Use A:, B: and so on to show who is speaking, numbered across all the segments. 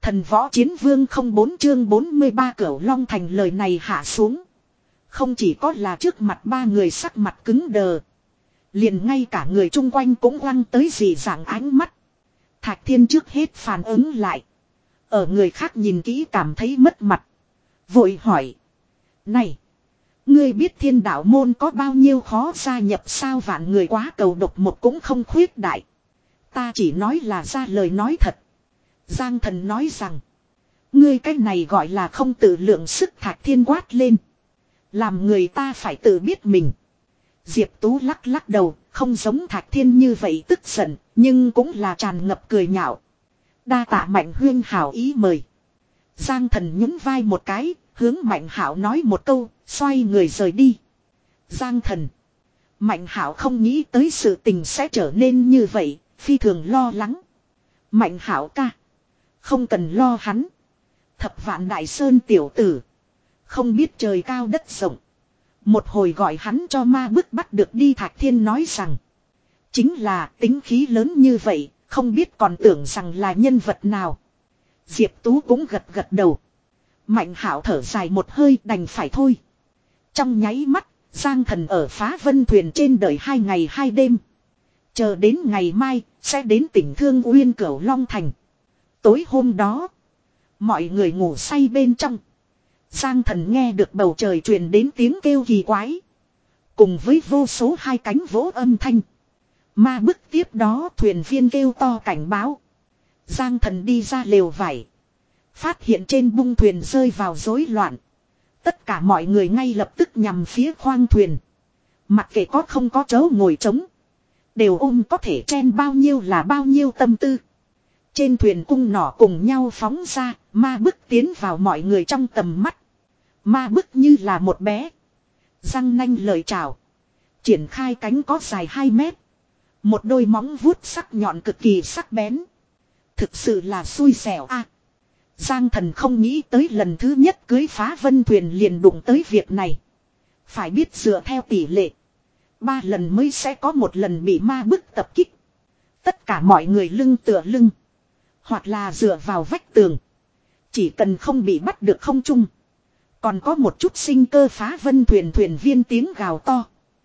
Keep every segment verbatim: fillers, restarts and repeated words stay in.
A: Thần võ chiến vương không bốn chương bốn mươi ba Cửu Long Thành lời này hạ xuống. Không chỉ có là trước mặt ba người sắc mặt cứng đờ. Liền ngay cả người chung quanh cũng quăng tới dị dạng ánh mắt. Thạch Thiên trước hết phản ứng lại. Ở người khác nhìn kỹ cảm thấy mất mặt. Vội hỏi. Này. Ngươi biết Thiên Đạo môn có bao nhiêu khó gia nhập sao, vạn người quá cầu độc một cũng không khuyết đại. Ta chỉ nói là ra lời nói thật. Giang Thần nói rằng. Ngươi cái này gọi là không tự lượng sức. Thạch Thiên quát lên. Làm người ta phải tự biết mình. Diệp Tú lắc lắc đầu. Không giống Thạch Thiên như vậy tức giận. Nhưng cũng là tràn ngập cười nhạo. Đa tạ Mạnh Huyên hảo ý mời. Giang Thần nhún vai một cái. Hướng Mạnh Hảo nói một câu. Xoay người rời đi. Giang Thần. Mạnh Hảo không nghĩ tới sự tình sẽ trở nên như vậy. Phi thường lo lắng. Mạnh Hảo ca. Không cần lo hắn. Thập Vạn Đại Sơn tiểu tử. Không biết trời cao đất rộng. Một hồi gọi hắn cho ma bức bắt được đi. Thạch Thiên nói rằng. Chính là tính khí lớn như vậy. Không biết còn tưởng rằng là nhân vật nào. Diệp Tú cũng gật gật đầu. Mạnh Hảo thở dài một hơi đành phải thôi. Trong nháy mắt. Giang Thần ở Phá Vân thuyền trên đợi hai ngày hai đêm. Chờ đến ngày mai. Sẽ đến tỉnh Thương Uyên Cửu Long Thành. Tối hôm đó. Mọi người ngủ say bên trong. Giang Thần nghe được bầu trời truyền đến tiếng kêu kỳ quái. Cùng với vô số hai cánh vỗ âm thanh. Ma bức tiếp đó thuyền viên kêu to cảnh báo. Giang Thần đi ra lều vải. Phát hiện trên bung thuyền rơi vào rối loạn. Tất cả mọi người ngay lập tức nhằm phía khoang thuyền. Mặc kệ có không có chỗ ngồi trống. Đều ôm có thể chen bao nhiêu là bao nhiêu tâm tư. Trên thuyền cung nỏ cùng nhau phóng ra. Ma bức tiến vào mọi người trong tầm mắt. Ma bức như là một bé. Răng nanh lợi trào. Triển khai cánh có dài hai mét. Một đôi móng vuốt sắc nhọn cực kỳ sắc bén. Thực sự là xui xẻo a. À, Giang Thần không nghĩ tới lần thứ nhất cưới Phá Vân thuyền liền đụng tới việc này. Phải biết dựa theo tỷ lệ. Ba lần mới sẽ có một lần bị ma bức tập kích. Tất cả mọi người lưng tựa lưng. Hoặc là dựa vào vách tường. Chỉ cần không bị bắt được không trung. Còn có một chút sinh cơ. Phá Vân thuyền thuyền viên tiếng gào to.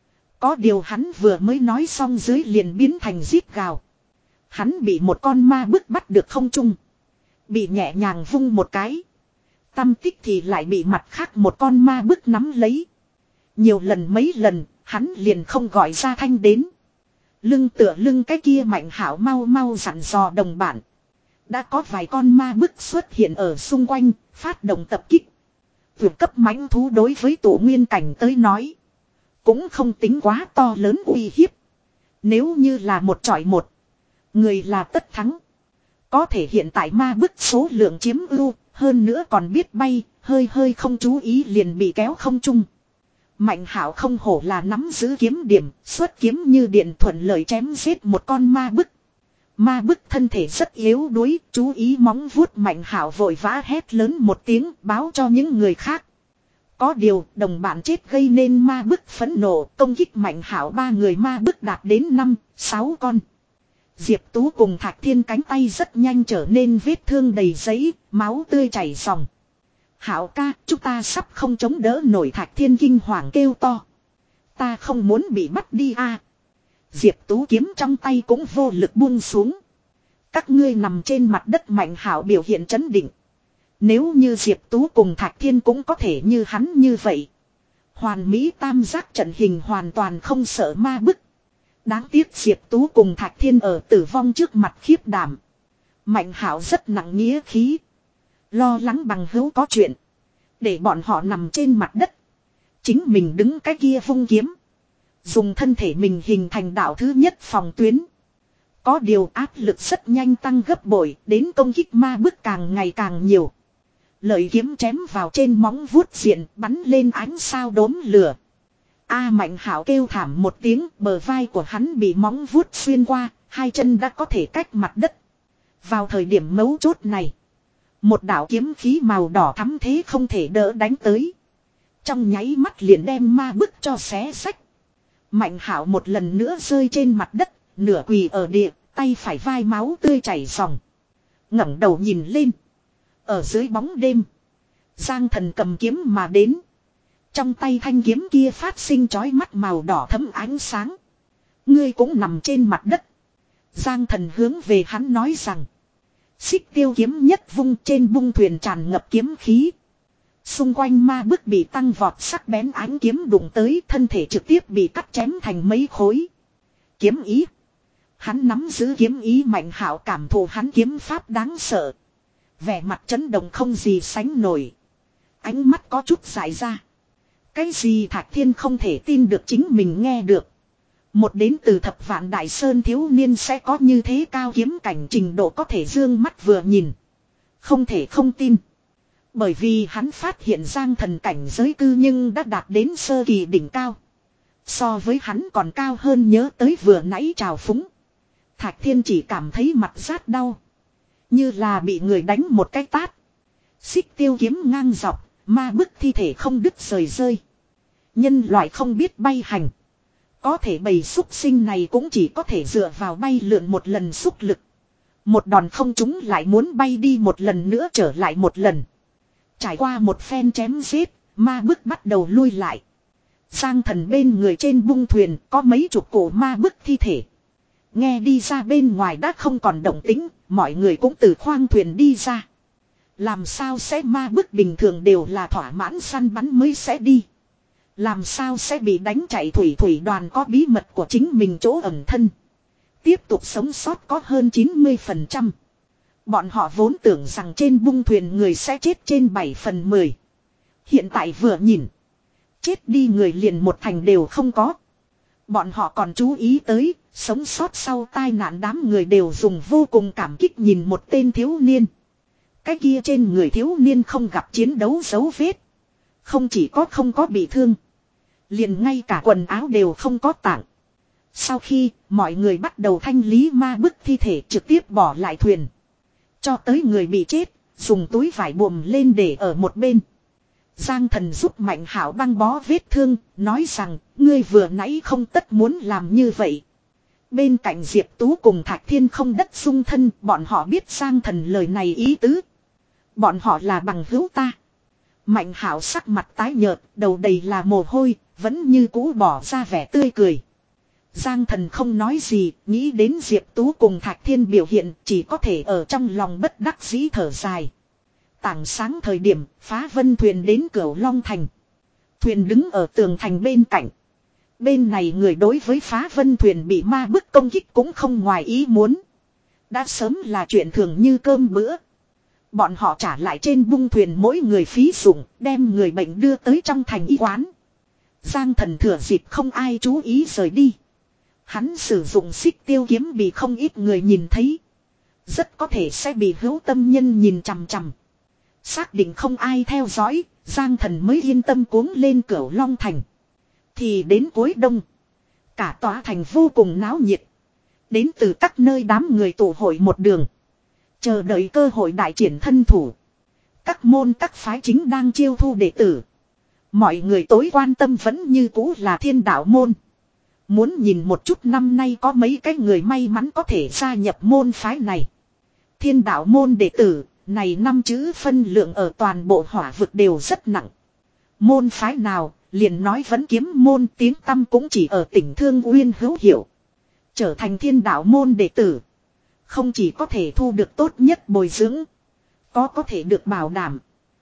A: Có điều hắn vừa mới nói xong dưới liền biến thành rít gào. Hắn bị một con ma bức bắt được không trung. Bị nhẹ nhàng vung một cái. Tâm tích thì lại bị mặt khác một con ma bức nắm lấy. Nhiều lần mấy lần, hắn liền không gọi ra thanh đến. Lưng tựa lưng cái kia Mạnh Hảo mau mau dặn dò đồng bạn. Đã có vài con ma bức xuất hiện ở xung quanh, phát động tập kích. Vượt cấp mãnh thú đối với tổ nguyên cảnh tới nói. Cũng không tính quá to lớn uy hiếp. Nếu như là một chọi một. Người là tất thắng. Có thể hiện tại ma bức số lượng chiếm ưu. Hơn nữa còn biết bay. Hơi hơi không chú ý liền bị kéo không trung. Mạnh Hảo không hổ là nắm giữ kiếm điểm. Xuất kiếm như điện thuận lợi chém giết một con ma bức. Ma bức thân thể rất yếu đuối. Chú ý móng vuốt. Mạnh Hảo vội vã hét lớn một tiếng báo cho những người khác. Có điều đồng bạn chết gây nên ma bức phẫn nộ. Công kích Mạnh Hảo ba người ma bức đạt đến năm, sáu con. Diệp Tú cùng Thạch Thiên cánh tay rất nhanh trở nên vết thương đầy giấy. Máu tươi chảy ròng. Hảo ca, chúng ta sắp không chống đỡ nổi. Thạch Thiên kinh hoàng kêu to. Ta không muốn bị bắt đi a. À. Diệp Tú kiếm trong tay cũng vô lực buông xuống. Các ngươi nằm trên mặt đất. Mạnh Hảo biểu hiện trấn định. Nếu như Diệp Tú cùng Thạch Thiên cũng có thể như hắn như vậy. Hoàn mỹ tam giác trận hình hoàn toàn không sợ ma bức. Đáng tiếc Diệp Tú cùng Thạch Thiên ở tử vong trước mặt khiếp đảm. Mạnh Hảo rất nặng nghĩa khí. Lo lắng bằng hữu có chuyện. Để bọn họ nằm trên mặt đất. Chính mình đứng cái kia vung kiếm. Dùng thân thể mình hình thành đạo thứ nhất phòng tuyến. Có điều áp lực rất nhanh tăng gấp bội. Đến công kích ma bức càng ngày càng nhiều. Lợi kiếm chém vào trên móng vuốt diện bắn lên ánh sao đốm lửa. A Mạnh Hảo kêu thảm một tiếng, bờ vai của hắn bị móng vuốt xuyên qua, hai chân đã có thể cách mặt đất. Vào thời điểm mấu chốt này, một đạo kiếm khí màu đỏ thắm thế không thể đỡ đánh tới. Trong nháy mắt liền đem ma bức cho xé xách. Mạnh Hảo một lần nữa rơi trên mặt đất, nửa quỳ ở địa, tay phải vai máu tươi chảy ròng. Ngẩng đầu nhìn lên. Ở dưới bóng đêm. Giang Thần cầm kiếm mà đến. Trong tay thanh kiếm kia phát sinh chói mắt màu đỏ thẫm ánh sáng. Ngươi cũng nằm trên mặt đất. Giang Thần hướng về hắn nói rằng. Xích tiêu kiếm nhất vung, trên bung thuyền tràn ngập kiếm khí. Xung quanh ma bức bị tăng vọt sắc bén ánh kiếm đụng tới, thân thể trực tiếp bị cắt chém thành mấy khối. Kiếm ý. Hắn nắm giữ kiếm ý, Mạnh Hạo cảm thụ hắn kiếm pháp đáng sợ. Vẻ mặt chấn động không gì sánh nổi. Ánh mắt có chút dại ra. Cái gì Thạch Thiên không thể tin được chính mình nghe được. Một đến từ Thập Vạn Đại Sơn thiếu niên sẽ có như thế cao kiếm cảnh trình độ có thể dương mắt vừa nhìn. Không thể không tin. Bởi vì hắn phát hiện Giang Thần cảnh giới cư nhưng đã đạt đến sơ kỳ đỉnh cao. So với hắn còn cao hơn, nhớ tới vừa nãy trào phúng. Thạch Thiên chỉ cảm thấy mặt rát đau. Như là bị người đánh một cái tát. Xích tiêu kiếm ngang dọc, ma bức thi thể không đứt rời rơi. Nhân loại không biết bay hành. Có thể bầy xúc sinh này cũng chỉ có thể dựa vào bay lượn một lần xúc lực. Một đòn không trúng lại muốn bay đi một lần nữa trở lại một lần. Trải qua một phen chém giết, ma bức bắt đầu lui lại. Giang Thần bên người trên bung thuyền có mấy chục cổ ma bức thi thể. Nghe đi ra bên ngoài đã không còn động tĩnh, mọi người cũng từ khoang thuyền đi ra. Làm sao sẽ ma bức bình thường đều là thỏa mãn săn bắn mới sẽ đi. Làm sao sẽ bị đánh chạy, thủy thủy đoàn có bí mật của chính mình chỗ ẩn thân. Tiếp tục sống sót có hơn chín mươi phần trăm. Bọn họ vốn tưởng rằng trên bung thuyền người sẽ chết trên bảy phần mười. Hiện tại vừa nhìn. Chết đi người liền một thành đều không có. Bọn họ còn chú ý tới, sống sót sau tai nạn đám người đều dùng vô cùng cảm kích nhìn một tên thiếu niên. Cái kia trên người thiếu niên không gặp chiến đấu dấu vết. Không chỉ có không có bị thương. Liền ngay cả quần áo đều không có tặng. Sau khi mọi người bắt đầu thanh lý ma bức thi thể trực tiếp bỏ lại thuyền. Cho tới người bị chết, dùng túi vải buồm lên để ở một bên. Giang Thần giúp Mạnh Hạo băng bó vết thương, nói rằng, ngươi vừa nãy không tất muốn làm như vậy. Bên cạnh Diệp Tú cùng Thạch Thiên không đất xung thân, bọn họ biết Giang Thần lời này ý tứ. Bọn họ là bằng hữu ta. Mạnh Hạo sắc mặt tái nhợt, đầu đầy là mồ hôi, vẫn như cũ bỏ ra vẻ tươi cười. Giang Thần không nói gì, nghĩ đến Diệp Tú cùng Thạch Thiên biểu hiện, chỉ có thể ở trong lòng bất đắc dĩ thở dài. Tảng sáng thời điểm, phá vân thuyền đến Cửu Long Thành. Thuyền đứng ở tường thành bên cạnh. Bên này người đối với phá vân thuyền bị ma bức công kích cũng không ngoài ý muốn. Đã sớm là chuyện thường như cơm bữa. Bọn họ trả lại trên bung thuyền mỗi người phí dụng, đem người bệnh đưa tới trong thành y quán. Giang Thần thừa dịp không ai chú ý rời đi. Hắn sử dụng xích tiêu kiếm bị không ít người nhìn thấy. Rất có thể sẽ bị hữu tâm nhân nhìn chằm chằm. Xác định không ai theo dõi, Giang Thần mới yên tâm cuống lên Cửu Long Thành. Thì đến cuối đông, cả tòa thành vô cùng náo nhiệt. Đến từ các nơi đám người tụ hội một đường. Chờ đợi cơ hội đại triển thân thủ. Các môn các phái chính đang chiêu thu đệ tử. Mọi người tối quan tâm vẫn như cũ là Thiên Đạo môn. Muốn nhìn một chút năm nay có mấy cái người may mắn có thể gia nhập môn phái này. Thiên Đạo môn đệ tử, này năm chữ phân lượng ở toàn bộ hỏa vực đều rất nặng. Môn phái nào, liền nói vẫn kiếm môn, tiếng tăm cũng chỉ ở tỉnh Thương Uyên hữu hiệu. Trở thành Thiên Đạo môn đệ tử. Không chỉ có thể thu được tốt nhất bồi dưỡng. Có có thể được bảo đảm.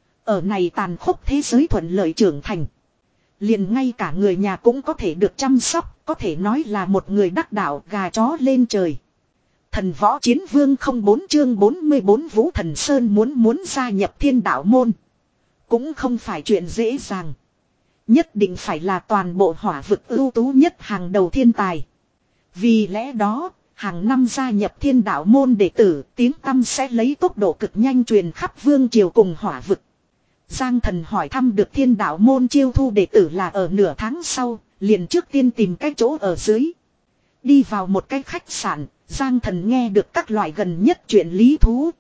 A: Ở này tàn khốc thế giới thuận lợi trưởng thành. Liền ngay cả người nhà cũng có thể được chăm sóc. Có thể nói là một người đắc đạo gà chó lên trời. Thần võ chiến vương không bốn chương bốn mươi bốn Vũ Thần Sơn muốn muốn gia nhập Thiên Đạo môn. Cũng không phải chuyện dễ dàng. Nhất định phải là toàn bộ hỏa vực ưu tú nhất hàng đầu thiên tài. Vì lẽ đó, hàng năm gia nhập Thiên Đạo môn đệ tử, tiếng tăm sẽ lấy tốc độ cực nhanh truyền khắp vương triều cùng hỏa vực. Giang Thần hỏi thăm được Thiên Đạo môn chiêu thu đệ tử là ở nửa tháng sau, liền trước tiên tìm cái chỗ ở dưới. Đi vào một cái khách sạn, Giang Thần nghe được các loại gần nhất chuyện lý thú.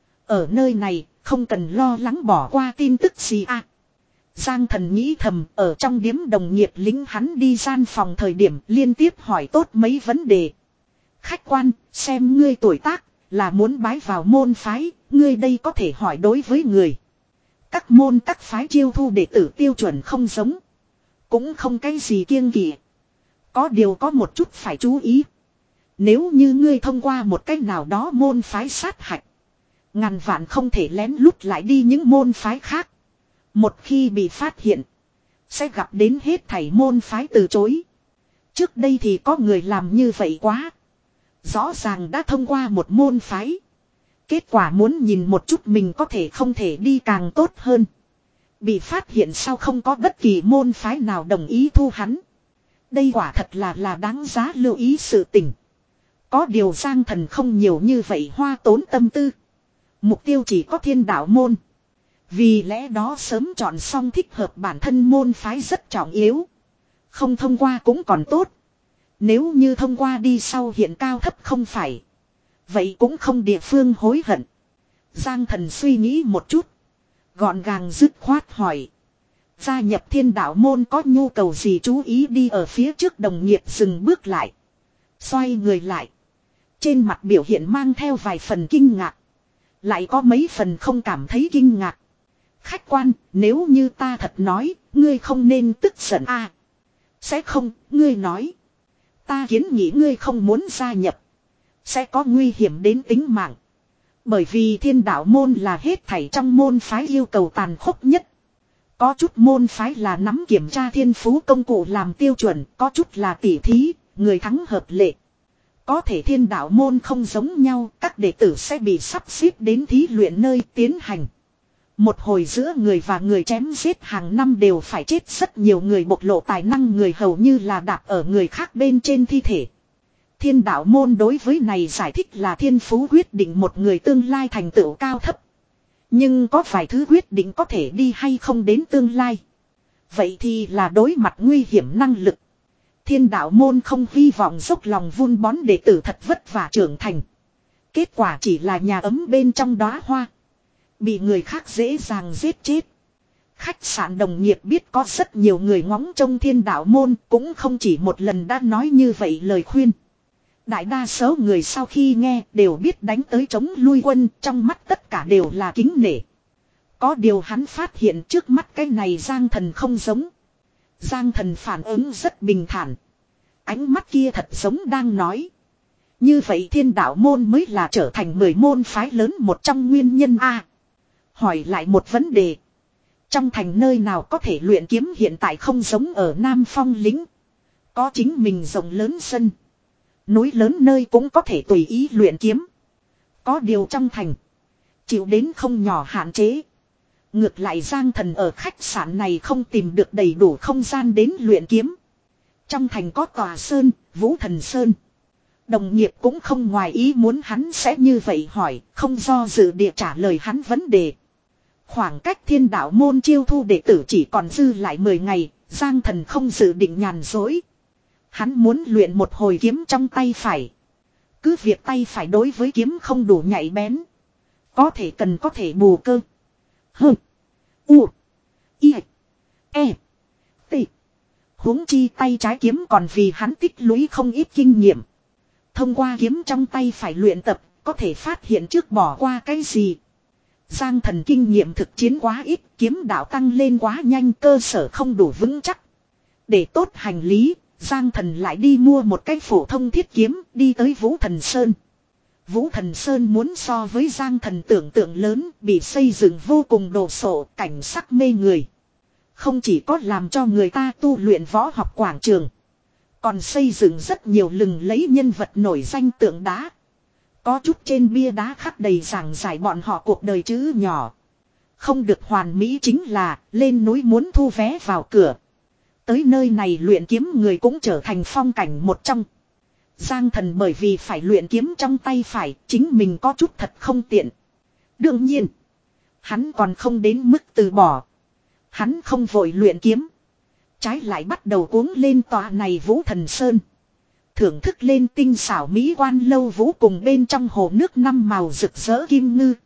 A: Ở nơi này, không cần lo lắng bỏ qua tin tức gì à. Giang Thần nghĩ thầm, ở trong điếm đồng nghiệp lính hắn đi gian phòng thời điểm liên tiếp hỏi tốt mấy vấn đề. Khách quan, xem ngươi tuổi tác, là muốn bái vào môn phái, ngươi đây có thể hỏi đối với người. Các môn các phái chiêu thu đệ tử tiêu chuẩn không giống. Cũng không cái gì kiêng kỵ. Có điều có một chút phải chú ý. Nếu như ngươi thông qua một cách nào đó môn phái sát hạch. Ngàn vạn không thể lén lút lại đi những môn phái khác. Một khi bị phát hiện. Sẽ gặp đến hết thảy môn phái từ chối. Trước đây thì có người làm như vậy quá. Rõ ràng đã thông qua một môn phái. Kết quả muốn nhìn một chút mình có thể không thể đi càng tốt hơn. Bị phát hiện sau không có bất kỳ môn phái nào đồng ý thu hắn. Đây quả thật là là đáng giá lưu ý sự tình. Có điều Giang Thần không nhiều như vậy hoa tốn tâm tư. Mục tiêu chỉ có Thiên Đạo môn. Vì lẽ đó sớm chọn xong thích hợp bản thân môn phái rất trọng yếu. Không thông qua cũng còn tốt. Nếu như thông qua đi sau hiện cao thấp không phải. Vậy cũng không địa phương hối hận. Giang Thần suy nghĩ một chút. Gọn gàng dứt khoát hỏi. Gia nhập Thiên Đạo môn có nhu cầu gì chú ý đi ở phía trước đồng nghiệp dừng bước lại. Xoay người lại. Trên mặt biểu hiện mang theo vài phần kinh ngạc. Lại có mấy phần không cảm thấy kinh ngạc. Khách quan, nếu như ta thật nói, ngươi không nên tức giận a. À, sẽ không, ngươi nói. Ta kiến nghị ngươi không muốn gia nhập. Sẽ có nguy hiểm đến tính mạng. Bởi vì Thiên Đạo môn là hết thảy trong môn phái yêu cầu tàn khốc nhất. Có chút môn phái là nắm kiểm tra thiên phú công cụ làm tiêu chuẩn, có chút là tỉ thí, người thắng hợp lệ. Có thể Thiên Đạo môn không giống nhau, các đệ tử sẽ bị sắp xếp đến thí luyện nơi tiến hành. Một hồi giữa người và người chém giết hàng năm đều phải chết rất nhiều người bộc lộ tài năng người hầu như là đạp ở người khác bên trên thi thể. Thiên Đạo môn đối với này giải thích là thiên phú quyết định một người tương lai thành tựu cao thấp. Nhưng có vài thứ quyết định có thể đi hay không đến tương lai. Vậy thì là đối mặt nguy hiểm năng lực. Thiên Đạo môn không hy vọng dốc lòng vun bón đệ tử thật vất vả trưởng thành. Kết quả chỉ là nhà ấm bên trong đóa hoa. Bị người khác dễ dàng giết chết. Khách sạn đồng nghiệp biết có rất nhiều người ngóng trông Thiên Đạo môn, cũng không chỉ một lần đã nói như vậy lời khuyên. Đại đa số người sau khi nghe đều biết đánh tới chống lui quân, trong mắt tất cả đều là kính nể. Có điều hắn phát hiện trước mắt cái này Giang Thần không giống. Giang Thần phản ứng rất bình thản. Ánh mắt kia thật giống đang nói. Như vậy Thiên Đạo môn mới là trở thành mười môn phái lớn một trong nguyên nhân a. Hỏi lại một vấn đề. Trong thành nơi nào có thể luyện kiếm hiện tại không giống ở Nam Phong lĩnh. Có chính mình rộng lớn sân. Núi lớn nơi cũng có thể tùy ý luyện kiếm. Có điều trong thành. Chịu đến không nhỏ hạn chế. Ngược lại Giang Thần ở khách sạn này không tìm được đầy đủ không gian đến luyện kiếm. Trong thành có tòa sơn, Vũ Thần Sơn. Đồng nghiệp cũng không ngoài ý muốn hắn sẽ như vậy hỏi, không do dự địa trả lời hắn vấn đề. Khoảng cách Thiên Đạo môn chiêu thu đệ tử chỉ còn dư lại mười ngày, Giang Thần không dự định nhàn dối. Hắn muốn luyện một hồi kiếm trong tay phải. Cứ việc tay phải đối với kiếm không đủ nhạy bén. Có thể cần có thể bù cơ. Hơ. U. I. E. T. Huống chi tay trái kiếm còn vì hắn tích lũy không ít kinh nghiệm. Thông qua kiếm trong tay phải luyện tập, có thể phát hiện trước bỏ qua cái gì. Giang Thần kinh nghiệm thực chiến quá ít, kiếm đạo tăng lên quá nhanh, cơ sở không đủ vững chắc. Để tốt hành lý, Giang Thần lại đi mua một cái phổ thông thiết kiếm, đi tới Vũ Thần Sơn. Vũ Thần Sơn muốn so với Giang Thần tưởng tượng lớn, bị xây dựng vô cùng đồ sộ, cảnh sắc mê người. Không chỉ có làm cho người ta tu luyện võ học quảng trường, còn xây dựng rất nhiều lừng lấy nhân vật nổi danh tượng đá. Có chút trên bia đá khắc đầy giảng giải bọn họ cuộc đời chữ nhỏ. Không được hoàn mỹ chính là lên núi muốn thu vé vào cửa. Tới nơi này luyện kiếm người cũng trở thành phong cảnh một trong. Giang Thần bởi vì phải luyện kiếm trong tay phải, chính mình có chút thật không tiện. Đương nhiên, hắn còn không đến mức từ bỏ. Hắn không vội luyện kiếm. Trái lại bắt đầu cuống lên tòa này Vũ Thần Sơn. Thưởng thức lên tinh xảo mỹ quan lâu vũ cùng bên trong hồ nước năm màu rực rỡ kim ngư.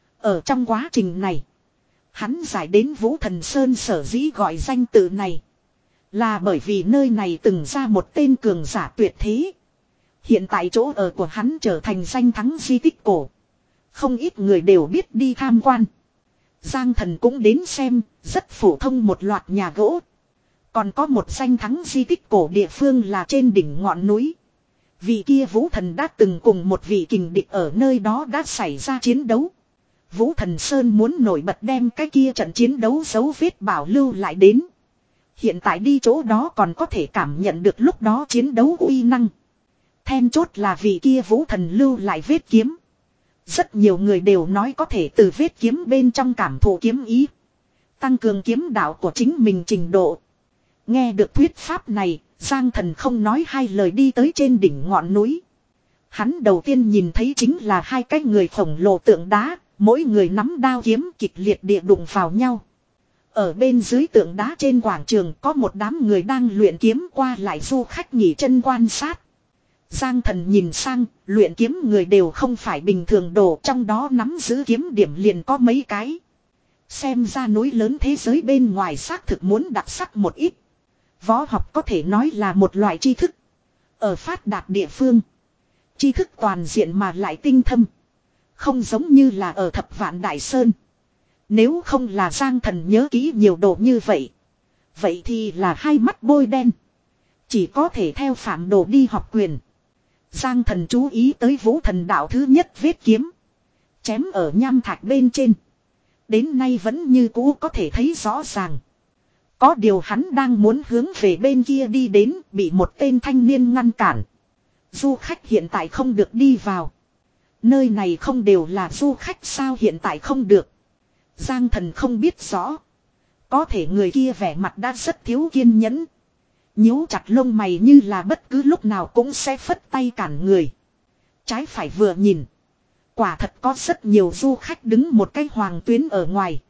A: Ở trong quá trình này, hắn giải đến Vũ Thần Sơn sở dĩ gọi danh tự này. Là bởi vì nơi này từng ra một tên cường giả tuyệt thế. Hiện tại chỗ ở của hắn trở thành danh thắng di tích cổ. Không ít người đều biết đi tham quan. Giang Thần cũng đến xem, rất phổ thông một loạt nhà gỗ. Còn có một danh thắng di tích cổ địa phương là trên đỉnh ngọn núi. Vị kia Vũ Thần đã từng cùng một vị kình địch ở nơi đó đã xảy ra chiến đấu. Vũ Thần Sơn muốn nổi bật đem cái kia trận chiến đấu dấu vết bảo lưu lại đến. Hiện tại đi chỗ đó còn có thể cảm nhận được lúc đó chiến đấu uy năng. Then chốt là vị kia Vũ Thần lưu lại vết kiếm. Rất nhiều người đều nói có thể từ vết kiếm bên trong cảm thụ kiếm ý. Tăng cường kiếm đạo của chính mình trình độ. Nghe được thuyết pháp này, Giang Thần không nói hai lời đi tới trên đỉnh ngọn núi. Hắn đầu tiên nhìn thấy chính là hai cái người khổng lồ tượng đá, mỗi người nắm đao kiếm kịch liệt địa đụng vào nhau. Ở bên dưới tượng đá trên quảng trường có một đám người đang luyện kiếm qua lại du khách nghỉ chân quan sát. Giang Thần nhìn sang, luyện kiếm người đều không phải bình thường đồ, trong đó nắm giữ kiếm điểm liền có mấy cái. Xem ra núi lớn thế giới bên ngoài xác thực muốn đặc sắc một ít. Võ học có thể nói là một loại tri thức. Ở phát đạt địa phương, tri thức toàn diện mà lại tinh thâm. Không giống như là ở Thập Vạn Đại Sơn. Nếu không là Giang Thần nhớ kỹ nhiều đồ như vậy, vậy thì là hai mắt bôi đen. Chỉ có thể theo phạm đồ đi học quyền. Giang Thần chú ý tới Vũ Thần đạo thứ nhất vết kiếm. Chém ở nham thạch bên trên. Đến nay vẫn như cũ có thể thấy rõ ràng. Có điều hắn đang muốn hướng về bên kia đi đến, bị một tên thanh niên ngăn cản. Du khách hiện tại không được đi vào. Nơi này không đều là du khách sao hiện tại không được. Giang Thần không biết rõ. Có thể người kia vẻ mặt đã rất thiếu kiên nhẫn. Nhíu chặt lông mày như là bất cứ lúc nào cũng sẽ phất tay cản người. Trái phải vừa nhìn. Quả thật có rất nhiều du khách đứng một cái hoàng tuyến ở ngoài.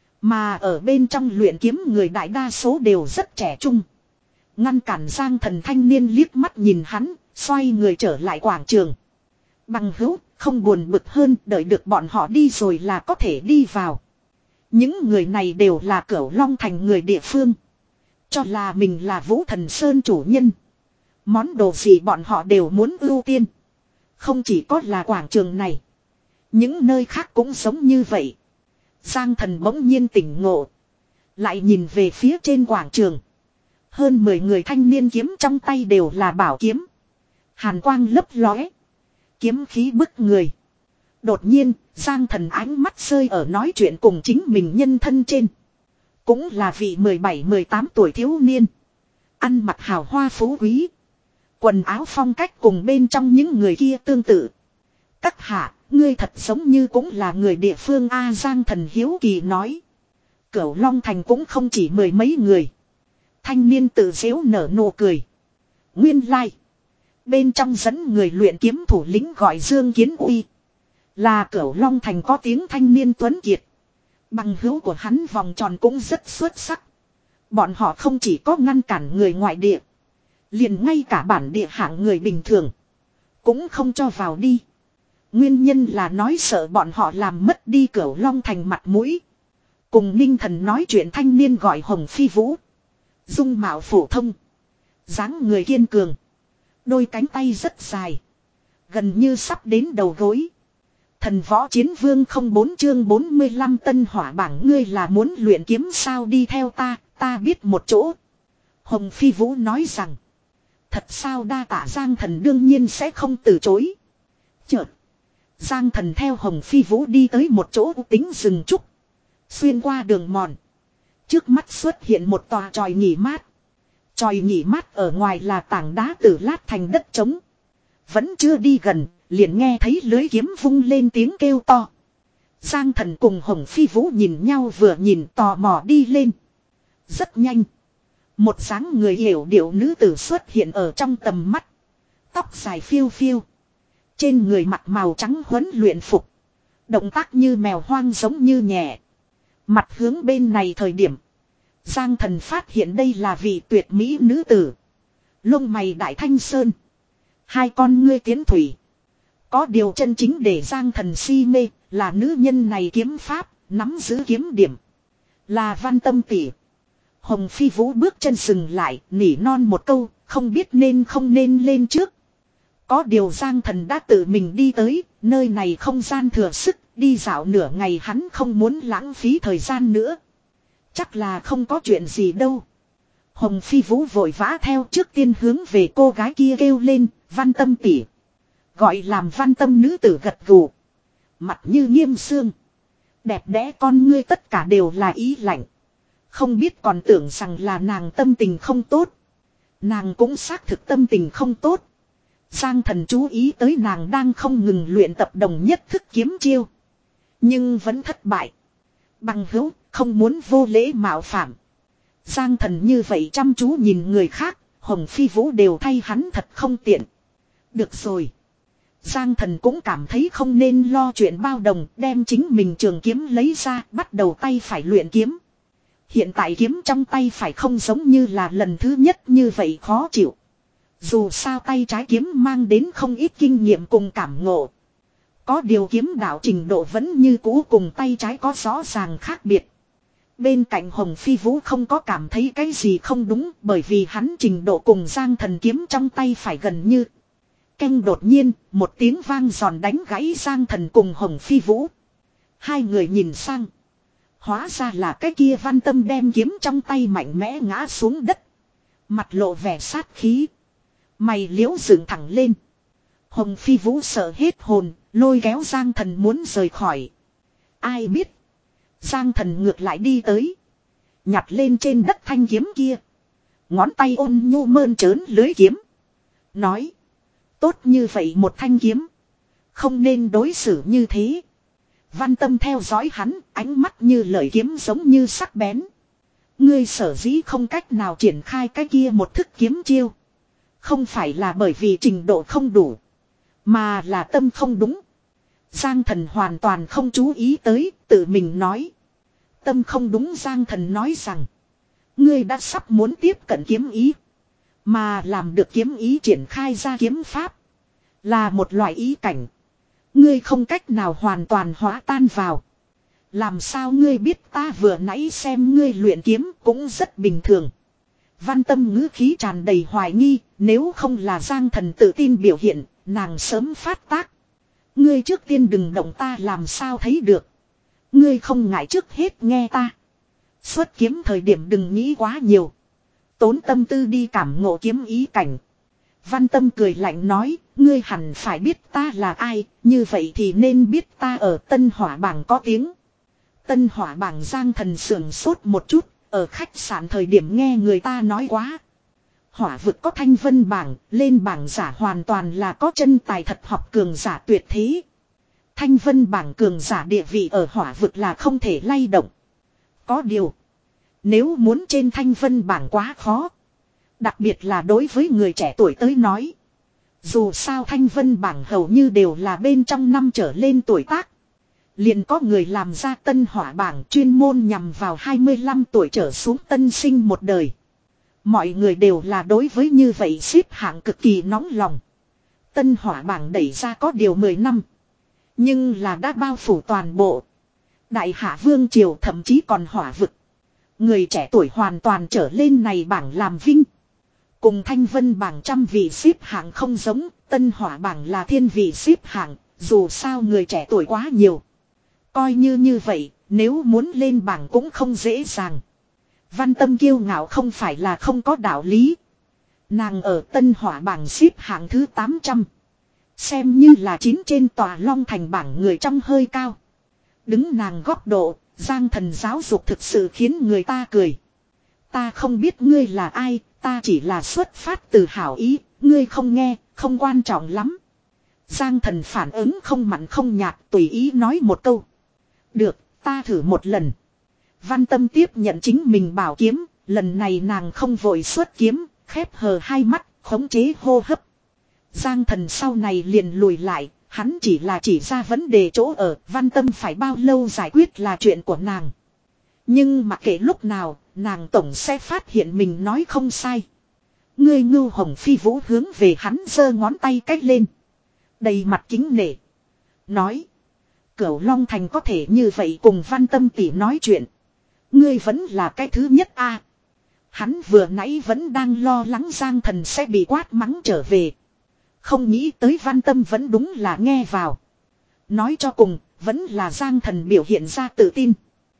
A: Mà ở bên trong luyện kiếm người đại đa số đều rất trẻ trung. Ngăn cản Giang Thần thanh niên liếc mắt nhìn hắn, xoay người trở lại quảng trường. Bằng hữu, không buồn bực hơn, đợi được bọn họ đi rồi là có thể đi vào. Những người này đều là Cửu Long Thành người địa phương. Cho là mình là Vũ Thần Sơn chủ nhân. Món đồ gì bọn họ đều muốn ưu tiên. Không chỉ có là quảng trường này. Những nơi khác cũng giống như vậy. Giang Thần bỗng nhiên tỉnh ngộ. Lại nhìn về phía trên quảng trường. Hơn mười người thanh niên kiếm trong tay đều là bảo kiếm. Hàn quang lấp lóe. Kiếm khí bức người. Đột nhiên, Giang Thần ánh mắt rơi ở nói chuyện cùng chính mình nhân thân trên. Cũng là vị mười bảy mười tám tuổi thiếu niên. Ăn mặc hào hoa phú quý. Quần áo phong cách cùng bên trong những người kia tương tự. Các hạ, ngươi thật giống như cũng là người địa phương A. Giang Thần hiếu kỳ nói. Cửu Long Thành cũng không chỉ mười mấy người. Thanh niên tự giễu nở nụ cười. Nguyên lai. Like. Bên trong dẫn người luyện kiếm thủ lĩnh gọi Dương Kiến Uy. Là Cửu Long Thành có tiếng thanh niên tuấn kiệt. Bằng hữu của hắn vòng tròn cũng rất xuất sắc. Bọn họ không chỉ có ngăn cản người ngoại địa. Liền ngay cả bản địa hạng người bình thường. Cũng không cho vào đi. Nguyên nhân là nói sợ bọn họ làm mất đi Cửu Long Thành mặt mũi. Cùng Ninh Thần nói chuyện thanh niên gọi Hồng Phi Vũ. Dung mạo phổ thông. Dáng người kiên cường. Đôi cánh tay rất dài. Gần như sắp đến đầu gối. Thần võ chiến vương không bốn chương bốn mươi lăm tân hỏa bảng ngươi là muốn luyện kiếm sao đi theo ta, ta biết một chỗ. Hồng Phi Vũ nói rằng. Thật sao đa tạ Giang Thần đương nhiên sẽ không từ chối. Chợt. Giang Thần theo Hồng Phi Vũ đi tới một chỗ tính rừng trúc. Xuyên qua đường mòn. Trước mắt xuất hiện một tòa chòi nghỉ mát. Chòi nghỉ mát ở ngoài là tảng đá từ lát thành đất trống. Vẫn chưa đi gần, liền nghe thấy lưới kiếm vung lên tiếng kêu to. Giang Thần cùng Hồng Phi Vũ nhìn nhau vừa nhìn tò mò đi lên. Rất nhanh. Một dáng người hiểu điệu nữ tử xuất hiện ở trong tầm mắt. Tóc dài phiêu phiêu. Trên người mặc màu trắng huấn luyện phục. Động tác như mèo hoang giống như nhẹ. Mặt hướng bên này thời điểm. Giang Thần phát hiện đây là vị tuyệt mỹ nữ tử. Lông mày đại thanh sơn. Hai con ngươi tiến thủy. Có điều chân chính để Giang Thần si mê là nữ nhân này kiếm pháp, nắm giữ kiếm điểm. Là Văn Tâm tỷ. Hồng Phi Vũ bước chân dừng lại, nỉ non một câu, không biết nên không nên lên trước. Có điều Giang Thần đã tự mình đi tới, nơi này không gian thừa sức, đi dạo nửa ngày hắn không muốn lãng phí thời gian nữa. Chắc là không có chuyện gì đâu. Hồng Phi Vũ vội vã theo trước tiên hướng về cô gái kia kêu lên, Văn Tâm tỷ. Gọi làm Văn Tâm nữ tử gật gù. Mặt như nghiêm xương. Đẹp đẽ con ngươi tất cả đều là ý lạnh. Không biết còn tưởng rằng là nàng tâm tình không tốt. Nàng cũng xác thực tâm tình không tốt. Giang Thần chú ý tới nàng đang không ngừng luyện tập đồng nhất thức kiếm chiêu. Nhưng vẫn thất bại. Bằng hữu, không muốn vô lễ mạo phạm. Giang Thần như vậy chăm chú nhìn người khác, Hồng Phi Vũ đều thay hắn thật không tiện. Được rồi. Giang Thần cũng cảm thấy không nên lo chuyện bao đồng, đem chính mình trường kiếm lấy ra, bắt đầu tay phải luyện kiếm. Hiện tại kiếm trong tay phải không giống như là lần thứ nhất như vậy khó chịu. Dù sao tay trái kiếm mang đến không ít kinh nghiệm cùng cảm ngộ. Có điều kiếm đạo trình độ vẫn như cũ cùng tay trái có rõ ràng khác biệt. Bên cạnh Hồng Phi Vũ không có cảm thấy cái gì không đúng, bởi vì hắn trình độ cùng Giang Thần kiếm trong tay phải gần như. Canh đột nhiên, một tiếng vang giòn đánh gãy Giang Thần cùng Hồng Phi Vũ. Hai người nhìn sang. Hóa ra là cái kia Văn Tâm đem kiếm trong tay mạnh mẽ ngã xuống đất. Mặt lộ vẻ sát khí. Mày liễu dựng thẳng lên. Hồng Phi Vũ sợ hết hồn, lôi kéo Giang Thần muốn rời khỏi. Ai biết. Giang Thần ngược lại đi tới. Nhặt lên trên đất thanh kiếm kia. Ngón tay ôn nhu mơn trớn lưới kiếm. Nói. Tốt như vậy một thanh kiếm. Không nên đối xử như thế. Văn Tâm theo dõi hắn, ánh mắt như lợi kiếm giống như sắc bén. Ngươi sở dĩ không cách nào triển khai cái kia một thức kiếm chiêu. Không phải là bởi vì trình độ không đủ. Mà là tâm không đúng. Giang Thần hoàn toàn không chú ý tới, tự mình nói. Tâm không đúng. Giang Thần nói rằng. Ngươi đã sắp muốn tiếp cận kiếm ý. Mà làm được kiếm ý triển khai ra kiếm pháp. Là một loại ý cảnh. Ngươi không cách nào hoàn toàn hóa tan vào. Làm sao ngươi biết ta vừa nãy xem ngươi luyện kiếm cũng rất bình thường. Văn Tâm ngữ khí tràn đầy hoài nghi, nếu không là Giang Thần tự tin biểu hiện, nàng sớm phát tác. Ngươi trước tiên đừng động ta làm sao thấy được. Ngươi không ngại trước hết nghe ta. Xuất kiếm thời điểm đừng nghĩ quá nhiều. Tốn tâm tư đi cảm ngộ kiếm ý cảnh. Văn Tâm cười lạnh nói, ngươi hẳn phải biết ta là ai, như vậy thì nên biết ta ở Tân Hỏa Bảng có tiếng. Tân Hỏa Bảng. Giang Thần sưởng sốt một chút, ở khách sạn thời điểm nghe người ta nói quá. Hỏa vực có Thanh Vân Bảng, lên bảng giả hoàn toàn là có chân tài thật học cường giả tuyệt thế. Thanh Vân Bảng cường giả địa vị ở hỏa vực là không thể lay động. Có điều, nếu muốn trên Thanh Vân Bảng quá khó. Đặc biệt là đối với người trẻ tuổi tới nói. Dù sao Thanh Vân Bảng hầu như đều là bên trong năm trở lên tuổi tác. Liền có người làm ra Tân Hỏa Bảng chuyên môn nhằm vào hai mươi lăm tuổi trở xuống tân sinh một đời. Mọi người đều là đối với như vậy xếp hạng cực kỳ nóng lòng. Tân Hỏa Bảng đẩy ra có điều mười năm. Nhưng là đã bao phủ toàn bộ. Đại Hạ Vương Triều thậm chí còn hỏa vực. Người trẻ tuổi hoàn toàn trở lên này bảng làm vinh. Cùng Thanh Vân Bảng trăm vị xếp hạng không giống, Tân Hỏa Bảng là thiên vị xếp hạng, dù sao người trẻ tuổi quá nhiều. Coi như như vậy, nếu muốn lên bảng cũng không dễ dàng. Văn Tâm kiêu ngạo không phải là không có đạo lý. Nàng ở Tân Hỏa Bảng xếp hạng thứ tám trăm. Xem như là chín trên tòa Long Thành bảng người trong hơi cao. Đứng nàng góc độ, Giang Thần giáo dục thực sự khiến người ta cười. Ta không biết ngươi là ai, ta chỉ là xuất phát từ hảo ý, ngươi không nghe, không quan trọng lắm. Giang Thần phản ứng không mặn không nhạt, tùy ý nói một câu. Được, ta thử một lần. Văn Tâm tiếp nhận chính mình bảo kiếm, lần này nàng không vội xuất kiếm, khép hờ hai mắt, khống chế hô hấp. Giang Thần sau này liền lùi lại, hắn chỉ là chỉ ra vấn đề chỗ ở, Văn Tâm phải bao lâu giải quyết là chuyện của nàng. Nhưng mặc kệ lúc nào, nàng tổng sẽ phát hiện mình nói không sai. Ngươi Ngưu Hồng Phi Vũ hướng về hắn giơ ngón tay cách lên. Đầy mặt kính nể. Nói. Cửu Long Thành có thể như vậy cùng Văn Tâm tỷ nói chuyện. Ngươi vẫn là cái thứ nhất a. Hắn vừa nãy vẫn đang lo lắng Giang Thần sẽ bị quát mắng trở về. Không nghĩ tới Văn Tâm vẫn đúng là nghe vào. Nói cho cùng, vẫn là Giang Thần biểu hiện ra tự tin.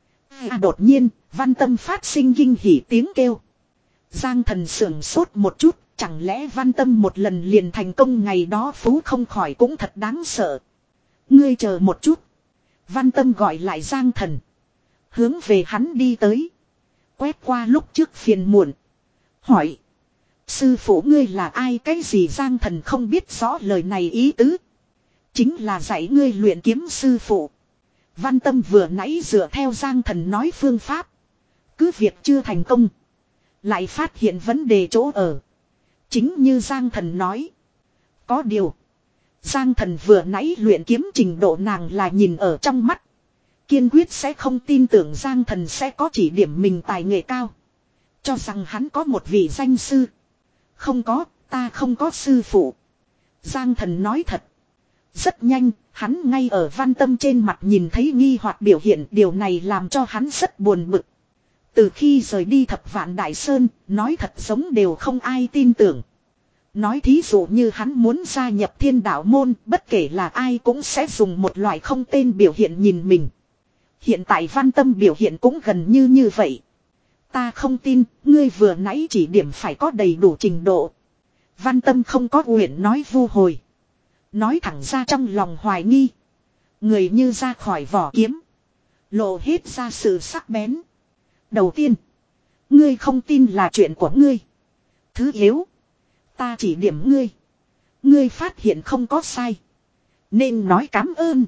A: À, đột nhiên, Văn Tâm phát sinh kinh hỉ tiếng kêu. Giang Thần sưởng sốt một chút, chẳng lẽ Văn Tâm một lần liền thành công ngày đó phú không khỏi cũng thật đáng sợ. Ngươi chờ một chút. Văn Tâm gọi lại Giang Thần. Hướng về hắn đi tới. Quét qua lúc trước phiền muộn. Hỏi. Sư phụ ngươi là ai cái gì Giang Thần không biết rõ lời này ý tứ. Chính là dạy ngươi luyện kiếm sư phụ. Văn Tâm vừa nãy dựa theo Giang Thần nói phương pháp. Cứ việc chưa thành công. Lại phát hiện vấn đề chỗ ở. Chính như Giang Thần nói. Có điều. Giang Thần vừa nãy luyện kiếm trình độ nàng là nhìn ở trong mắt. Kiên quyết sẽ không tin tưởng Giang Thần sẽ có chỉ điểm mình tài nghệ cao. Cho rằng hắn có một vị danh sư. Không có, ta không có sư phụ. Giang Thần nói thật. Rất nhanh, hắn ngay ở Văn Tâm trên mặt nhìn thấy nghi hoặc biểu hiện, điều này làm cho hắn rất buồn bực. Từ khi rời đi Thập Vạn Đại Sơn, nói thật giống đều không ai tin tưởng. Nói thí dụ như hắn muốn gia nhập Thiên Đạo môn, bất kể là ai cũng sẽ dùng một loại không tên biểu hiện nhìn mình. Hiện tại Văn Tâm biểu hiện cũng gần như như vậy. Ta không tin, ngươi vừa nãy chỉ điểm phải có đầy đủ trình độ. Văn Tâm không có nguyện nói vu hồi. Nói thẳng ra trong lòng hoài nghi. Người như ra khỏi vỏ kiếm. Lộ hết ra sự sắc bén. Đầu tiên. Ngươi không tin là chuyện của ngươi. Thứ yếu. Ta chỉ điểm ngươi. Ngươi phát hiện không có sai. Nên nói cảm ơn.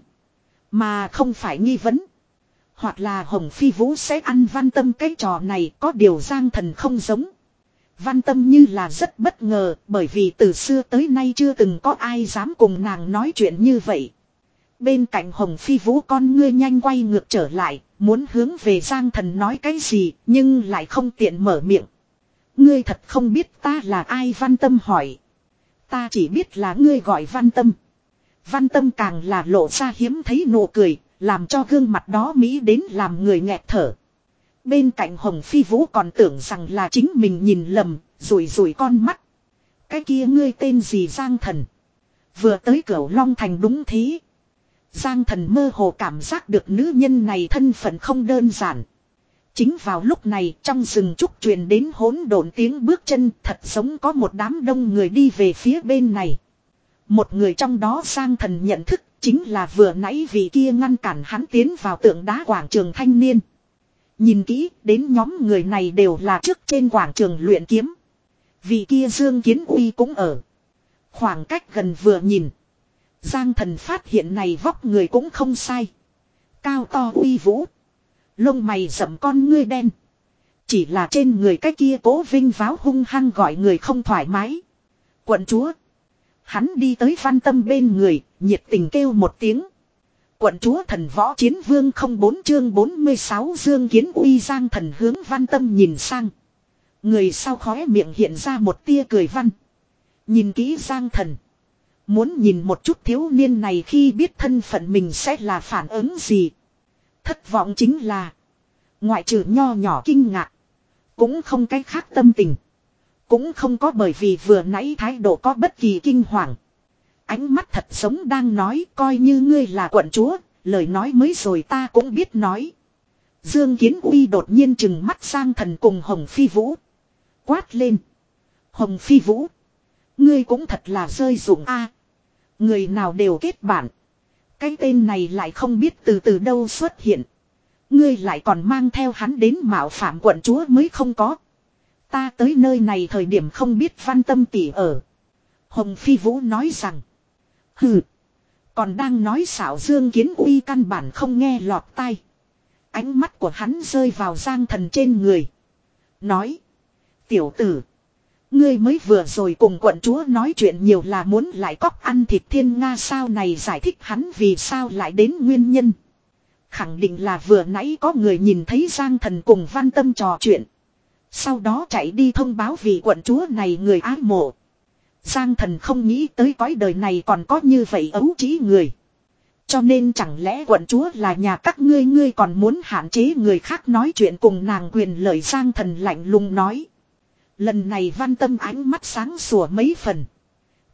A: Mà không phải nghi vấn. Hoặc là Hồng Phi Vũ sẽ ăn Văn Tâm cái trò này, có điều Giang Thần không giống. Văn Tâm như là rất bất ngờ, bởi vì từ xưa tới nay chưa từng có ai dám cùng nàng nói chuyện như vậy. Bên cạnh Hồng Phi Vũ con ngươi nhanh quay ngược trở lại, muốn hướng về Giang Thần nói cái gì, nhưng lại không tiện mở miệng. Ngươi thật không biết ta là ai? Văn Tâm hỏi. Ta chỉ biết là ngươi gọi Văn Tâm. Văn Tâm càng là lộ ra hiếm thấy nụ cười, làm cho gương mặt đó mỹ đến làm người nghẹt thở. Bên cạnh Hồng Phi Vũ còn tưởng rằng là chính mình nhìn lầm, rủi rủi con mắt. Cái kia ngươi tên gì? Giang Thần. Vừa tới Cửu Long Thành đúng thế. Giang Thần mơ hồ cảm giác được nữ nhân này thân phận không đơn giản. Chính vào lúc này trong rừng trúc truyền đến hỗn độn tiếng bước chân, thật giống có một đám đông người đi về phía bên này. Một người trong đó Giang Thần nhận thức chính là vừa nãy vị kia ngăn cản hắn tiến vào tượng đá quảng trường thanh niên. Nhìn kỹ đến nhóm người này đều là trước trên quảng trường luyện kiếm. Vị kia Dương Kiến Uy cũng ở. Khoảng cách gần vừa nhìn. Giang Thần phát hiện này vóc người cũng không sai. Cao to uy vũ. Lông mày rậm con ngươi đen. Chỉ là trên người cái kia cố vinh váo hung hăng gọi người không thoải mái. Quận chúa. Hắn đi tới Văn Tâm bên người, nhiệt tình kêu một tiếng. Quận chúa Thần Võ Chiến Vương không bốn chương bốn mươi sáu Dương Kiến Uy. Giang Thần hướng Văn Tâm nhìn sang. Người sau khóe miệng hiện ra một tia cười văn. Nhìn kỹ Giang Thần. Muốn nhìn một chút thiếu niên này khi biết thân phận mình sẽ là phản ứng gì. Thất vọng chính là. Ngoại trừ nho nhỏ kinh ngạc. Cũng không cái khác tâm tình. Cũng không có bởi vì vừa nãy thái độ có bất kỳ kinh hoàng. Ánh mắt thật sống đang nói coi như ngươi là quận chúa. Lời nói mới rồi ta cũng biết nói. Dương Kiến Uy đột nhiên trừng mắt Giang Thần cùng Hồng Phi Vũ. Quát lên. Hồng Phi Vũ. Ngươi cũng thật là rơi dụng a. Người nào đều kết bạn. Cái tên này lại không biết từ từ đâu xuất hiện. Ngươi lại còn mang theo hắn đến mạo phạm quận chúa mới không có. Ta tới nơi này thời điểm không biết Văn Tâm tỷ ở. Hồng Phi Vũ nói rằng. Hừ. Còn đang nói xảo. Dương Kiến Uy căn bản không nghe lọt tai. Ánh mắt của hắn rơi vào Giang Thần trên người. Nói. Tiểu tử. Ngươi mới vừa rồi cùng quận chúa nói chuyện nhiều là muốn lại cóc ăn thịt thiên nga sao? Này giải thích hắn vì sao lại đến nguyên nhân. Khẳng định là vừa nãy có người nhìn thấy Giang Thần cùng Văn Tâm trò chuyện. Sau đó chạy đi thông báo vì quận chúa này người ái mộ. Giang Thần không nghĩ tới cõi đời này còn có như vậy ấu trĩ người. Cho nên chẳng lẽ quận chúa là nhà các ngươi, ngươi còn muốn hạn chế người khác nói chuyện cùng nàng quyền lợi? Giang Thần lạnh lùng nói. Lần này Văn Tâm ánh mắt sáng sủa mấy phần.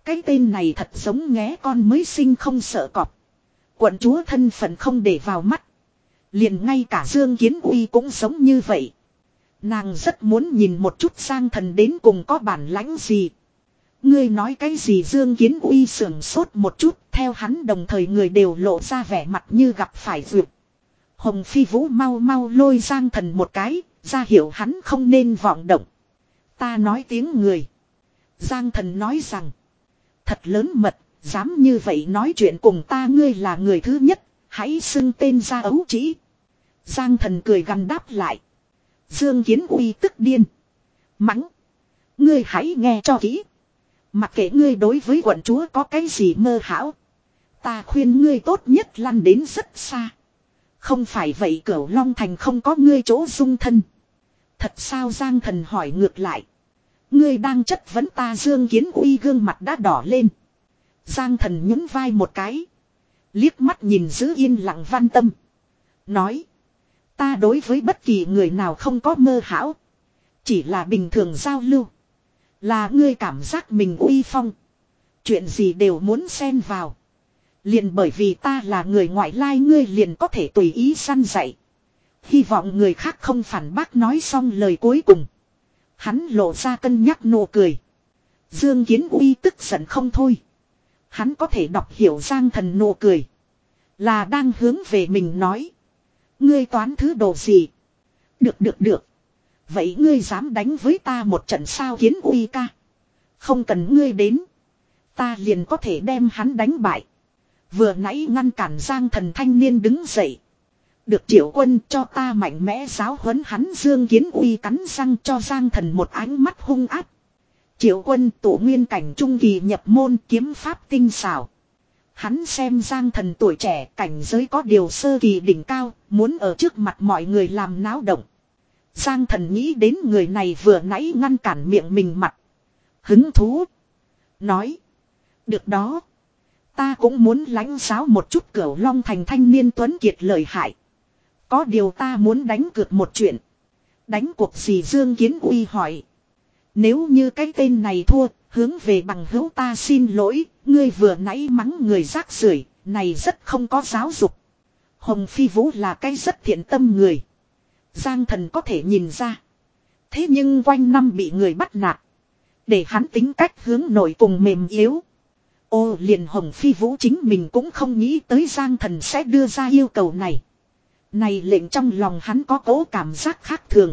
A: Cái tên này thật giống nghé con mới sinh không sợ cọp. Quận chúa thân phận không để vào mắt. Liền ngay cả Dương Kiến Uy cũng giống như vậy. Nàng rất muốn nhìn một chút Giang Thần đến cùng có bản lãnh gì. Ngươi nói cái gì? Dương Kiến Uy sưởng sốt một chút, theo hắn đồng thời người đều lộ ra vẻ mặt như gặp phải vượt. Hồng Phi Vũ mau mau lôi Giang Thần một cái, ra hiệu hắn không nên vọng động. Ta nói tiếng người. Giang Thần nói rằng, thật lớn mật, dám như vậy nói chuyện cùng ta, ngươi là người thứ nhất, hãy xưng tên ra ấu trĩ. Giang Thần cười gằn đáp lại. Dương Kiến Uy tức điên. Mắng. Ngươi hãy nghe cho kỹ. Mặc kệ ngươi đối với quận chúa có cái gì mơ hão, ta khuyên ngươi tốt nhất lăn đến rất xa. Không phải vậy Cửu Long Thành không có ngươi chỗ dung thân. Thật sao? Giang Thần hỏi ngược lại. Ngươi đang chất vấn ta? Dương Kiến Uy gương mặt đã đỏ lên. Giang Thần nhún vai một cái, liếc mắt nhìn giữ yên lặng Văn Tâm, nói. Ta đối với bất kỳ người nào không có mơ hão, chỉ là bình thường giao lưu. Là ngươi cảm giác mình uy phong, chuyện gì đều muốn xen vào. Liền bởi vì ta là người ngoại lai ngươi liền có thể tùy ý săn dạy. Hy vọng người khác không phản bác. Nói xong lời cuối cùng, hắn lộ ra cân nhắc nụ cười. Dương Kiến Uy tức giận không thôi. Hắn có thể đọc hiểu Giang Thần nụ cười là đang hướng về mình nói. Ngươi toán thứ đồ gì? Được được được. Vậy ngươi dám đánh với ta một trận sao Kiến Uy ca? Không cần ngươi đến, ta liền có thể đem hắn đánh bại. Vừa nãy ngăn cản Giang Thần thanh niên đứng dậy. Được Triệu Quân, cho ta mạnh mẽ giáo huấn hắn. Dương Kiến Uy cắn răng cho Giang Thần một ánh mắt hung ác. Triệu Quân tụ nguyên cảnh trung kỳ nhập môn, kiếm pháp tinh xảo. Hắn xem Giang Thần tuổi trẻ, cảnh giới có điều sơ kỳ đỉnh cao, muốn ở trước mặt mọi người làm náo động. Giang Thần nghĩ đến người này vừa nãy ngăn cản miệng mình mặt, hứng thú, nói. Được đó, ta cũng muốn lãnh giáo một chút Cửu Long Thành thanh niên tuấn kiệt lợi hại. Có điều ta muốn đánh cược một chuyện. Đánh cuộc gì? Dương Kiến Uy hỏi. Nếu như cái tên này thua, hướng về bằng hữu ta xin lỗi, ngươi vừa nãy mắng người rác rưởi, này rất không có giáo dục. Hồng Phi Vũ là cái rất thiện tâm người, Giang Thần có thể nhìn ra. Thế nhưng quanh năm bị người bắt nạt, để hắn tính cách hướng nội cùng mềm yếu. Ô, liền Hồng Phi Vũ chính mình cũng không nghĩ tới Giang Thần sẽ đưa ra yêu cầu này. Này lệnh trong lòng hắn có cố cảm giác khác thường.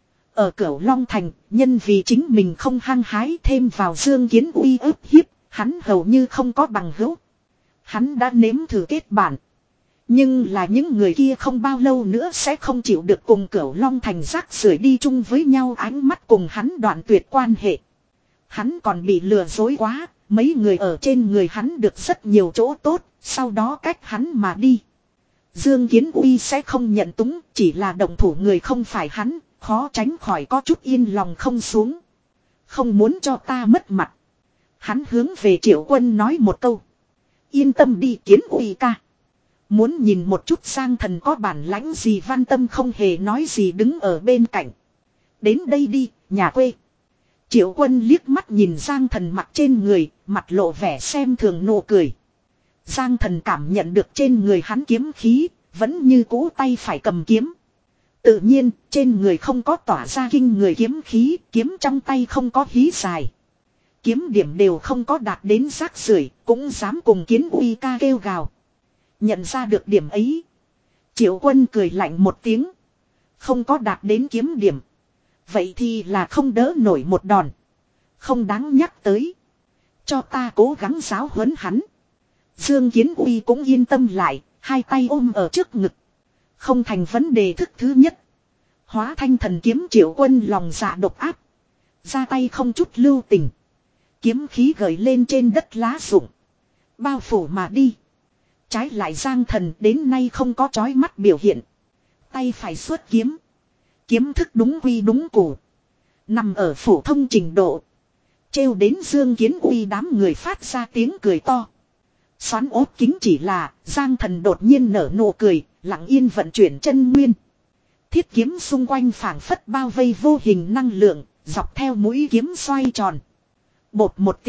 A: Ở Cửu Long Thành, nhân vì chính mình không hăng hái thêm vào Dương Kiến Uy ức hiếp, hắn hầu như không có bằng hữu. Hắn đã nếm thử kết bạn, nhưng là những người kia không bao lâu nữa sẽ không chịu được cùng Cửu Long Thành rác rưởi đi chung với nhau, ánh mắt cùng hắn đoạn tuyệt quan hệ. Hắn còn bị lừa dối quá, mấy người ở trên người hắn được rất nhiều chỗ tốt, sau đó cách hắn mà đi. Dương Kiến Uy sẽ không nhận túng, chỉ là động thủ người không phải hắn, khó tránh khỏi có chút yên lòng không xuống. Không muốn cho ta mất mặt, hắn hướng về Triệu Quân nói một câu. Yên tâm đi Kiến Uy ca. Muốn nhìn một chút Giang Thần có bản lãnh gì? Văn Tâm không hề nói gì đứng ở bên cạnh. Đến đây đi, nhà quê. Triệu Quân liếc mắt nhìn Giang Thần mặt trên người, mặt lộ vẻ xem thường nụ cười. Giang Thần cảm nhận được trên người hắn kiếm khí, vẫn như cũ tay phải cầm kiếm. Tự nhiên, trên người không có tỏa ra kinh người kiếm khí, kiếm trong tay không có hí dài. Kiếm điểm đều không có đạt đến rác rưởi, cũng dám cùng Kiến Uy ca kêu gào. Nhận ra được điểm ấy, Triệu Quân cười lạnh một tiếng. Không có đạt đến kiếm điểm, vậy thì là không đỡ nổi một đòn. Không đáng nhắc tới. Cho ta cố gắng giáo huấn hắn. Dương Kiến Uy cũng yên tâm lại, hai tay ôm ở trước ngực. Không thành vấn đề. Thức thứ nhất, hóa thanh thần kiếm. Triệu Quân lòng dạ độc áp, ra tay không chút lưu tình. Kiếm khí gởi lên trên đất lá rụng, bao phủ mà đi. Trái lại Giang Thần đến nay không có chói mắt biểu hiện. Tay phải xuất kiếm, kiếm thức đúng quy đúng củ, nằm ở phổ thông trình độ, trêu đến Dương Kiến Uy đám người phát ra tiếng cười to. Xoắn ốt kính chỉ là Giang Thần đột nhiên nở nụ cười, lặng yên vận chuyển chân nguyên. Thiết kiếm xung quanh phảng phất bao vây vô hình năng lượng, dọc theo mũi kiếm xoay tròn. Bột một tiếng,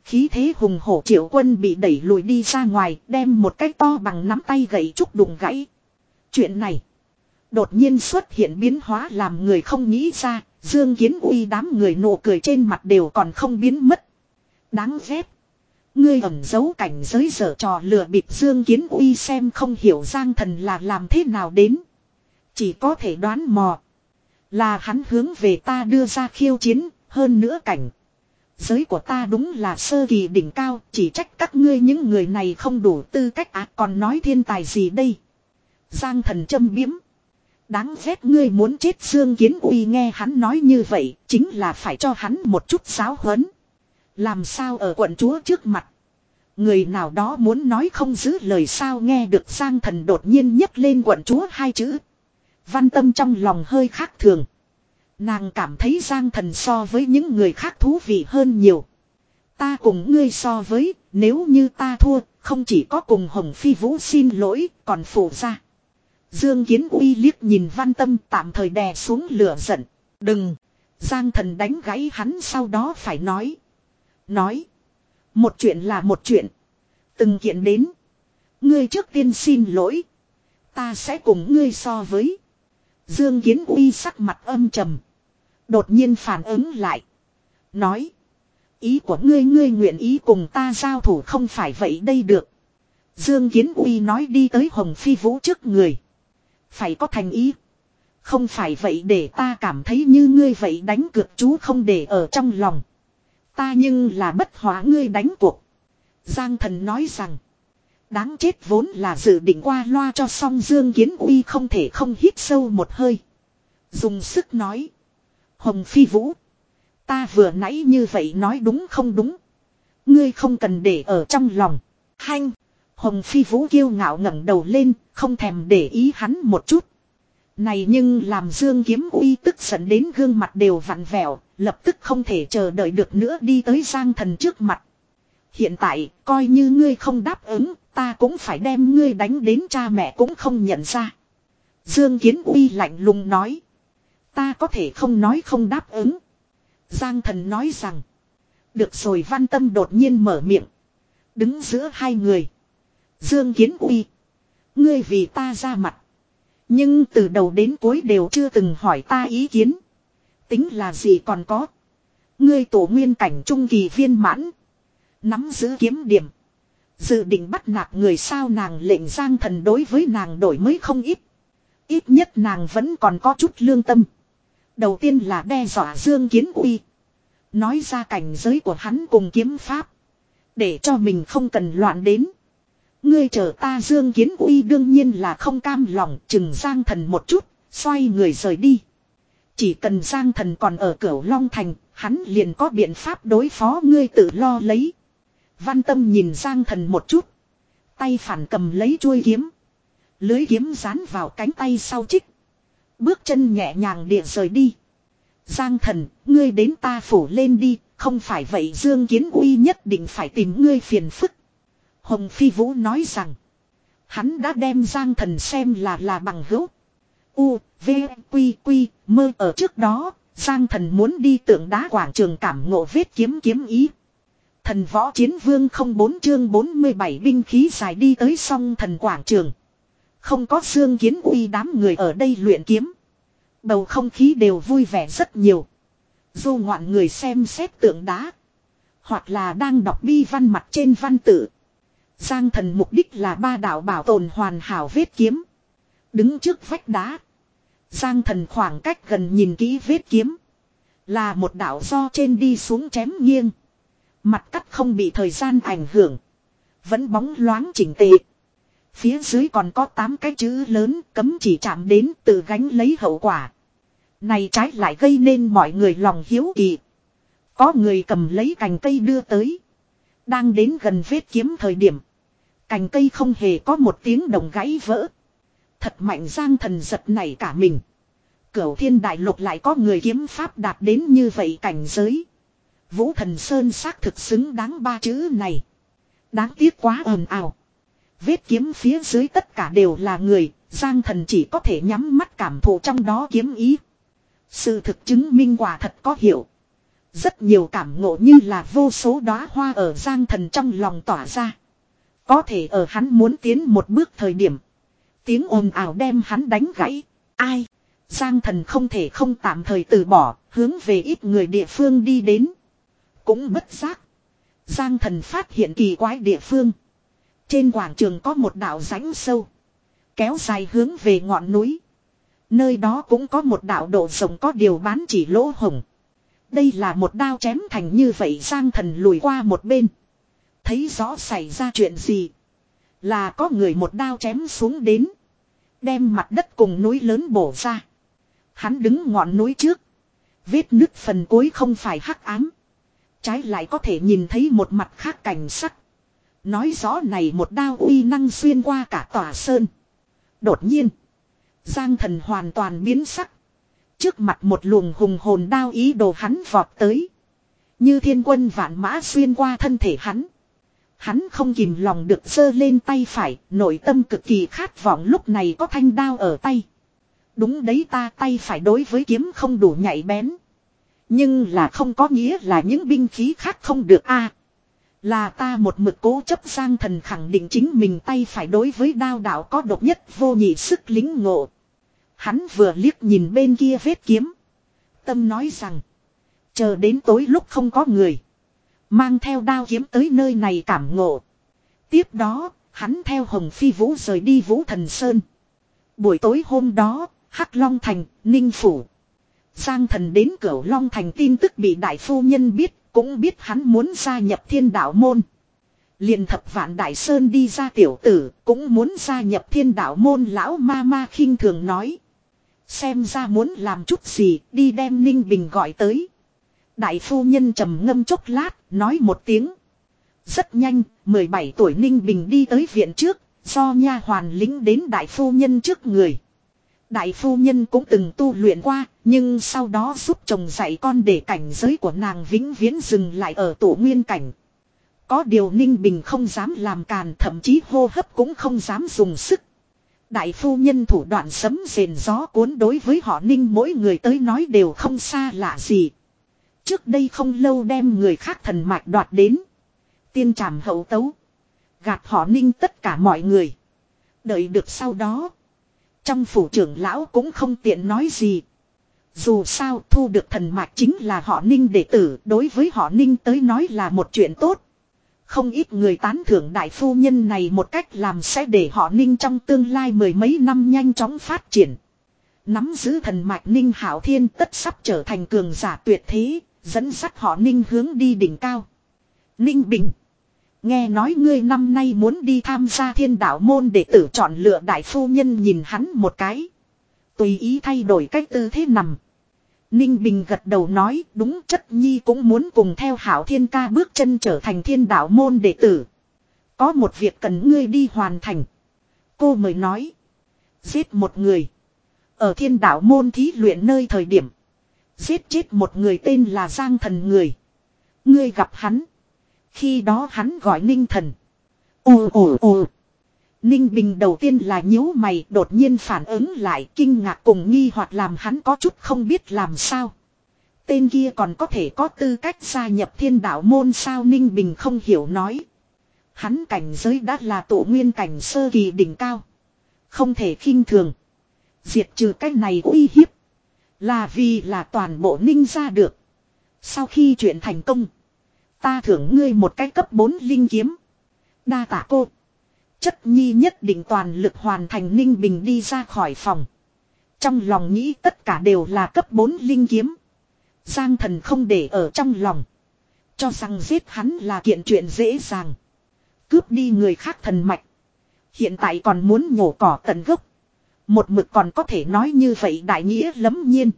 A: Khí thế hùng hổ Triệu Quân bị đẩy lùi đi ra ngoài, đem một cái to bằng nắm tay gậy trúc đụng gãy. Chuyện này đột nhiên xuất hiện biến hóa làm người không nghĩ ra, Dương Kiến Uy đám người nụ cười trên mặt đều còn không biến mất. Đáng ghét. Ngươi ẩn giấu cảnh giới dở trò lừa bịp. Dương Kiến Uy xem không hiểu Giang Thần là làm thế nào đến. Chỉ có thể đoán mò. Là hắn hướng về ta đưa ra khiêu chiến, hơn nữa cảnh giới của ta đúng là sơ kỳ đỉnh cao, chỉ trách các ngươi những người này không đủ tư cách à, còn nói thiên tài gì đây. Giang Thần châm biếm. Đáng ghét, ngươi muốn chết. Dương Kiến Uy nghe hắn nói như vậy, chính là phải cho hắn một chút giáo huấn. Làm sao ở quận chúa trước mặt, người nào đó muốn nói không giữ lời sao. Nghe được Giang Thần đột nhiên nhấc lên quận chúa hai chữ, Văn Tâm trong lòng hơi khác thường. Nàng cảm thấy Giang Thần so với những người khác thú vị hơn nhiều. Ta cùng ngươi so với, nếu như ta thua, không chỉ có cùng Hồng Phi Vũ xin lỗi, còn phụ ra. Dương Kiến Uy liếc nhìn Văn Tâm, tạm thời đè xuống lửa giận. Đừng. Giang Thần đánh gãy hắn, sau đó phải nói. Nói. Một chuyện là một chuyện. Từng kiện đến. Ngươi trước tiên xin lỗi. Ta sẽ cùng ngươi so với. Dương Kiến Uy sắc mặt âm trầm. Đột nhiên phản ứng lại. Nói. Ý của ngươi ngươi nguyện ý cùng ta giao thủ không phải vậy đây được. Dương Kiến Uy nói đi tới Hồng Phi Vũ trước người. Phải có thành ý. Không phải vậy để ta cảm thấy như ngươi vậy đánh cược chú không để ở trong lòng. Ta nhưng là bất hóa ngươi đánh cuộc. Giang Thần nói rằng. Đáng chết, vốn là dự định qua loa cho xong. Dương Kiến Uy không thể không hít sâu một hơi. Dùng sức nói. Hồng Phi Vũ. Ta vừa nãy như vậy nói đúng không đúng. Ngươi không cần để ở trong lòng. Hanh. Hồng Phi Vũ kiêu ngạo ngẩng đầu lên, không thèm để ý hắn một chút. Này nhưng làm Dương Kiếm Uy tức giận đến gương mặt đều vặn vẹo, lập tức không thể chờ đợi được nữa đi tới Giang Thần trước mặt. Hiện tại, coi như ngươi không đáp ứng, ta cũng phải đem ngươi đánh đến cha mẹ cũng không nhận ra. Dương Kiến Uy lạnh lùng nói. Ta có thể không nói không đáp ứng. Giang Thần nói rằng. Được rồi. Văn Tâm đột nhiên mở miệng. Đứng giữa hai người. Dương Kiến Uy. Ngươi vì ta ra mặt. Nhưng từ đầu đến cuối đều chưa từng hỏi ta ý kiến. Tính là gì còn có. Ngươi tổ nguyên cảnh trung kỳ viên mãn. Nắm giữ kiếm điểm. Dự định bắt nạt người sao. Nàng lệnh Giang Thần đối với nàng đổi mới không ít. Ít nhất nàng vẫn còn có chút lương tâm. Đầu tiên là đe dọa Dương Kiến Uy. Nói ra cảnh giới của hắn cùng kiếm pháp. Để cho mình không cần loạn đến. Ngươi chờ ta. Dương Kiến Uy đương nhiên là không cam lòng, chừng Giang Thần một chút, xoay người rời đi. Chỉ cần Giang Thần còn ở Cửu Long Thành, hắn liền có biện pháp đối phó, ngươi tự lo lấy. Văn Tâm nhìn Giang Thần một chút. Tay phản cầm lấy chuôi kiếm. Lưới kiếm dán vào cánh tay sau trích. Bước chân nhẹ nhàng địa rời đi. Giang Thần, ngươi đến ta phủ lên đi, không phải vậy Dương Kiến Uy nhất định phải tìm ngươi phiền phức. Hồng Phi Vũ nói rằng. Hắn đã đem Giang Thần xem là là bằng hữu. U, V, Quy, Quy, mơ ở trước đó, Giang Thần muốn đi tượng đá quảng trường cảm ngộ vết kiếm kiếm ý. Thần võ chiến vương không bốn chương bốn mươi bảy binh khí dài đi tới song thần quảng trường. Không có Dương Kiến Uy đám người ở đây luyện kiếm. Bầu không khí đều vui vẻ rất nhiều. Dù ngoạn người xem xét tượng đá. Hoặc là đang đọc bi văn mặt trên văn tự. Giang Thần mục đích là ba đạo bảo tồn hoàn hảo vết kiếm. Đứng trước vách đá. Giang Thần khoảng cách gần nhìn kỹ vết kiếm. Là một đạo do trên đi xuống chém nghiêng. Mặt cắt không bị thời gian ảnh hưởng. Vẫn bóng loáng chỉnh tề. Phía dưới còn có tám cái chữ lớn cấm chỉ chạm đến, tự gánh lấy hậu quả. Này trái lại gây nên mọi người lòng hiếu kỳ. Có người cầm lấy cành cây đưa tới. Đang đến gần vết kiếm thời điểm. Cành cây không hề có một tiếng động gãy vỡ. Thật mạnh. Giang Thần giật nảy cả mình. Cửu Thiên Đại Lục lại có người kiếm pháp đạt đến như vậy cảnh giới. Vũ Thần Sơn xác thực xứng đáng ba chữ này. Đáng tiếc quá ồn ào. Vết kiếm phía dưới tất cả đều là người. Giang Thần chỉ có thể nhắm mắt cảm thụ trong đó kiếm ý. Sự thực chứng minh quả thật có hiệu. Rất nhiều cảm ngộ như là vô số đóa hoa ở Giang Thần trong lòng tỏa ra. Có thể ở hắn muốn tiến một bước thời điểm. Tiếng ồn ào đem hắn đánh gãy. Ai? Giang Thần không thể không tạm thời từ bỏ, hướng về ít người địa phương đi đến. Cũng bất giác. Giang Thần phát hiện kỳ quái địa phương. Trên quảng trường có một đạo rãnh sâu. Kéo dài hướng về ngọn núi. Nơi đó cũng có một đạo độ rộng có điều bán chỉ lỗ hổng. Đây là một đao chém thành như vậy. Giang Thần lùi qua một bên. Thấy rõ xảy ra chuyện gì. Là có người một đao chém xuống đến. Đem mặt đất cùng núi lớn bổ ra. Hắn đứng ngọn núi trước. Vết nứt phần cuối không phải hắc ám. Trái lại có thể nhìn thấy một mặt khác cảnh sắc. Nói rõ này một đao uy năng xuyên qua cả tòa sơn. Đột nhiên. Giang Thần hoàn toàn biến sắc. Trước mặt một luồng hùng hồn đao ý đồ hắn vọt tới. Như thiên quân vạn mã xuyên qua thân thể hắn. Hắn không kìm lòng được giơ lên tay phải. Nội tâm cực kỳ khát vọng lúc này có thanh đao ở tay. Đúng đấy, ta tay phải đối với kiếm không đủ nhạy bén. Nhưng là không có nghĩa là những binh khí khác không được a. Là ta một mực cố chấp. Giang Thần khẳng định chính mình tay phải đối với đao đạo có độc nhất vô nhị sức lính ngộ. Hắn vừa liếc nhìn bên kia vết kiếm. Tâm nói rằng. Chờ đến tối lúc không có người. Mang theo đao kiếm tới nơi này cảm ngộ. Tiếp đó, hắn theo Hồng Phi Vũ rời đi Vũ Thần Sơn. Buổi tối hôm đó, Hắc Long Thành, Ninh Phủ. Giang Thần đến Cửu Long Thành tin tức bị đại phu nhân biết, cũng biết hắn muốn gia nhập Thiên Đạo môn. Liền Thập Vạn Đại Sơn đi ra tiểu tử, cũng muốn gia nhập Thiên Đạo môn. Lão ma ma khinh thường nói. Xem ra muốn làm chút gì, đi đem Ninh Bình gọi tới. Đại phu nhân trầm ngâm chốc lát, nói một tiếng. Rất nhanh, mười bảy tuổi Ninh Bình đi tới viện trước, do nha hoàn lính đến đại phu nhân trước người. Đại phu nhân cũng từng tu luyện qua, nhưng sau đó giúp chồng dạy con để cảnh giới của nàng vĩnh viễn dừng lại ở tổ nguyên cảnh. Có điều Ninh Bình không dám làm càn, thậm chí hô hấp cũng không dám dùng sức. Đại phu nhân thủ đoạn sấm rền gió cuốn đối với họ Ninh mỗi người tới nói đều không xa lạ gì. Trước đây không lâu đem người khác thần mạch đoạt đến. Tiên trảm hậu tấu. Gạt họ Ninh tất cả mọi người. Đợi được sau đó. Trong phủ trưởng lão cũng không tiện nói gì. Dù sao thu được thần mạch chính là họ Ninh đệ tử. Đối với họ Ninh tới nói là một chuyện tốt. Không ít người tán thưởng đại phu nhân này một cách làm sẽ để họ Ninh trong tương lai mười mấy năm nhanh chóng phát triển. Nắm giữ thần mạch Ninh Hạo Thiên tất sắp trở thành cường giả tuyệt thế, dẫn dắt họ Ninh hướng đi đỉnh cao. Ninh Bình, nghe nói ngươi năm nay muốn đi tham gia Thiên Đạo môn đệ tử chọn lựa. Đại phu nhân nhìn hắn một cái. Tùy ý thay đổi cách tư thế nằm. Ninh Bình gật đầu nói đúng, chất nhi cũng muốn cùng theo Hạo Thiên ca bước chân trở thành Thiên Đạo môn đệ tử. Có một việc cần ngươi đi hoàn thành. Cô mới nói. Giết một người. Ở Thiên Đạo môn thí luyện nơi thời điểm. Giết chết một người tên là Giang Thần người. Ngươi gặp hắn. Khi đó hắn gọi Ninh Thần. Ồ ồ ồ. Ninh Bình đầu tiên là nhíu mày, đột nhiên phản ứng lại, kinh ngạc cùng nghi hoặc làm hắn có chút không biết làm sao. Tên kia còn có thể có tư cách gia nhập Thiên Đạo môn sao? Ninh Bình không hiểu nói. Hắn cảnh giới đã là tổ nguyên cảnh sơ kỳ đỉnh cao. Không thể khinh thường. Diệt trừ cái này uy hiếp. Là vì là toàn bộ Ninh gia được. Sau khi chuyện thành công. Ta thưởng ngươi một cái cấp bốn linh kiếm. Đa tạ cô. Chất nhi nhất định toàn lực hoàn thành. Ninh Bình đi ra khỏi phòng. Trong lòng nghĩ tất cả đều là cấp bốn linh kiếm. Giang Thần không để ở trong lòng. Cho rằng giết hắn là kiện chuyện dễ dàng. Cướp đi người khác thần mạch. Hiện tại còn muốn nhổ cỏ tận gốc. Một mực còn có thể nói như vậy đại nghĩa lẫm nhiên.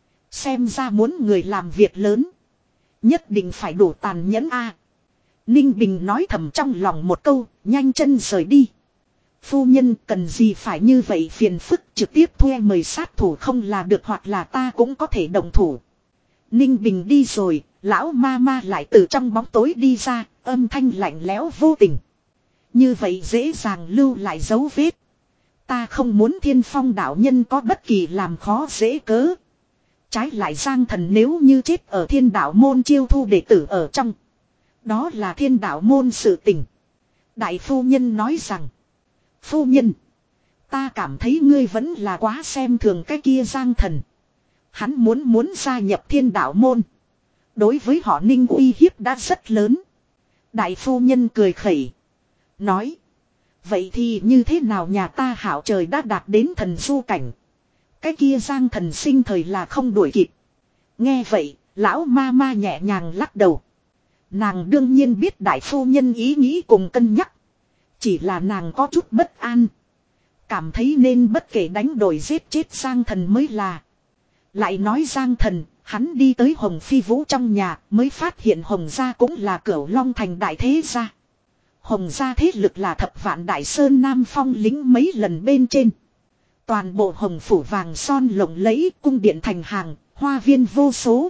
A: Xem ra muốn người làm việc lớn. Nhất định phải đủ tàn nhẫn a. Ninh Bình nói thầm trong lòng một câu, nhanh chân rời đi. Phu nhân cần gì phải như vậy phiền phức, trực tiếp thuê mời sát thủ không là được, hoặc là ta cũng có thể động thủ. Ninh Bình đi rồi, lão ma ma lại từ trong bóng tối đi ra, âm thanh lạnh lẽo vô tình. Như vậy dễ dàng lưu lại dấu vết. Ta không muốn Thiên Phong đạo nhân có bất kỳ làm khó dễ cớ. Trái lại Giang Thần nếu như chết ở thiên đạo môn chiêu thu đệ tử ở trong. Đó là thiên đạo môn sự tình. Đại phu nhân nói rằng. Phu nhân. Ta cảm thấy ngươi vẫn là quá xem thường cái kia Giang Thần. Hắn muốn muốn gia nhập thiên đạo môn. Đối với họ Ninh uy hiếp đã rất lớn. Đại phu nhân cười khẩy. Nói. Vậy thì như thế nào nhà ta hảo trời đã đạt đến thần du cảnh. Cái kia Giang Thần sinh thời là không đuổi kịp. Nghe vậy, lão ma ma nhẹ nhàng lắc đầu. Nàng đương nhiên biết đại phu nhân ý nghĩ cùng cân nhắc. Chỉ là nàng có chút bất an. Cảm thấy nên bất kể đánh đổi giết chết Giang Thần mới là. Lại nói Giang Thần, hắn đi tới Hồng Phi Vũ trong nhà mới phát hiện Hồng gia cũng là Cửu Long thành đại thế gia. Hồng gia thế lực là thập vạn đại sơn Nam Phong lính mấy lần bên trên. Toàn bộ Hồng phủ vàng son lộng lẫy, cung điện thành hàng, hoa viên vô số.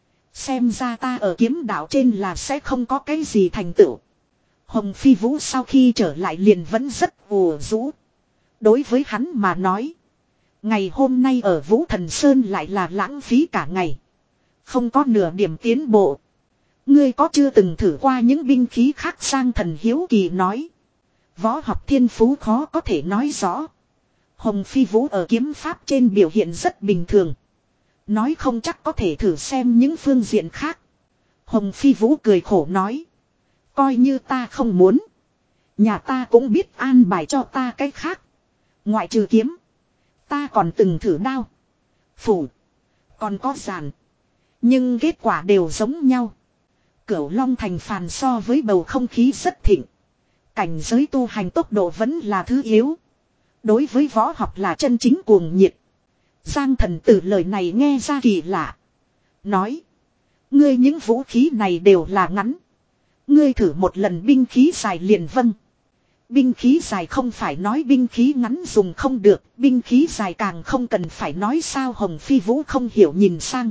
A: Xem ra ta ở kiếm đạo trên là sẽ không có cái gì thành tựu. Hồng Phi Vũ sau khi trở lại liền vẫn rất ủ rũ. Đối với hắn mà nói. Ngày hôm nay ở Vũ Thần Sơn lại là lãng phí cả ngày. Không có nửa điểm tiến bộ. Ngươi có chưa từng thử qua những binh khí khác Giang Thần hiếu kỳ nói. Võ học thiên phú khó có thể nói rõ. Hồng Phi Vũ ở kiếm pháp trên biểu hiện rất bình thường. Nói không chắc có thể thử xem những phương diện khác. Hồng Phi Vũ cười khổ nói. Coi như ta không muốn. Nhà ta cũng biết an bài cho ta cái khác. Ngoại trừ kiếm. Ta còn từng thử đao. Phủ. Còn có giàn. Nhưng kết quả đều giống nhau. Cửu Long thành phàn so với bầu không khí rất thịnh. Cảnh giới tu hành tốc độ vẫn là thứ yếu. Đối với võ học là chân chính cuồng nhiệt. Giang Thần từ lời này nghe ra kỳ lạ. Nói. Ngươi những vũ khí này đều là ngắn. Ngươi thử một lần binh khí dài liền vâng. Binh khí dài không phải nói binh khí ngắn dùng không được. Binh khí dài càng không cần phải nói sao Hồng Phi Vũ không hiểu nhìn sang.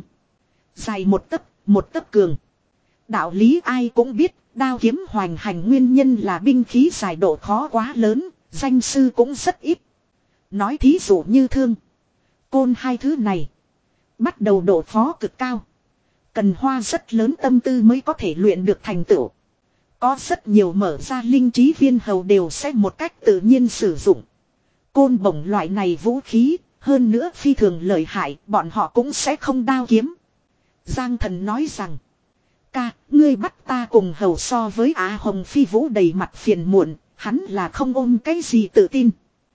A: Dài một tấc, một tấc cường. Đạo lý ai cũng biết. Đao kiếm hoành hành nguyên nhân là binh khí dài độ khó quá lớn. Danh sư cũng rất ít. Nói thí dụ như thương. Côn hai thứ này. Bắt đầu độ khó cực cao. Cần hoa rất lớn tâm tư mới có thể luyện được thành tựu. Có rất nhiều mở ra linh trí viên hầu đều sẽ một cách tự nhiên sử dụng. Côn bổng loại này vũ khí. Hơn nữa phi thường lợi hại. Bọn họ cũng sẽ không đao kiếm. Giang Thần nói rằng. Ca, ngươi bắt ta cùng hầu so với Á Hồng Phi Vũ đầy mặt phiền muộn. Hắn là không ôm cái gì tự tin.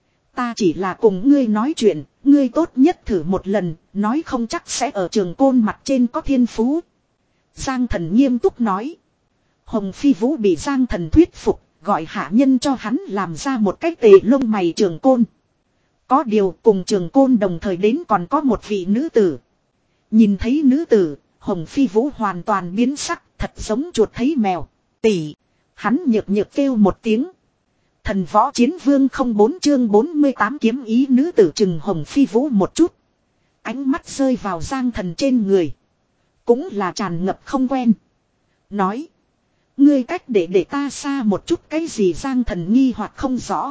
A: Ta chỉ là cùng ngươi nói chuyện, ngươi tốt nhất thử một lần, nói không chắc sẽ ở trường côn mặt trên có thiên phú. Giang Thần nghiêm túc nói. Hồng Phi Vũ bị Giang Thần thuyết phục, gọi hạ nhân cho hắn làm ra một cái tề lông mày trường côn. Có điều cùng trường côn đồng thời đến còn có một vị nữ tử. Nhìn thấy nữ tử, Hồng Phi Vũ hoàn toàn biến sắc, thật giống chuột thấy mèo. Tỷ, hắn nhược nhược kêu một tiếng. Thần võ chiến vương không bốn chương bốn mươi tám kiếm ý nữ tử trừng Hồng Phi Vũ một chút. Ánh mắt rơi vào Giang Thần trên người. Cũng là tràn ngập không quen. Nói. Ngươi cách để để ta xa một chút cái gì Giang Thần nghi hoặc không rõ.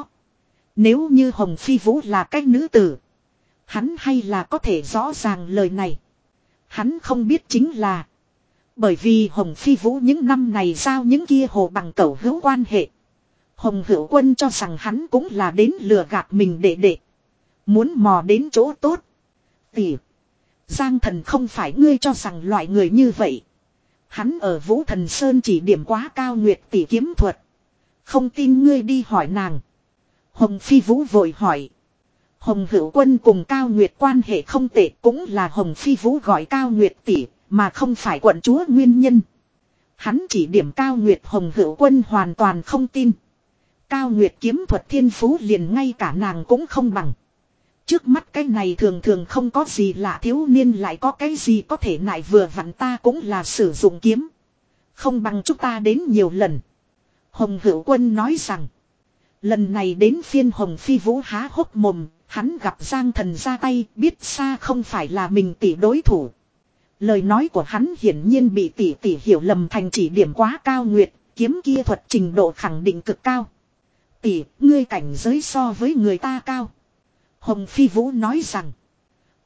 A: Nếu như Hồng Phi Vũ là cái nữ tử. Hắn hay là có thể rõ ràng lời này. Hắn không biết chính là. Bởi vì Hồng Phi Vũ những năm này giao những kia hồ bằng cẩu hữu quan hệ. Hồng Hữu Quân cho rằng hắn cũng là đến lừa gạt mình để để. Muốn mò đến chỗ tốt. Tỷ. Giang Thần không phải ngươi cho rằng loại người như vậy. Hắn ở Vũ Thần Sơn chỉ điểm quá Cao Nguyệt tỷ kiếm thuật. Không tin ngươi đi hỏi nàng. Hồng Phi Vũ vội hỏi. Hồng Hữu Quân cùng Cao Nguyệt quan hệ không tệ cũng là Hồng Phi Vũ gọi Cao Nguyệt tỷ mà không phải quận chúa nguyên nhân. Hắn chỉ điểm Cao Nguyệt Hồng Hữu Quân hoàn toàn không tin. Cao Nguyệt kiếm thuật thiên phú liền ngay cả nàng cũng không bằng. Trước mắt cái này thường thường không có gì lạ thiếu niên lại có cái gì có thể nại vừa vặn ta cũng là sử dụng kiếm. Không bằng chúng ta đến nhiều lần. Hồng Hữu Quân nói rằng. Lần này đến phiên Hồng Phi Vũ há hốc mồm, hắn gặp Giang Thần ra tay biết xa không phải là mình tỷ đối thủ. Lời nói của hắn hiển nhiên bị tỷ tỷ hiểu lầm thành chỉ điểm quá Cao Nguyệt, kiếm kia thuật trình độ khẳng định cực cao. Tỷ, ngươi cảnh giới so với người ta cao. Hồng Phi Vũ nói rằng.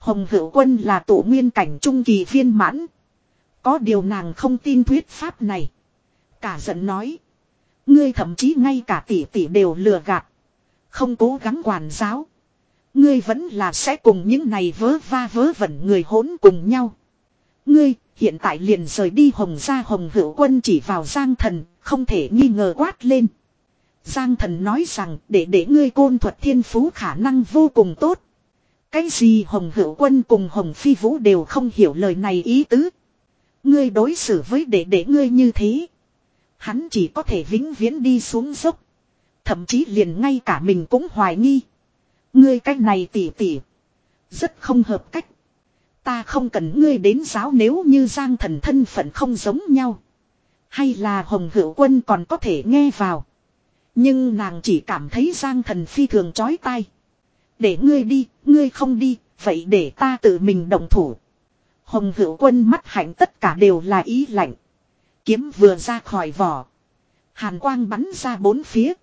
A: Hồng Hữu Quân là tổ nguyên cảnh trung kỳ viên mãn. Có điều nàng không tin thuyết pháp này. Cả giận nói. Ngươi thậm chí ngay cả tỷ tỷ đều lừa gạt. Không cố gắng quản giáo. Ngươi vẫn là sẽ cùng những này vớ va vớ vẩn người hỗn cùng nhau. Ngươi hiện tại liền rời đi Hồng gia. Hồng Hữu Quân chỉ vào Giang Thần, không thể nghi ngờ quát lên. Giang Thần nói rằng để để ngươi côn thuật thiên phú khả năng vô cùng tốt. Cái gì Hồng Hữu Quân cùng Hồng Phi Vũ đều không hiểu lời này ý tứ. Ngươi đối xử với để để ngươi như thế. Hắn chỉ có thể vĩnh viễn đi xuống dốc. Thậm chí liền ngay cả mình cũng hoài nghi. Ngươi cách này tỉ tỉ. Rất không hợp cách. Ta không cần ngươi đến giáo nếu như Giang Thần thân phận không giống nhau. Hay là Hồng Hữu Quân còn có thể nghe vào. Nhưng nàng chỉ cảm thấy Giang Thần phi thường chói tai. Để ngươi đi, ngươi không đi, vậy để ta tự mình động thủ. Hồng Hữu Quân mắt hạnh tất cả đều là ý lạnh. Kiếm vừa ra khỏi vỏ. Hàn quang bắn ra bốn phía.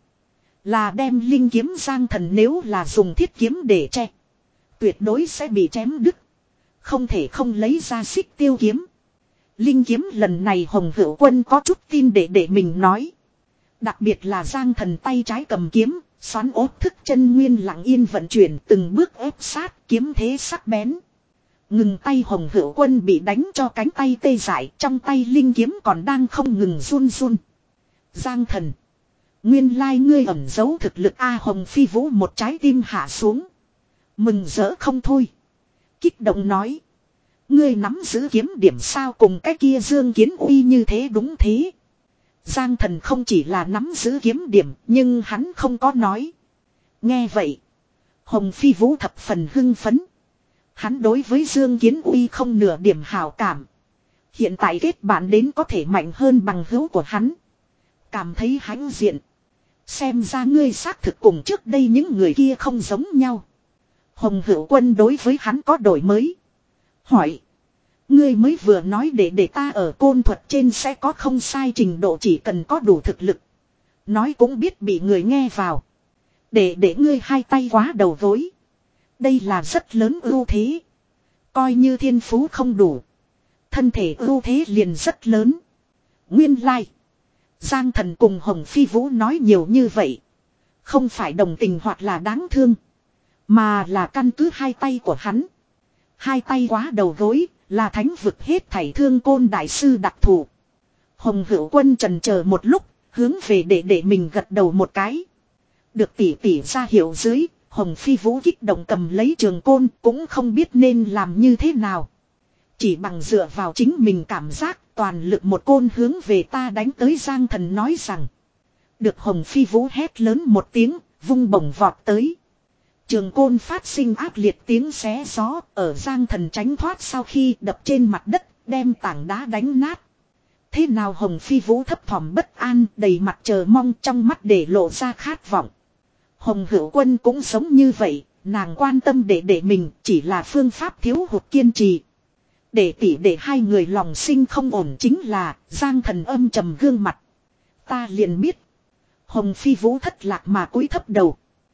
A: Là đem linh kiếm Giang Thần nếu là dùng thiết kiếm để che. Tuyệt đối sẽ bị chém đứt. Không thể không lấy ra xích tiêu kiếm. Linh kiếm lần này Hồng Hữu Quân có chút tin để để mình nói. Đặc biệt là Giang Thần tay trái cầm kiếm. Xoắn ốp thức chân nguyên lặng yên vận chuyển từng bước ép sát kiếm thế sắc bén. Ngừng tay Hồng Hữu Quân bị đánh cho cánh tay tê dại, trong tay linh kiếm còn đang không ngừng run run. Giang Thần. Nguyên lai ngươi ẩn giấu thực lực A. Hồng Phi Vũ một trái tim hạ xuống. Mừng rỡ không thôi. Kích động nói. Ngươi nắm giữ kiếm điểm sao cùng cái kia Dương Kiến Uy như thế đúng thế. Giang Thần không chỉ là nắm giữ kiếm điểm nhưng hắn không có nói. Nghe vậy. Hồng Phi Vũ thập phần hưng phấn. Hắn đối với Dương Kiến Uy không nửa điểm hảo cảm. Hiện tại kết bạn đến có thể mạnh hơn bằng hữu của hắn. Cảm thấy hãnh diện. Xem ra ngươi xác thực cùng trước đây những người kia không giống nhau. Hồng Hữu Quân đối với hắn có đổi mới. Hỏi. Ngươi mới vừa nói để để ta ở côn thuật trên sẽ có không sai trình độ chỉ cần có đủ thực lực. Nói cũng biết bị người nghe vào. Để để ngươi hai tay quá đầu gối. Đây là rất lớn ưu thế. Coi như thiên phú không đủ. Thân thể ưu thế liền rất lớn. Nguyên lai. Like. Giang Thần cùng Hồng Phi Vũ nói nhiều như vậy. Không phải đồng tình hoặc là đáng thương. Mà là căn cứ hai tay của hắn. Hai tay quá đầu gối. Là thánh vực hết thảy thương côn đại sư đặc thù. Hồng Hữu Quân trần chờ một lúc. Hướng về để để mình gật đầu một cái. Được tỉ tỉ ra hiệu dưới. Hồng Phi Vũ kích động cầm lấy trường côn. Cũng không biết nên làm như thế nào. Chỉ bằng dựa vào chính mình cảm giác. Toàn lực một côn hướng về ta đánh tới. Giang Thần nói rằng. Được Hồng Phi Vũ hét lớn một tiếng. Vung bổng vọt tới. Trường côn phát sinh ác liệt tiếng xé gió. Ở Giang Thần tránh thoát sau khi đập trên mặt đất. Đem tảng đá đánh nát. Thế nào Hồng Phi Vũ thấp thỏm bất an. Đầy mặt chờ mong trong mắt để lộ ra khát vọng. Hồng Hữu Quân cũng giống như vậy. Nàng quan tâm để để mình. Chỉ là phương pháp thiếu hụt kiên trì. Để tỉ để hai người lòng sinh không ổn chính là Giang Thần âm trầm gương mặt. Ta liền biết. Hồng Phi Vũ thất lạc mà cúi thấp đầu.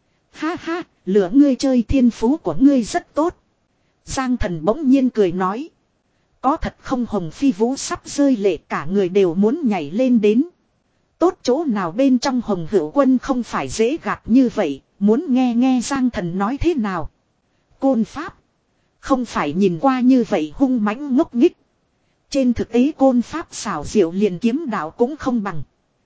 A: Ha ha, lửa ngươi chơi thiên phú của ngươi rất tốt. Giang Thần bỗng nhiên cười nói. Có thật không Hồng Phi Vũ sắp rơi lệ cả người đều muốn nhảy lên đến. Tốt chỗ nào bên trong Hồng Hữu Quân không phải dễ gạt như vậy, muốn nghe nghe Giang Thần nói thế nào. Côn pháp. Không phải nhìn qua như vậy hung mãnh ngốc nghích. Trên thực tế côn pháp xảo diệu liền kiếm đạo cũng không bằng.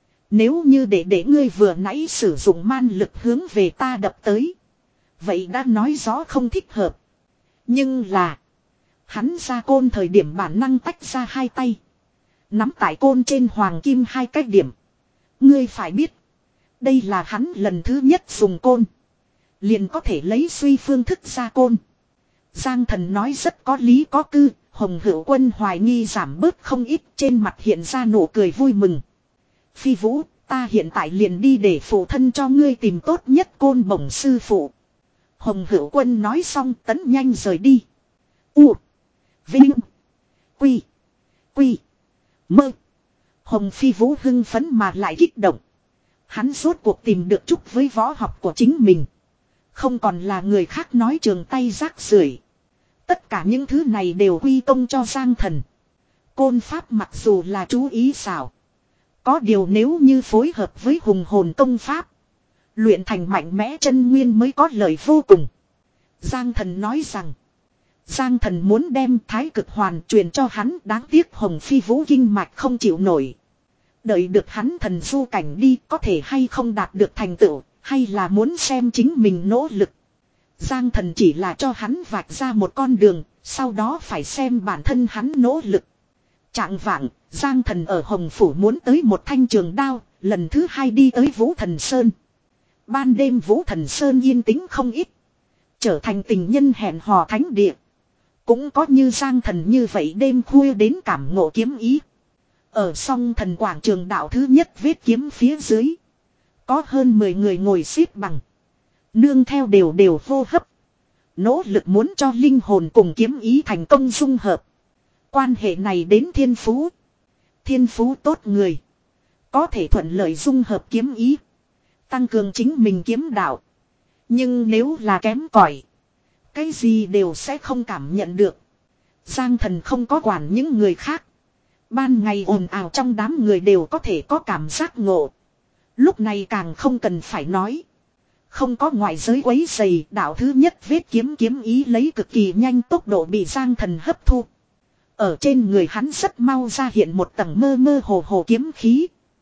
A: Nếu như để để ngươi vừa nãy sử dụng man lực hướng về ta đập tới. Vậy đã nói rõ không thích hợp. Nhưng là. Hắn ra côn thời điểm bản năng tách ra hai tay. Nắm tại côn trên hoàng kim hai cái điểm. Ngươi phải biết. Đây là hắn lần thứ nhất dùng côn. Liền có thể lấy suy phương thức ra côn. Giang Thần nói rất có lý có cư. Hồng Hữu Quân hoài nghi giảm bớt không ít. Trên mặt hiện ra nụ cười vui mừng. Phi Vũ, ta hiện tại liền đi để phụ thân cho ngươi tìm tốt nhất côn bổng sư phụ. Hồng Hữu Quân nói xong tấn nhanh rời đi. U. Vinh. Quy. Quy. Mơ. Hồng Phi Vũ hưng phấn mà lại kích động. Hắn rốt cuộc tìm được chút với võ học của chính mình. Không còn là người khác nói trường tay rác rưởi. Tất cả những thứ này đều quy công cho Giang Thần. Côn pháp mặc dù là chú ý xảo. Có điều nếu như phối hợp với hùng hồn công pháp. Luyện thành mạnh mẽ chân nguyên mới có lợi vô cùng. Giang Thần nói rằng. Giang Thần muốn đem thái cực hoàn truyền cho hắn, đáng tiếc Hồng Phi Vũ kinh mạch không chịu nổi. Đợi được hắn thần du cảnh đi, có thể hay không đạt được thành tựu, hay là muốn xem chính mình nỗ lực. Giang Thần chỉ là cho hắn vạch ra một con đường, sau đó phải xem bản thân hắn nỗ lực. Trạng vạng, Giang Thần ở Hồng Phủ muốn tới một thanh trường đao, lần thứ hai đi tới Vũ Thần Sơn. Ban đêm Vũ Thần Sơn yên tĩnh không ít. Trở thành tình nhân hẹn hò thánh địa. Cũng có như Giang Thần như vậy đêm khuya đến cảm ngộ kiếm ý. Ở song thần quảng trường đạo thứ nhất vết kiếm phía dưới. Có hơn mười người ngồi xếp bằng. Nương theo đều đều hô hấp. Nỗ lực muốn cho linh hồn cùng kiếm ý thành công dung hợp. Quan hệ này đến thiên phú. Thiên phú tốt người. Có thể thuận lợi dung hợp kiếm ý. Tăng cường chính mình kiếm đạo. Nhưng nếu là kém cỏi, cái gì đều sẽ không cảm nhận được. Giang Thần không có quản những người khác. Ban ngày ồn ào trong đám người đều có thể có cảm giác ngộ. Lúc này càng không cần phải nói. Không có ngoại giới quấy rầy, đạo thứ nhất vết kiếm kiếm ý lấy cực kỳ nhanh tốc độ bị Giang Thần hấp thu. Ở trên người hắn rất mau ra hiện một tầng mơ mơ hồ hồ kiếm khí.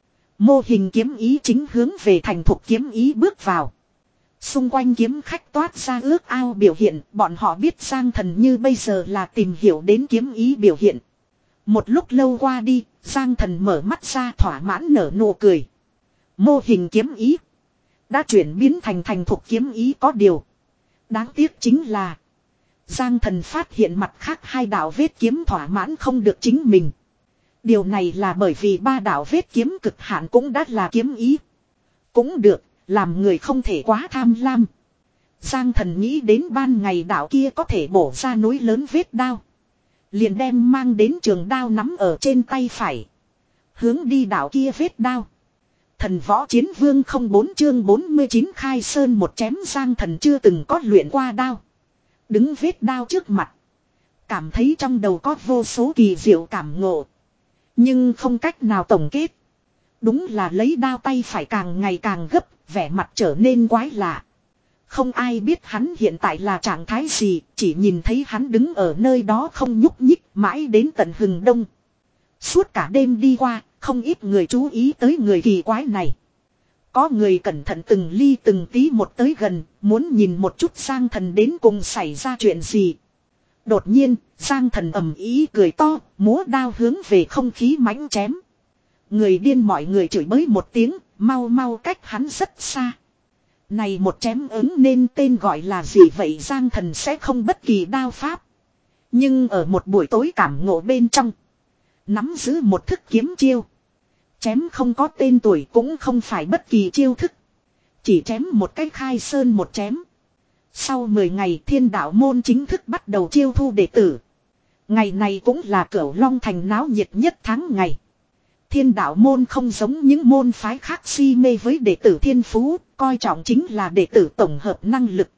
A: Mô hình kiếm ý chính hướng về thành thục kiếm ý bước vào. Xung quanh kiếm khách toát ra ước ao biểu hiện, bọn họ biết Giang Thần như bây giờ là tìm hiểu đến kiếm ý biểu hiện. Một lúc lâu qua đi, Giang Thần mở mắt ra thỏa mãn nở nụ cười. Mô hình kiếm ý đã chuyển biến thành thành thục kiếm ý, có điều đáng tiếc chính là Giang Thần phát hiện mặt khác hai đạo vết kiếm thỏa mãn không được chính mình. Điều này là bởi vì ba đạo vết kiếm cực hạn cũng đã là kiếm ý. Cũng được, làm người không thể quá tham lam. Giang Thần nghĩ đến ban ngày đạo kia có thể bổ ra núi lớn vết đao. Liền đem mang đến trường đao nắm ở trên tay phải. Hướng đi đạo kia vết đao. Thần võ chiến vương không bốn chương bốn mươi chín khai sơn một chém. Giang Thần chưa từng có luyện qua đao. Đứng vết đao trước mặt. Cảm thấy trong đầu có vô số kỳ diệu cảm ngộ. Nhưng không cách nào tổng kết. Đúng là lấy đao tay phải càng ngày càng gấp, vẻ mặt trở nên quái lạ. Không ai biết hắn hiện tại là trạng thái gì, chỉ nhìn thấy hắn đứng ở nơi đó không nhúc nhích mãi đến tận hừng đông. Suốt cả đêm đi qua, không ít người chú ý tới người kỳ quái này. Có người cẩn thận từng ly từng tí một tới gần, muốn nhìn một chút Giang Thần đến cùng xảy ra chuyện gì. Đột nhiên, Giang Thần ầm ý cười to, múa đao hướng về không khí mãnh chém. Người điên mọi người chửi bới một tiếng, mau mau cách hắn rất xa. Này một chém ứng nên tên gọi là gì vậy? Giang Thần sẽ không bất kỳ đao pháp. Nhưng ở một buổi tối cảm ngộ bên trong, nắm giữ một thức kiếm chiêu. Chém không có tên tuổi cũng không phải bất kỳ chiêu thức. Chỉ chém một cái khai sơn một chém. Sau mười ngày Thiên Đạo môn chính thức bắt đầu chiêu thu đệ tử. Ngày này cũng là Cửu Long thành náo nhiệt nhất tháng ngày. Thiên Đạo môn không giống những môn phái khác si mê với đệ tử thiên phú, coi trọng chính là đệ tử tổng hợp năng lực.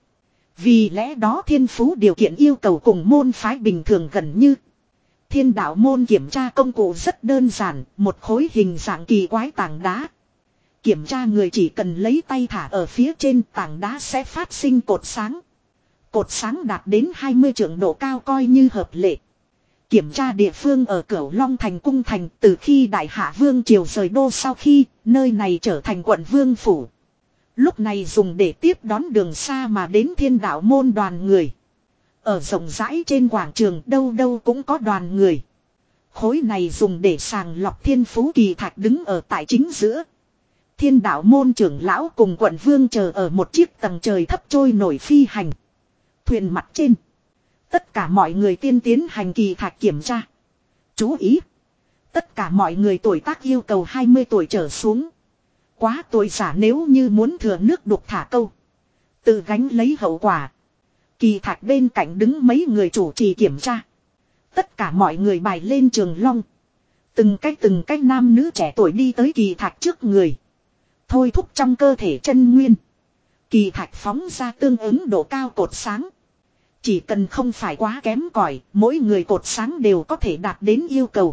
A: Vì lẽ đó thiên phú điều kiện yêu cầu cùng môn phái bình thường gần như. Thiên Đạo môn kiểm tra công cụ rất đơn giản, một khối hình dạng kỳ quái tảng đá. Kiểm tra người chỉ cần lấy tay thả ở phía trên, tảng đá sẽ phát sinh cột sáng. Cột sáng đạt đến hai mươi trượng độ cao coi như hợp lệ. Kiểm tra địa phương ở Cửu Long thành cung thành, từ khi Đại Hạ Vương triều rời đô sau khi nơi này trở thành quận vương phủ. Lúc này dùng để tiếp đón đường xa mà đến Thiên Đạo môn đoàn người. Ở rộng rãi trên quảng trường đâu đâu cũng có đoàn người. Khối này dùng để sàng lọc thiên phú kỳ thạch đứng ở tại chính giữa. Thiên Đạo môn trưởng lão cùng quận vương chờ ở một chiếc tầng trời thấp trôi nổi phi hành. Thuyền mặt trên. Tất cả mọi người tiên tiến hành kỳ thạch kiểm tra. Chú ý. Tất cả mọi người tuổi tác yêu cầu hai mươi tuổi trở xuống. Quá tuổi giả nếu như muốn thừa nước đục thả câu. Tự gánh lấy hậu quả. Kỳ thạch bên cạnh đứng mấy người chủ trì kiểm tra. Tất cả mọi người bài lên trường long. Từng cách từng cách nam nữ trẻ tuổi đi tới kỳ thạch trước người. Thôi thúc trong cơ thể chân nguyên. Kỳ thạch phóng ra tương ứng độ cao cột sáng. Chỉ cần không phải quá kém cỏi, mỗi người cột sáng đều có thể đạt đến yêu cầu.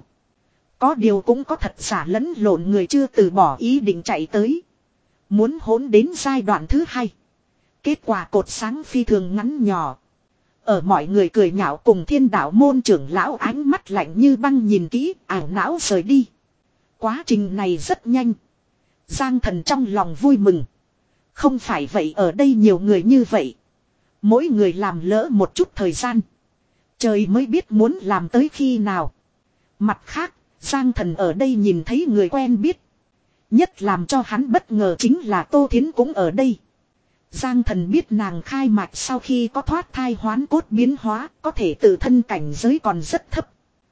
A: Có điều cũng có thật giả lẫn lộn người chưa từ bỏ ý định chạy tới. Muốn hỗn đến giai đoạn thứ hai. Kết quả cột sáng phi thường ngắn nhỏ. Ở mọi người cười nhạo cùng thiên đạo môn trưởng lão ánh mắt lạnh như băng nhìn kỹ, ảo não rời đi. Quá trình này rất nhanh. Giang Thần trong lòng vui mừng. Không phải vậy ở đây nhiều người như vậy. Mỗi người làm lỡ một chút thời gian. Trời mới biết muốn làm tới khi nào. Mặt khác, Giang Thần ở đây nhìn thấy người quen biết. Nhất làm cho hắn bất ngờ chính là Tô Thiến cũng ở đây. Giang Thần biết nàng khai mạch sau khi có thoát thai hoán cốt biến hóa, có thể tự thân cảnh giới còn rất thấp.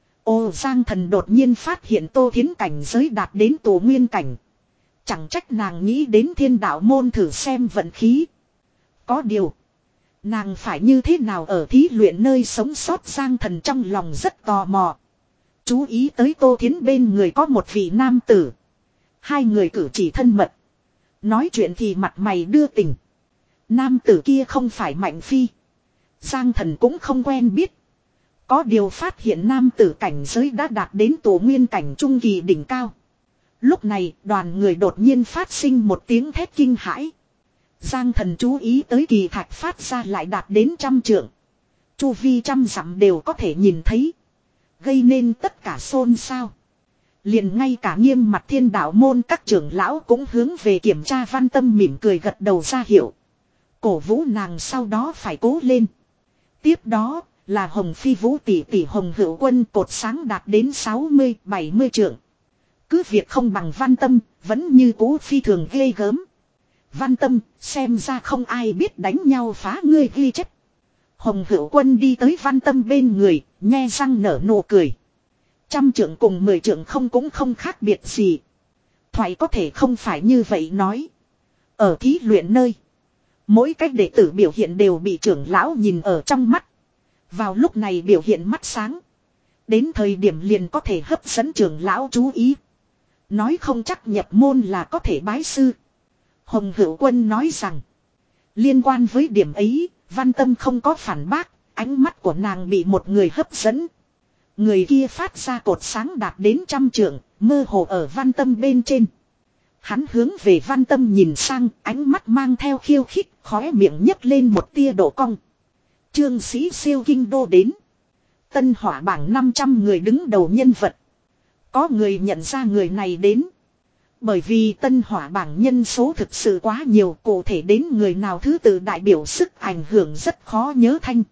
A: Ô Giang Thần đột nhiên phát hiện Tô Thiến cảnh giới đạt đến tổ nguyên cảnh. Chẳng trách nàng nghĩ đến thiên đạo môn thử xem vận khí. Có điều, nàng phải như thế nào ở thí luyện nơi sống sót, Giang Thần trong lòng rất tò mò. Chú ý tới Tô Thiến bên người có một vị nam tử. Hai người cử chỉ thân mật. Nói chuyện thì mặt mày đưa tình. Nam tử kia không phải Mạnh Phi. Giang Thần cũng không quen biết. Có điều phát hiện nam tử cảnh giới đã đạt đến tổ nguyên cảnh trung kỳ đỉnh cao. Lúc này đoàn người đột nhiên phát sinh một tiếng thét kinh hãi. Giang Thần chú ý tới kỳ thạch phát ra lại đạt đến trăm trượng. Chu vi trăm dặm đều có thể nhìn thấy. Gây nên tất cả xôn xao. Liền ngay cả nghiêm mặt thiên đạo môn các trưởng lão cũng hướng về kiểm tra Văn Tâm mỉm cười gật đầu ra hiệu. Cổ vũ nàng sau đó phải cố lên. Tiếp đó là Hồng Phi Vũ tỷ tỷ Hồng Hữu Quân, cột sáng đạt đến sáu mươi bảy mươi trượng. Cứ việc không bằng Văn Tâm, vẫn như cũ phi thường ghê gớm. Văn Tâm, xem ra không ai biết đánh nhau phá ngươi ghi chép. Hồng Hữu Quân đi tới Văn Tâm bên người, nhe răng nở nụ cười. Trăm trượng cùng mười trượng không cũng không khác biệt gì. Thoại có thể không phải như vậy nói. Ở thí luyện nơi, mỗi cách đệ tử biểu hiện đều bị trưởng lão nhìn ở trong mắt. Vào lúc này biểu hiện mắt sáng. Đến thời điểm liền có thể hấp dẫn trưởng lão chú ý. Nói không chắc nhập môn là có thể bái sư. Hồng Hữu Quân nói rằng, liên quan với điểm ấy, Văn Tâm không có phản bác, ánh mắt của nàng bị một người hấp dẫn. Người kia phát ra cột sáng đạt đến trăm trượng, mơ hồ ở Văn Tâm bên trên. Hắn hướng về Văn Tâm nhìn sang, ánh mắt mang theo khiêu khích, khóe miệng nhấc lên một tia độ cong. Trương Sĩ Siêu kinh đô đến. Tân hỏa bảng năm trăm người đứng đầu nhân vật. Có người nhận ra người này đến. Bởi vì tân hỏa bảng nhân số thực sự quá nhiều, cụ thể đến người nào thứ tự đại biểu sức ảnh hưởng rất khó nhớ thanh.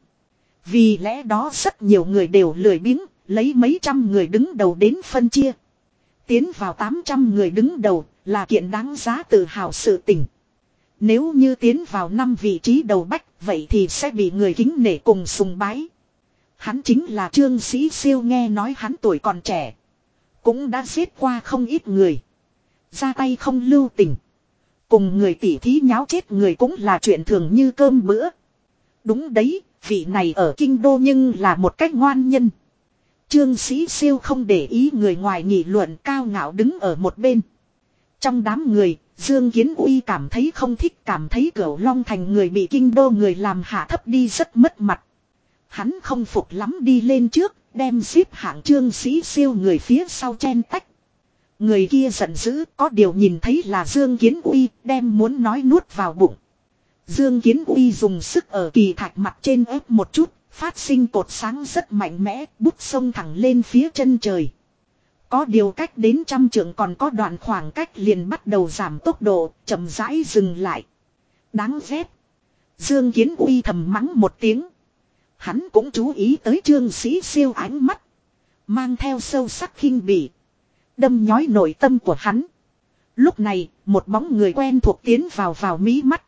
A: Vì lẽ đó rất nhiều người đều lười biếng, lấy mấy trăm người đứng đầu đến phân chia. Tiến vào tám trăm người đứng đầu là kiện đáng giá tự hào sự tình. Nếu như tiến vào năm vị trí đầu bách, vậy thì sẽ bị người kính nể cùng sùng bái. Hắn chính là Trương Sĩ Siêu, nghe nói hắn tuổi còn trẻ. Cũng đã giết qua không ít người. Ra tay không lưu tình. Cùng người tỉ thí nháo chết người cũng là chuyện thường như cơm bữa. Đúng đấy, vị này ở kinh đô nhưng là một cách ngoan nhân. Trương Sĩ Siêu không để ý người ngoài nghị luận, cao ngạo đứng ở một bên. Trong đám người, Dương Kiến Uy cảm thấy không thích, cảm thấy Cửu Long Thành người bị kinh đô người làm hạ thấp đi rất mất mặt. Hắn không phục lắm đi lên trước, đem xếp hạng Trương Sĩ Siêu người phía sau chen tách. Người kia giận dữ, có điều nhìn thấy là Dương Kiến Uy, đem muốn nói nuốt vào bụng. Dương Kiến Uy dùng sức ở kỳ thạch mặt trên ép một chút, phát sinh cột sáng rất mạnh mẽ, bút sông thẳng lên phía chân trời. Có điều cách đến trăm trượng còn có đoạn khoảng cách liền bắt đầu giảm tốc độ, chậm rãi dừng lại. Đáng ghét. Dương Kiến Uy thầm mắng một tiếng. Hắn cũng chú ý tới Trương Sĩ Siêu ánh mắt, mang theo sâu sắc khinh bỉ, đâm nhói nội tâm của hắn. Lúc này, một bóng người quen thuộc tiến vào vào mí mắt.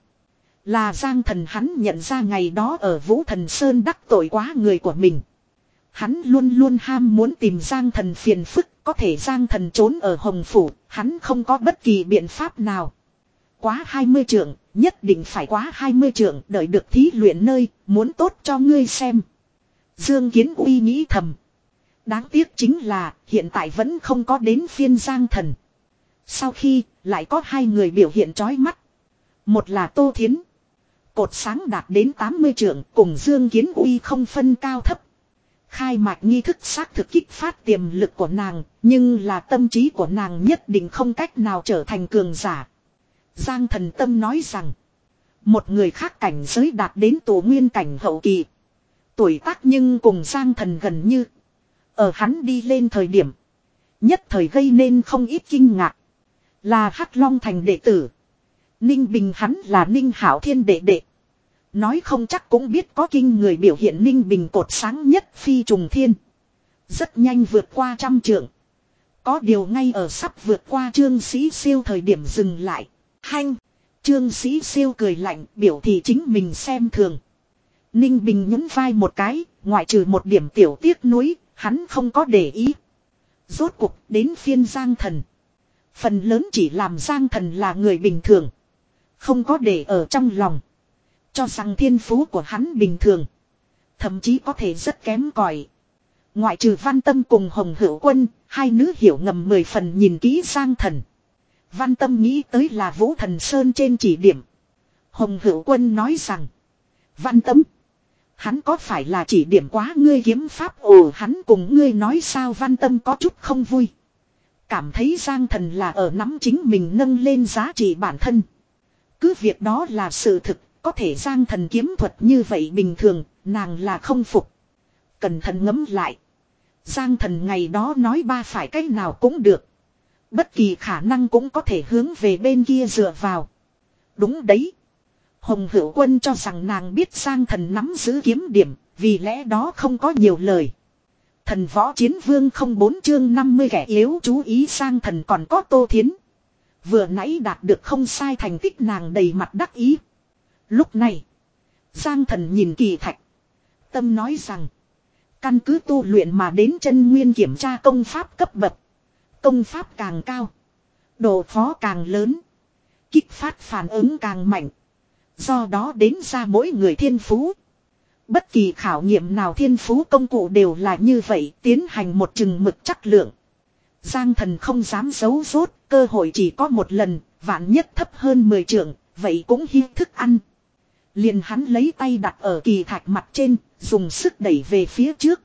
A: Là Giang Thần, hắn nhận ra ngày đó ở Vũ Thần Sơn đắc tội quá người của mình. Hắn luôn luôn ham muốn tìm Giang Thần phiền phức, có thể Giang Thần trốn ở Hồng Phủ, hắn không có bất kỳ biện pháp nào. Quá hai mươi trượng, nhất định phải quá hai mươi trượng, đợi được thí luyện nơi, muốn tốt cho ngươi xem. Dương Kiến Uy nghĩ thầm. Đáng tiếc chính là, hiện tại vẫn không có đến phiên Giang Thần. Sau khi, lại có hai người biểu hiện chói mắt. Một là Tô Thiến. Cột sáng đạt đến tám mươi trượng cùng Dương Kiến Uy không phân cao thấp. Khai mạch nghi thức xác thực kích phát tiềm lực của nàng, nhưng là tâm trí của nàng nhất định không cách nào trở thành cường giả. Giang Thần Tâm nói rằng, một người khác cảnh giới đạt đến tổ nguyên cảnh hậu kỳ. Tuổi tác nhưng cùng Giang Thần gần như. Ở hắn đi lên thời điểm, nhất thời gây nên không ít kinh ngạc. Là Hắc Long Thành đệ tử. Ninh Bình hắn là Ninh Hảo Thiên đệ đệ. Nói không chắc cũng biết có kinh người biểu hiện Ninh Bình cột sáng nhất phi trùng thiên. Rất nhanh vượt qua trăm trượng. Có điều ngay ở sắp vượt qua Trương Sĩ Siêu thời điểm dừng lại. Hanh! Trương Sĩ Siêu cười lạnh biểu thị chính mình xem thường. Ninh Bình nhún vai một cái, ngoại trừ một điểm tiểu tiếc nuối, hắn không có để ý. Rốt cuộc đến phiên Giang Thần. Phần lớn chỉ làm Giang Thần là người bình thường. Không có để ở trong lòng. Cho rằng thiên phú của hắn bình thường. Thậm chí có thể rất kém cỏi. Ngoại trừ Văn Tâm cùng Hồng Hữu Quân, hai nữ hiểu ngầm mười phần nhìn kỹ Giang Thần. Văn Tâm nghĩ tới là Vũ Thần Sơn trên chỉ điểm. Hồng Hữu Quân nói rằng, Văn Tâm, hắn có phải là chỉ điểm quá ngươi kiếm pháp? Ồ, hắn cùng ngươi nói sao? Văn Tâm có chút không vui. Cảm thấy Giang Thần là ở nắm chính mình nâng lên giá trị bản thân. Cứ việc đó là sự thực, có thể Giang Thần kiếm thuật như vậy bình thường, nàng là không phục. Cẩn thận ngẫm lại. Giang Thần ngày đó nói ba phải cách nào cũng được. Bất kỳ khả năng cũng có thể hướng về bên kia dựa vào. Đúng đấy. Hồng Hữu Quân cho rằng nàng biết Giang Thần nắm giữ kiếm điểm, vì lẽ đó không có nhiều lời. Thần Võ Chiến Vương không bốn chương năm mươi kẻ yếu chú ý Giang Thần còn có Tô Thiến. Vừa nãy đạt được không sai thành tích nàng đầy mặt đắc ý. Lúc này, Giang Thần nhìn Kỳ Thạch. Tâm nói rằng, căn cứ tu luyện mà đến chân nguyên kiểm tra công pháp cấp bậc. Công pháp càng cao, độ khó càng lớn, kích phát phản ứng càng mạnh. Do đó đến ra mỗi người thiên phú. Bất kỳ khảo nghiệm nào thiên phú công cụ đều là như vậy, tiến hành một chừng mực chắc lượng. Giang Thần không dám giấu rốt, cơ hội chỉ có một lần, vạn nhất thấp hơn mười trượng, vậy cũng hi thức ăn. Liền hắn lấy tay đặt ở Kỳ Thạch mặt trên, dùng sức đẩy về phía trước.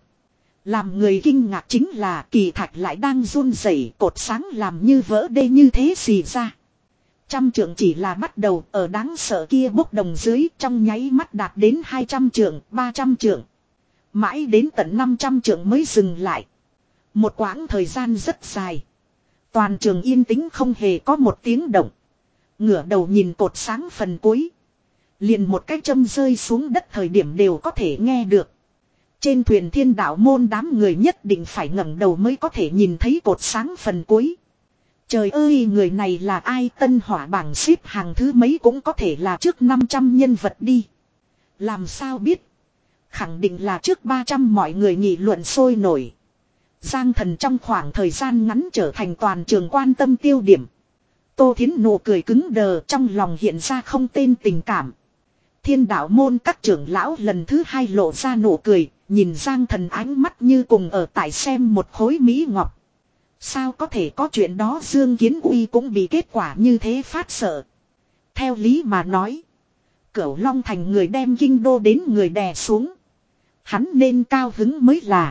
A: Làm người kinh ngạc chính là Kỳ Thạch lại đang run rẩy, cột sáng làm như vỡ đê như thế xì ra. Trăm trượng chỉ là bắt đầu, ở đáng sợ kia bốc đồng dưới trong nháy mắt đạt đến hai trăm trượng, ba trăm trượng. Mãi đến tận năm trăm trượng mới dừng lại. Một quãng thời gian rất dài. Toàn trường yên tĩnh không hề có một tiếng động. Ngửa đầu nhìn cột sáng phần cuối. Liền một cái châm rơi xuống đất thời điểm đều có thể nghe được. Trên thuyền Thiên Đạo môn đám người nhất định phải ngẩng đầu mới có thể nhìn thấy cột sáng phần cuối. Trời ơi, người này là ai? Tân Hỏa bảng xếp hàng thứ mấy cũng có thể là trước năm trăm nhân vật đi. Làm sao biết? Khẳng định là trước ba trăm, mọi người nghị luận sôi nổi. Giang Thần trong khoảng thời gian ngắn trở thành toàn trường quan tâm tiêu điểm. Tô Thiến nụ cười cứng đờ, trong lòng hiện ra không tên tình cảm. Thiên Đạo môn các trưởng lão lần thứ hai lộ ra nụ cười, nhìn Giang Thần ánh mắt như cùng ở tại xem một khối mỹ ngọc. Sao có thể có chuyện đó? Dương Kiến Uy cũng bị kết quả như thế phát sợ. Theo lý mà nói, Cửu Long Thành người đem kinh đô đến người đè xuống, hắn nên cao hứng mới là.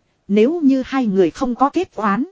A: Nếu như hai người không có kết oán,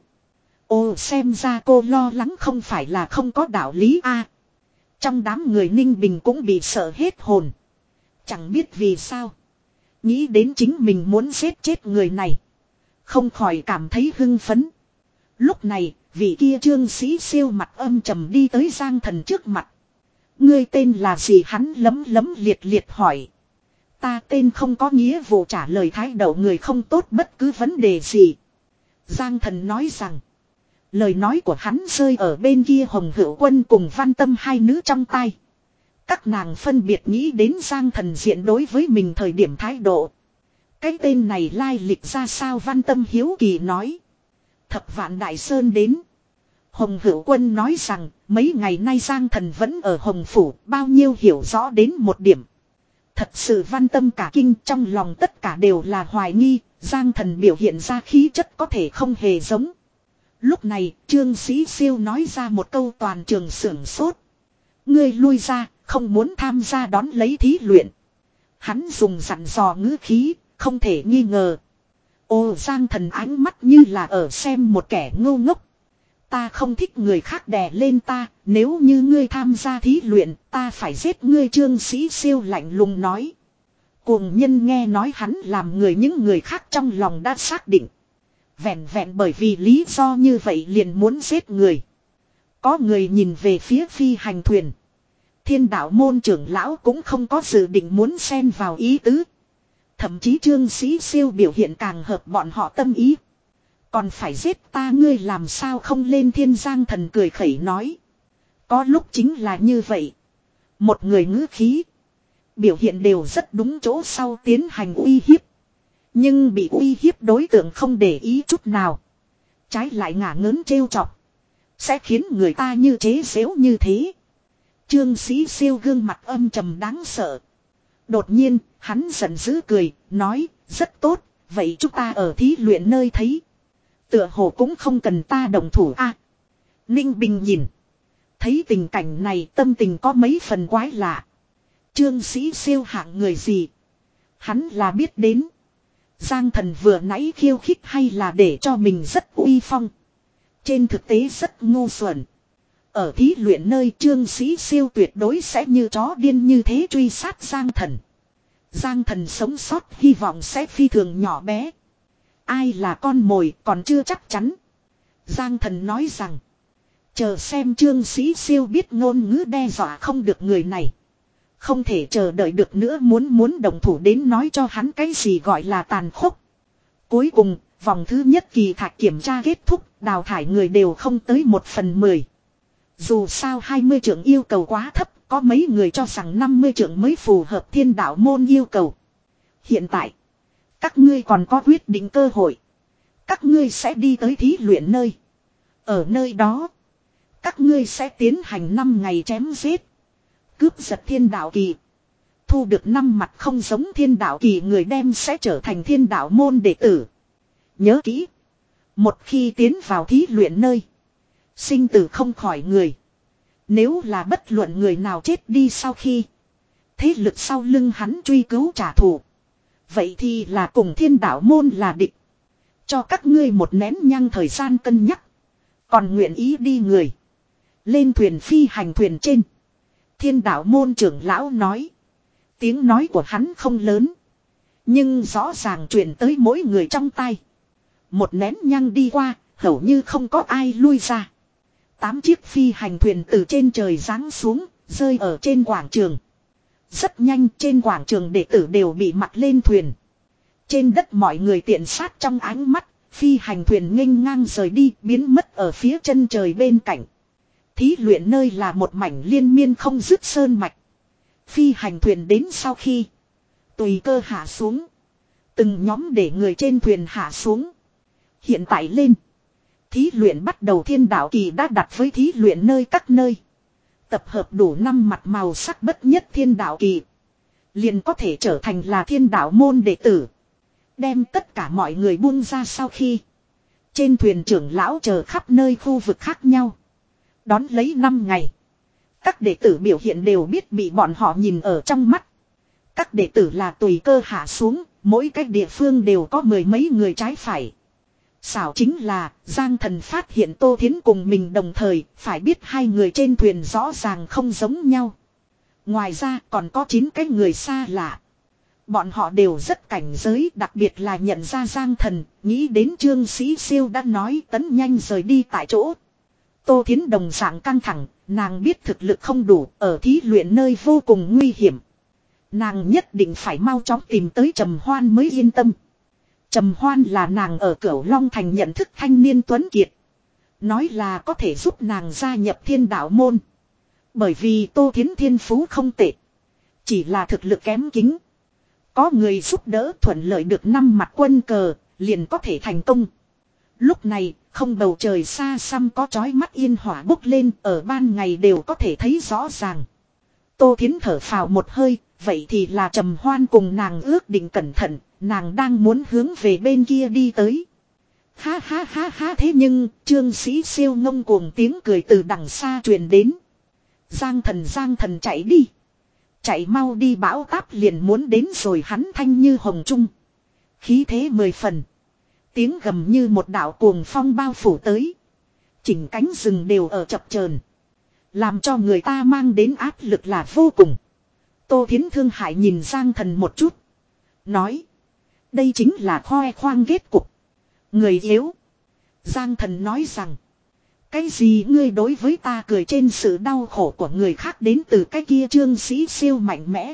A: ồ, xem ra cô lo lắng không phải là không có đạo lý a. Trong đám người Ninh Bình cũng bị sợ hết hồn. Chẳng biết vì sao, nghĩ đến chính mình muốn giết chết người này, không khỏi cảm thấy hưng phấn. Lúc này, vị kia Trương Sĩ Siêu mặt âm trầm đi tới Giang Thần trước mặt. Ngươi tên là gì? Hắn lấm lấm liệt liệt hỏi. Ta tên không có nghĩa vụ trả lời thái độ người không tốt bất cứ vấn đề gì. Giang Thần nói rằng. Lời nói của hắn rơi ở bên kia Hồng Hữu Quân cùng Văn Tâm hai nữ trong tai. Các nàng phân biệt nghĩ đến Giang Thần diện đối với mình thời điểm thái độ. Cái tên này lai lịch ra sao? Văn Tâm hiếu kỳ nói. Thập Vạn Đại Sơn đến. Hồng Hữu Quân nói rằng mấy ngày nay Giang Thần vẫn ở Hồng Phủ, bao nhiêu hiểu rõ đến một điểm. Thật sự Văn Tâm cả kinh, trong lòng tất cả đều là hoài nghi, Giang Thần biểu hiện ra khí chất có thể không hề giống. Lúc này Trương Sĩ Siêu nói ra một câu toàn trường sưởng sốt. Ngươi lui ra, không muốn tham gia đón lấy thí luyện. Hắn dùng dặn dò ngữ khí, không thể nghi ngờ. Ô Giang Thần ánh mắt như là ở xem một kẻ ngu ngốc. Ta không thích người khác đè lên ta, nếu như ngươi tham gia thí luyện, ta phải giết ngươi. Trương Sĩ Siêu lạnh lùng nói. Cuồng nhân nghe nói hắn làm người những người khác trong lòng đã xác định. Vẹn vẹn bởi vì lý do như vậy liền muốn giết người. Có người nhìn về phía phi hành thuyền. Thiên đạo môn trưởng lão cũng không có dự định muốn xen vào ý tứ. Thậm chí Trương Sĩ Siêu biểu hiện càng hợp bọn họ tâm ý. Còn phải giết ta, ngươi làm sao không lên? Thiên Giang Thần cười khẩy nói. Có lúc chính là như vậy. Một người ngữ khí, biểu hiện đều rất đúng chỗ sau tiến hành uy hiếp. Nhưng bị uy hiếp đối tượng không để ý chút nào. Trái lại ngả ngớn trêu chọc. Sẽ khiến người ta như chế giễu như thế. Trương Sĩ Siêu gương mặt âm trầm đáng sợ. Đột nhiên, hắn giận dữ cười, nói, rất tốt, vậy chúng ta ở thí luyện nơi thấy. Tựa hồ cũng không cần ta động thủ a. Ninh Bình nhìn. Thấy tình cảnh này tâm tình có mấy phần quái lạ. Trương Sĩ Siêu hạng người gì? Hắn là biết đến. Giang Thần vừa nãy khiêu khích hay là để cho mình rất uy phong. Trên thực tế rất ngu xuẩn. Ở thí luyện nơi Trương Sĩ Siêu tuyệt đối sẽ như chó điên như thế truy sát Giang Thần. Giang Thần sống sót hy vọng sẽ phi thường nhỏ bé. Ai là con mồi còn chưa chắc chắn. Giang Thần nói rằng. Chờ xem Trương Sĩ Siêu biết ngôn ngữ đe dọa không được người này. Không thể chờ đợi được nữa, muốn muốn đồng thủ đến nói cho hắn cái gì gọi là tàn khốc. Cuối cùng, vòng thứ nhất kỳ thạch kiểm tra kết thúc, đào thải người đều không tới một phần mười. Dù sao hai mươi trượng yêu cầu quá thấp, có mấy người cho rằng năm mươi trượng mới phù hợp thiên đạo môn yêu cầu. Hiện tại, các ngươi còn có quyết định cơ hội. Các ngươi sẽ đi tới thí luyện nơi. Ở nơi đó, các ngươi sẽ tiến hành năm ngày chém giết. Cướp giật thiên đạo kỳ. Thu được năm mặt không giống thiên đạo kỳ người đem sẽ trở thành thiên đạo môn đệ tử. Nhớ kỹ. Một khi tiến vào thí luyện nơi. Sinh tử không khỏi người. Nếu là bất luận người nào chết đi sau khi. Thế lực sau lưng hắn truy cứu trả thù. Vậy thì là cùng thiên đạo môn là địch. Cho các ngươi một nén nhang thời gian cân nhắc. Còn nguyện ý đi người. Lên thuyền phi hành thuyền trên. Thiên đạo môn trưởng lão nói. Tiếng nói của hắn không lớn. Nhưng rõ ràng truyền tới mỗi người trong tay. Một nén nhang đi qua, hầu như không có ai lui ra. Tám chiếc phi hành thuyền từ trên trời giáng xuống, rơi ở trên quảng trường. Rất nhanh trên quảng trường đệ tử đều bị mặc lên thuyền. Trên đất mọi người tiện sát trong ánh mắt, phi hành thuyền nghênh ngang rời đi, biến mất ở phía chân trời bên cạnh. Thí luyện nơi là một mảnh liên miên không dứt sơn mạch. Phi hành thuyền đến sau khi tùy cơ hạ xuống. Từng nhóm để người trên thuyền hạ xuống. Hiện tại lên. Thí luyện bắt đầu, thiên đạo kỳ đã đặt với thí luyện nơi các nơi. Tập hợp đủ năm mặt màu sắc bất nhất thiên đạo kỳ. Liền có thể trở thành là thiên đạo môn đệ tử. Đem tất cả mọi người buông ra sau khi. Trên thuyền trưởng lão chờ khắp nơi khu vực khác nhau. Đón lấy năm ngày. Các đệ tử biểu hiện đều biết bị bọn họ nhìn ở trong mắt. Các đệ tử là tùy cơ hạ xuống, mỗi cách địa phương đều có mười mấy người trái phải. Xảo chính là, Giang Thần phát hiện Tô Thiến cùng mình đồng thời, phải biết hai người trên thuyền rõ ràng không giống nhau. Ngoài ra còn có chín cái người xa lạ. Bọn họ đều rất cảnh giới, đặc biệt là nhận ra Giang Thần, nghĩ đến Trương Sĩ Siêu đã nói tấn nhanh rời đi tại chỗ. Tô Thiến đồng dạng căng thẳng, nàng biết thực lực không đủ, ở thí luyện nơi vô cùng nguy hiểm. Nàng nhất định phải mau chóng tìm tới Trầm Hoan mới yên tâm. Trầm Hoan là nàng ở Cửu Long Thành nhận thức thanh niên tuấn kiệt. Nói là có thể giúp nàng gia nhập thiên đạo môn. Bởi vì Tô Thiến thiên phú không tệ. Chỉ là thực lực kém kính. Có người giúp đỡ thuận lợi được năm mặt quân cờ, liền có thể thành công. Lúc này, không bầu trời xa xăm có chói mắt yên hỏa bốc lên, ở ban ngày đều có thể thấy rõ ràng. Tô Thiến thở phào một hơi, vậy thì là Trầm Hoan cùng nàng ước định cẩn thận, nàng đang muốn hướng về bên kia đi tới. Ha ha ha ha, thế nhưng, Trương Sĩ Siêu ngông cuồng tiếng cười từ đằng xa truyền đến. Giang Thần Giang Thần chạy đi. Chạy mau đi, bão táp liền muốn đến rồi. Hắn thanh như hồng trung, khí thế mười phần. Tiếng gầm như một đạo cuồng phong bao phủ tới. Chỉnh cánh rừng đều ở chập chờn, làm cho người ta mang đến áp lực là vô cùng. Tô Thiến thương hại nhìn Giang Thần một chút, nói: đây chính là khoe khoang kết cục. Người yếu. Giang Thần nói rằng: cái gì ngươi đối với ta cười trên sự đau khổ của người khác đến từ cái kia Trương Sĩ Siêu mạnh mẽ.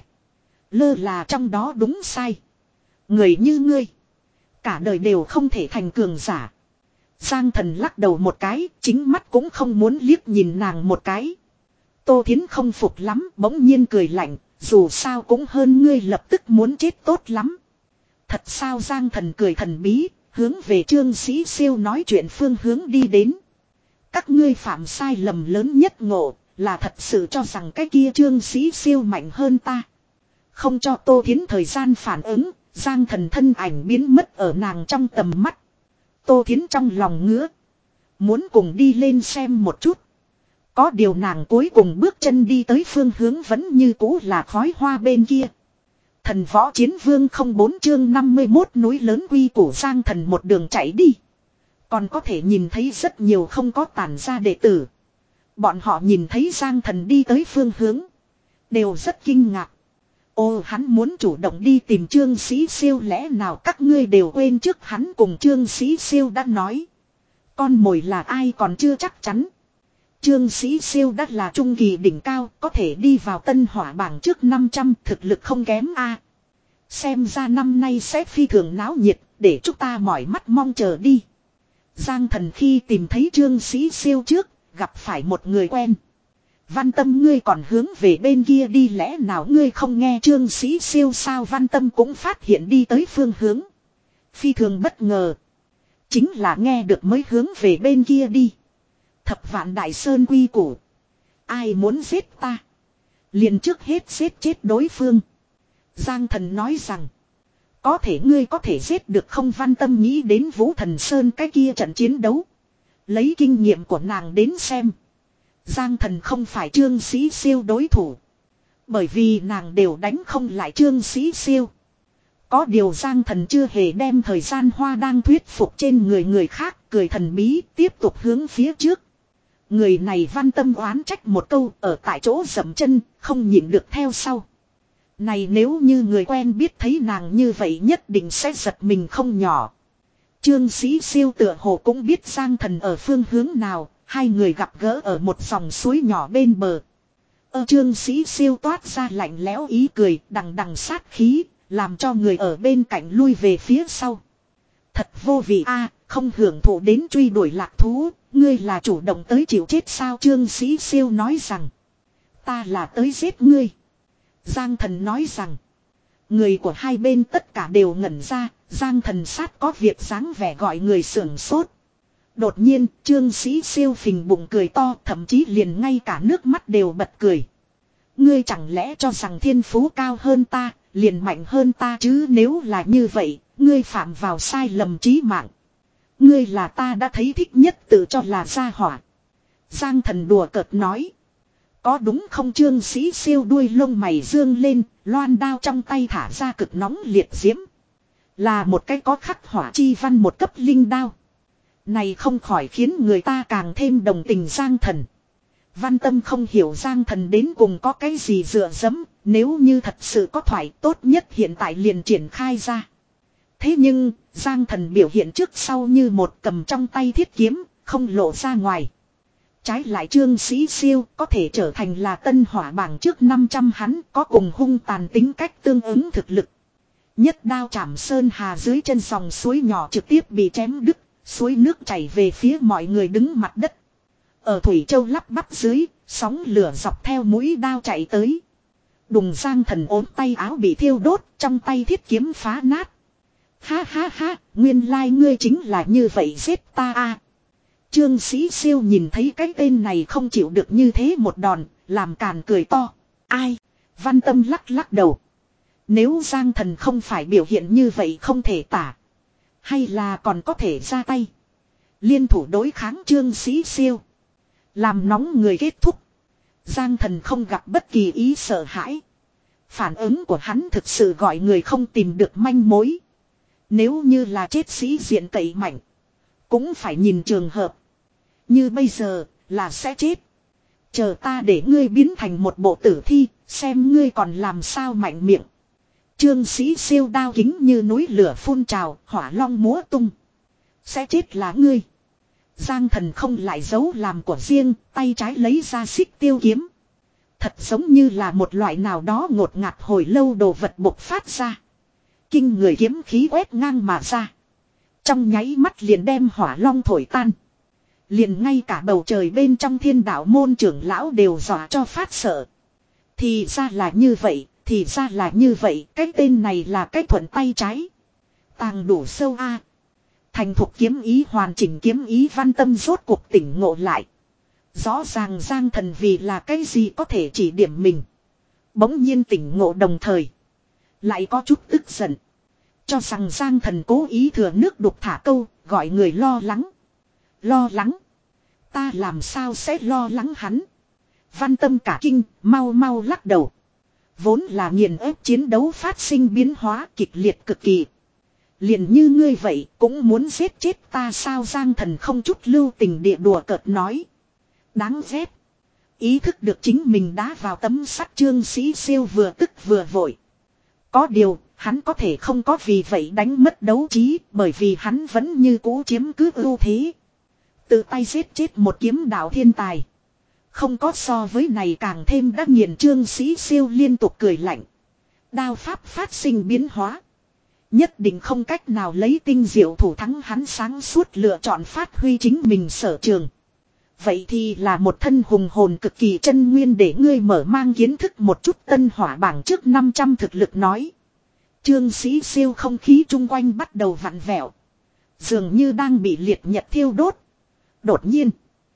A: Lơ là trong đó đúng sai. Người như ngươi, cả đời đều không thể thành cường giả. Giang Thần lắc đầu một cái, chính mắt cũng không muốn liếc nhìn nàng một cái. Tô Thiến không phục lắm, bỗng nhiên cười lạnh: dù sao cũng hơn ngươi lập tức muốn chết tốt lắm. Thật sao? Giang Thần cười thần bí, hướng về Trương Sĩ Siêu nói chuyện phương hướng đi đến. Các ngươi phạm sai lầm lớn nhất ngộ, là thật sự cho rằng cái kia Trương Sĩ Siêu mạnh hơn ta. Không cho Tô Thiến thời gian phản ứng, Giang Thần thân ảnh biến mất ở nàng trong tầm mắt. Tô Thiến trong lòng ngứa, muốn cùng đi lên xem một chút. Có điều nàng cuối cùng bước chân đi tới phương hướng vẫn như cũ là khói hoa bên kia. Thần võ chiến vương không bốn chương năm mươi mốt núi lớn quy củ. Giang Thần một đường chạy đi, còn có thể nhìn thấy rất nhiều không có tản ra đệ tử. Bọn họ nhìn thấy Giang Thần đi tới phương hướng, đều rất kinh ngạc. Ô, hắn muốn chủ động đi tìm Trương Sĩ Siêu, lẽ nào các ngươi đều quên trước hắn cùng Trương Sĩ Siêu đã nói, con mồi là ai còn chưa chắc chắn. Trương Sĩ Siêu đã là trung kỳ đỉnh cao, có thể đi vào tân hỏa bảng trước năm trăm, thực lực không kém a. Xem ra năm nay sẽ phi thường náo nhiệt, để chúng ta mỏi mắt mong chờ đi. Giang Thần khi tìm thấy Trương Sĩ Siêu trước, gặp phải một người quen. Văn Tâm, ngươi còn hướng về bên kia đi, lẽ nào ngươi không nghe Trương Sĩ Siêu sao? Văn Tâm cũng phát hiện đi tới phương hướng, phi thường bất ngờ. Chính là nghe được mới hướng về bên kia đi. Thập vạn đại sơn quy củ, ai muốn giết ta, liền trước hết giết chết đối phương. Giang Thần nói rằng: có thể ngươi có thể giết được không? Văn Tâm nghĩ đến Vũ Thần Sơn cái kia trận chiến đấu, lấy kinh nghiệm của nàng đến xem, Giang Thần không phải Trương Sĩ Siêu đối thủ, bởi vì nàng đều đánh không lại Trương Sĩ Siêu. Có điều Giang Thần chưa hề đem thời gian hoa đang thuyết phục trên người người khác, cười thần bí tiếp tục hướng phía trước. Người này Văn Tâm oán trách một câu, ở tại chỗ dậm chân, không nhịn được theo sau. Này nếu như người quen biết thấy nàng như vậy nhất định sẽ giật mình không nhỏ. Trương Sĩ Siêu tựa hồ cũng biết Giang Thần ở phương hướng nào, hai người gặp gỡ ở một dòng suối nhỏ bên bờ. Ở Trương Sĩ Siêu toát ra lạnh lẽo ý cười, đằng đằng sát khí, làm cho người ở bên cạnh lui về phía sau. Thật vô vị a, không hưởng thụ đến truy đuổi lạc thú, ngươi là chủ động tới chịu chết sao? Trương Sĩ Siêu nói rằng: ta là tới giết ngươi. Giang Thần nói rằng: người của hai bên tất cả đều ngẩn ra, Giang Thần sát có việc dáng vẻ gọi người sưởng sốt. Đột nhiên, Trương Sĩ Siêu phình bụng cười to, thậm chí liền ngay cả nước mắt đều bật cười. Ngươi chẳng lẽ cho rằng thiên phú cao hơn ta, liền mạnh hơn ta chứ? Nếu là như vậy, ngươi phạm vào sai lầm chí mạng. Ngươi là ta đã thấy thích nhất tự cho là gia hỏa. Giang Thần đùa cợt nói. Có đúng không? Trương Sĩ Siêu đuôi lông mày dương lên, loan đao trong tay thả ra cực nóng liệt diễm. Là một cái có khắc hỏa chi văn một cấp linh đao. Này không khỏi khiến người ta càng thêm đồng tình Giang Thần. Văn Tâm không hiểu Giang Thần đến cùng có cái gì dựa dẫm, nếu như thật sự có thoại tốt nhất hiện tại liền triển khai ra. Thế nhưng, Giang Thần biểu hiện trước sau như một, cầm trong tay thiết kiếm, không lộ ra ngoài. Trái lại Trương Sĩ Siêu có thể trở thành là tân hỏa bảng trước năm trăm, hắn có cùng hung tàn tính cách tương ứng thực lực. Nhất đao chảm sơn hà, dưới chân dòng suối nhỏ trực tiếp bị chém đứt, suối nước chảy về phía mọi người đứng mặt đất. Ở Thủy Châu lắp bắp dưới, sóng lửa dọc theo mũi đao chạy tới. Đùng, Giang Thần ốm tay áo bị thiêu đốt, trong tay thiết kiếm phá nát. Ha ha ha, nguyên lai like ngươi chính là như vậy giết ta a. Trương Sĩ Siêu nhìn thấy cái tên này không chịu được như thế một đòn, làm càn cười to. Ai? Văn Tâm lắc lắc đầu. Nếu Giang Thần không phải biểu hiện như vậy không thể tả, hay là còn có thể ra tay liên thủ đối kháng Trương Sĩ Siêu, làm nóng người kết thúc. Giang Thần không gặp bất kỳ ý sợ hãi, Phản ứng của hắn thực sự gọi người không tìm được manh mối. Nếu như là chết sĩ diện cậy mạnh, cũng phải nhìn trường hợp. Như bây giờ, là sẽ chết. Chờ ta để ngươi biến thành một bộ tử thi, xem ngươi còn làm sao mạnh miệng. Trương Sĩ siêu đao kính như núi lửa phun trào, hỏa long múa tung. Sẽ chết là ngươi. Giang Thần không lại giấu làm của riêng, tay trái lấy ra xích tiêu kiếm. Thật giống như là một loại nào đó ngột ngạt hồi lâu đồ vật bộc phát ra. Kinh người kiếm khí quét ngang mà ra. Trong nháy mắt liền đem hỏa long thổi tan. Liền ngay cả bầu trời bên trong thiên đạo môn trưởng lão đều dọa cho phát sợ. Thì ra là như vậy, thì ra là như vậy, cái tên này là cái thuận tay trái. Tàng đủ sâu a. Thành thục kiếm ý hoàn chỉnh kiếm ý Văn Tâm rốt cuộc tỉnh ngộ lại. Rõ ràng Giang Thần vì là cái gì có thể chỉ điểm mình. Bỗng nhiên tỉnh ngộ đồng thời. Lại có chút tức giận. Cho rằng Giang Thần cố ý thừa nước đục thả câu, gọi người lo lắng. Lo lắng. Ta làm sao sẽ lo lắng hắn. Văn Tâm cả kinh, mau mau lắc đầu. Vốn là nghiền ép chiến đấu phát sinh biến hóa kịch liệt cực kỳ. Liền như ngươi vậy cũng muốn giết chết ta sao Giang Thần không chút lưu tình địa đùa cợt nói. Đáng ghét. Ý thức được chính mình đá vào tấm sắt Trương Sĩ siêu vừa tức vừa vội. Có điều, hắn có thể không có vì vậy đánh mất đấu trí bởi vì hắn vẫn như cũ chiếm cứ ưu thế. Tự tay giết chết một kiếm đạo thiên tài. Không có so với này càng thêm đắc nghiền Trương Sĩ siêu liên tục cười lạnh. Đao pháp phát sinh biến hóa. Nhất định không cách nào lấy tinh diệu thủ thắng hắn sáng suốt lựa chọn phát huy chính mình sở trường. Vậy thì là một thân hùng hồn cực kỳ chân nguyên để ngươi mở mang kiến thức một chút tân hỏa bảng trước năm trăm thực lực nói. Trương Sĩ siêu không khí chung quanh bắt đầu vặn vẹo. Dường như đang bị liệt nhật thiêu đốt. Đột nhiên.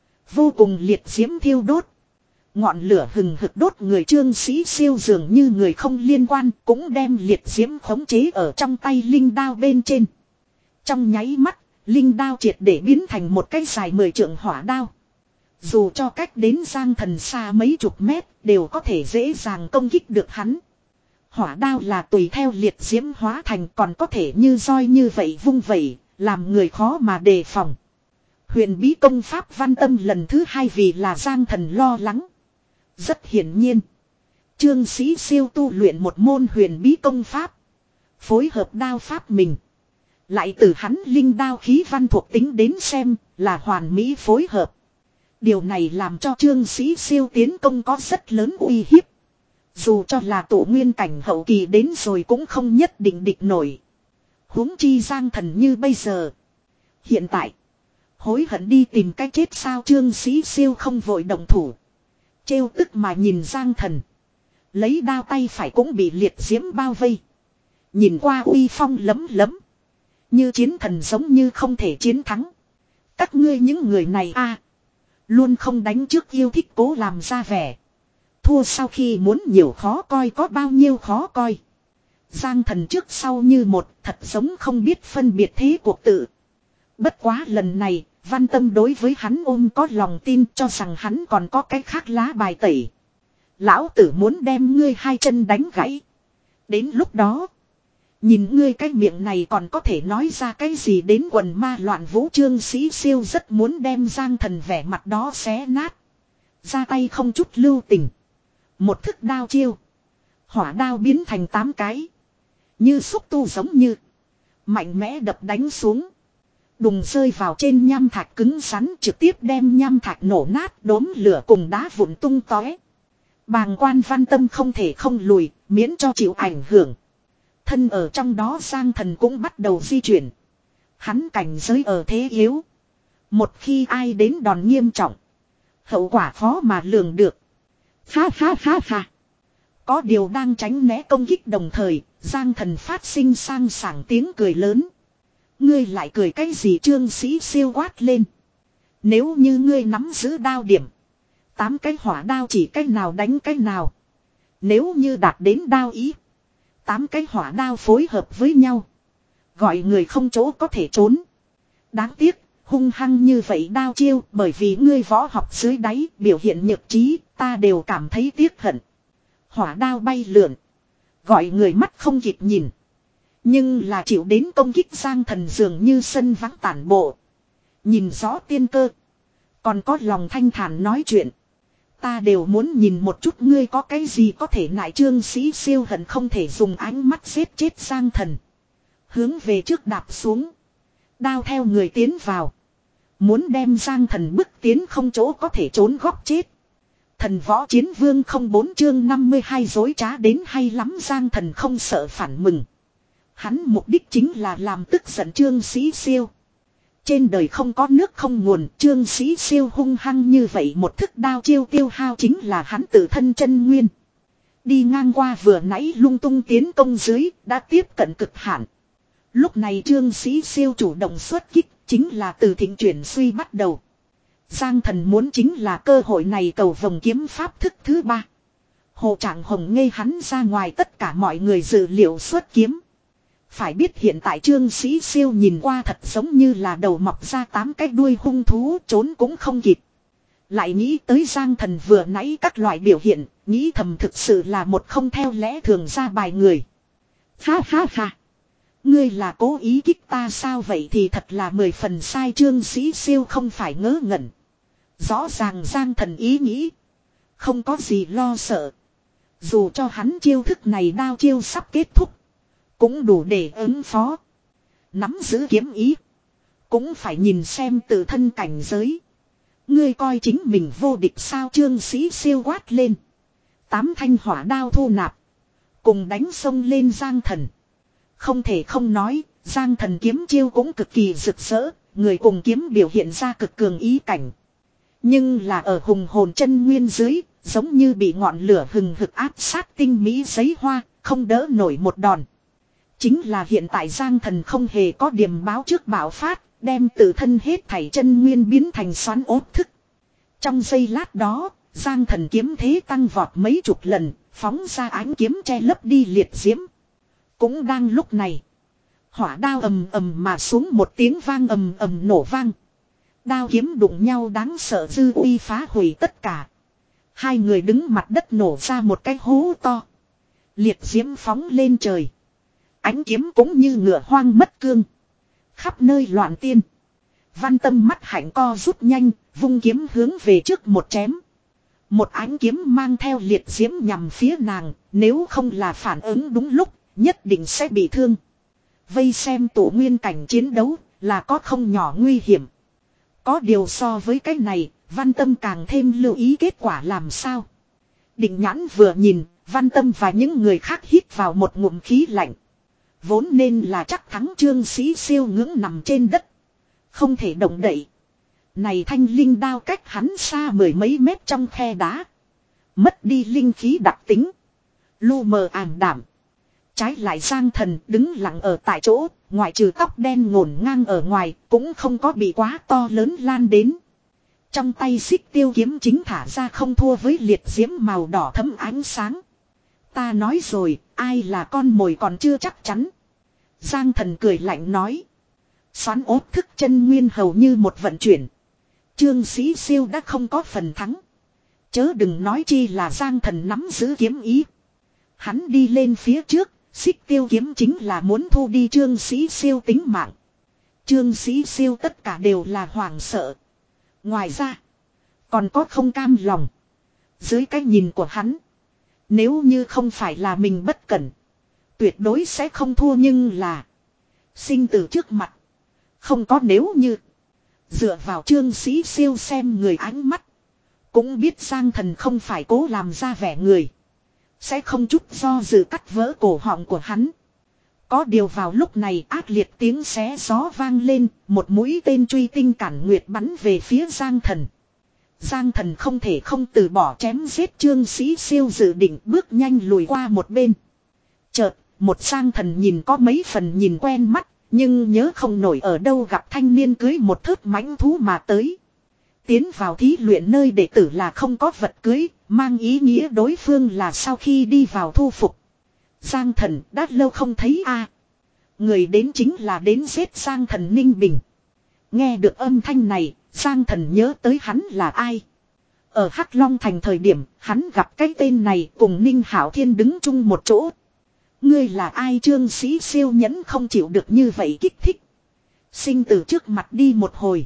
A: Vô cùng liệt diễm thiêu đốt. Ngọn lửa hừng hực đốt người Trương Sĩ siêu dường như người không liên quan cũng đem liệt diễm khống chế ở trong tay linh đao bên trên. Trong nháy mắt, linh đao triệt để biến thành một cái dài mười trượng hỏa đao. Dù cho cách đến Giang Thần xa mấy chục mét đều có thể dễ dàng công kích được hắn. Hỏa đao là tùy theo liệt diễm hóa thành còn có thể như roi như vậy vung vẩy, làm người khó mà đề phòng. Huyền bí công pháp Văn Tâm lần thứ hai vì là Giang Thần lo lắng. Rất hiển nhiên. Trương Sĩ siêu tu luyện một môn huyền bí công pháp. Phối hợp đao pháp mình. Lại từ hắn linh đao khí văn thuộc tính đến xem là hoàn mỹ phối hợp. Điều này làm cho Trương Sĩ siêu tiến công có rất lớn uy hiếp. Dù cho là tổ nguyên cảnh hậu kỳ đến rồi cũng không nhất định địch nổi. Huống chi Giang Thần như bây giờ. Hiện tại. Hối hận đi tìm cách chết sao Trương Sĩ siêu không vội động thủ. Trêu tức mà nhìn Giang Thần. Lấy đao tay phải cũng bị liệt diễm bao vây. Nhìn qua uy phong lấm lấm. Như chiến thần giống như không thể chiến thắng. Các ngươi những người này a luôn không đánh trước yêu thích cố làm ra vẻ. Thua sau khi muốn nhiều khó coi có bao nhiêu khó coi. Giang Thần trước sau như một thật giống không biết phân biệt thế cuộc tự. Bất quá lần này, Văn Tâm đối với hắn ôm có lòng tin cho rằng hắn còn có cái khác lá bài tẩy. Lão tử muốn đem ngươi hai chân đánh gãy. Đến lúc đó, nhìn ngươi cái miệng này còn có thể nói ra cái gì đến quần ma loạn vũ Trương Sĩ siêu rất muốn đem Giang Thần vẻ mặt đó xé nát. Ra tay không chút lưu tình. Một thức đao chiêu. Hỏa đao biến thành tám cái. Như xúc tu giống như. Mạnh mẽ đập đánh xuống. Đùng rơi vào trên nham thạch cứng rắn trực tiếp đem nham thạch nổ nát đốm lửa cùng đá vụn tung tóe. Bàng quan Văn Tâm không thể không lùi miễn cho chịu ảnh hưởng. Thân ở trong đó Giang Thần cũng bắt đầu di chuyển. Hắn cảnh giới ở thế yếu. Một khi ai đến đòn nghiêm trọng. Hậu quả khó mà lường được. Ha ha ha ha. Có điều đang tránh né công kích đồng thời. Giang Thần phát sinh sang sảng tiếng cười lớn. Ngươi lại cười cái gì Trương Sĩ siêu quát lên. Nếu như ngươi nắm giữ đao điểm. Tám cái hỏa đao chỉ cái nào đánh cái nào. Nếu như đạt đến đao ý. Tám cái hỏa đao phối hợp với nhau. Gọi người không chỗ có thể trốn. Đáng tiếc, hung hăng như vậy đao chiêu bởi vì ngươi võ học dưới đáy biểu hiện nhược trí, ta đều cảm thấy tiếc hận. Hỏa đao bay lượn. Gọi người mắt không kịp nhìn. Nhưng là chịu đến công kích Giang Thần dường như sân vắng tản bộ. Nhìn rõ tiên cơ. Còn có lòng thanh thản nói chuyện. Ta đều muốn nhìn một chút ngươi có cái gì có thể nại Trương Sĩ Siêu hận không thể dùng ánh mắt giết chết Giang Thần. Hướng về trước đạp xuống. Đao theo người tiến vào. Muốn đem Giang Thần bức tiến không chỗ có thể trốn góc chết. Thần võ chiến vương không bốn chương năm mươi hai dối trá đến hay lắm Giang Thần không sợ phản mừng. Hắn mục đích chính là làm tức giận Trương Sĩ Siêu. Trên đời không có nước không nguồn, Trương Sĩ Siêu hung hăng như vậy một thức đao chiêu tiêu hao chính là hắn tự thân chân nguyên. Đi ngang qua vừa nãy lung tung tiến công dưới, đã tiếp cận cực hạn. Lúc này Trương Sĩ Siêu chủ động xuất kích, chính là từ thịnh chuyển suy bắt đầu. Giang Thần muốn chính là cơ hội này cầu vòng kiếm pháp thức thứ ba. Hồ Trạng Hồng ngây hắn ra ngoài tất cả mọi người dự liệu xuất kiếm. Phải biết hiện tại Trương Sĩ Siêu nhìn qua thật giống như là đầu mọc ra tám cái đuôi hung thú trốn cũng không kịp. Lại nghĩ tới Giang Thần vừa nãy các loại biểu hiện, nghĩ thầm thực sự là một không theo lẽ thường ra bài người. Ha ha ha. Ngươi là cố ý kích ta sao vậy thì thật là mười phần sai Trương Sĩ Siêu không phải ngớ ngẩn. Rõ ràng Giang Thần ý nghĩ. Không có gì lo sợ. Dù cho hắn chiêu thức này đao chiêu sắp kết thúc. Cũng đủ để ứng phó. Nắm giữ kiếm ý. Cũng phải nhìn xem tự thân cảnh giới. Ngươi coi chính mình vô địch sao Trương Sĩ Siêu quát lên. Tám thanh hỏa đao thu nạp. Cùng đánh sông lên Giang Thần. Không thể không nói, Giang Thần kiếm chiêu cũng cực kỳ rực rỡ. Người cùng kiếm biểu hiện ra cực cường ý cảnh. Nhưng là ở hùng hồn chân nguyên dưới, giống như bị ngọn lửa hừng hực áp sát tinh mỹ giấy hoa, không đỡ nổi một đòn. Chính là hiện tại Giang Thần không hề có điểm báo trước bạo phát, đem tự thân hết thảy chân nguyên biến thành xoắn ốt thức. Trong giây lát đó, Giang Thần kiếm thế tăng vọt mấy chục lần, phóng ra ánh kiếm che lấp đi liệt diễm. Cũng đang lúc này, hỏa đao ầm ầm mà xuống một tiếng vang ầm ầm nổ vang. Đao kiếm đụng nhau đáng sợ dư uy phá hủy tất cả. Hai người đứng mặt đất nổ ra một cái hố to. Liệt diễm phóng lên trời. Ánh kiếm cũng như ngựa hoang mất cương. Khắp nơi loạn tiên. Văn Tâm mắt hạnh co rút nhanh, vung kiếm hướng về trước một chém. Một ánh kiếm mang theo liệt diễm nhằm phía nàng, nếu không là phản ứng đúng lúc, nhất định sẽ bị thương. Vây xem tổ nguyên cảnh chiến đấu, là có không nhỏ nguy hiểm. Có điều so với cái này, Văn Tâm càng thêm lưu ý kết quả làm sao. Định Nhãn vừa nhìn, Văn Tâm và những người khác hít vào một ngụm khí lạnh. Vốn nên là chắc thắng Trương Sĩ Siêu ngưỡng nằm trên đất. Không thể động đậy. Này thanh linh đao cách hắn xa mười mấy mét trong khe đá. Mất đi linh khí đặc tính. Lu mờ ảm đảm. Trái lại Giang Thần đứng lặng ở tại chỗ, ngoại trừ tóc đen ngổn ngang ở ngoài, cũng không có bị quá to lớn lan đến. Trong tay xích tiêu kiếm chính thả ra không thua với liệt diễm màu đỏ thấm ánh sáng. Ta nói rồi, ai là con mồi còn chưa chắc chắn. Giang Thần cười lạnh nói. Xoắn ốt thức chân nguyên hầu như một vận chuyển. Trương Sĩ Siêu đã không có phần thắng. Chớ đừng nói chi là Giang Thần nắm giữ kiếm ý. Hắn đi lên phía trước, xích tiêu kiếm chính là muốn thu đi Trương Sĩ Siêu tính mạng. Trương Sĩ Siêu tất cả đều là hoảng sợ. Ngoài ra, còn có không cam lòng. Dưới cái nhìn của hắn, nếu như không phải là mình bất cẩn, tuyệt đối sẽ không thua, nhưng là sinh tử trước mặt, không có nếu như. Dựa vào Trương Sĩ Siêu xem người ánh mắt, cũng biết Giang Thần không phải cố làm ra vẻ người, sẽ không chút do dự cắt vỡ cổ họng của hắn. Có điều vào lúc này ác liệt tiếng xé gió vang lên, một mũi tên truy tinh cản nguyệt bắn về phía Giang Thần. Giang Thần không thể không từ bỏ chém giết Trương Sĩ Siêu, dự định bước nhanh lùi qua một bên. Chợt, một Giang Thần nhìn có mấy phần nhìn quen mắt, nhưng nhớ không nổi ở đâu gặp thanh niên cưới một thớt mãnh thú mà tới. Tiến vào thí luyện nơi đệ tử là không có vật cưới, mang ý nghĩa đối phương là sau khi đi vào thu phục. Giang Thần đã lâu không thấy a. Người đến chính là đến giết Giang Thần Ninh Bình. Nghe được âm thanh này, Giang Thần nhớ tới hắn là ai. Ở Hắc Long Thành thời điểm, hắn gặp cái tên này cùng Ninh Hảo Thiên đứng chung một chỗ. Ngươi là ai? Trương Sĩ Siêu nhẫn không chịu được như vậy kích thích. Sinh tử trước mặt đi một hồi.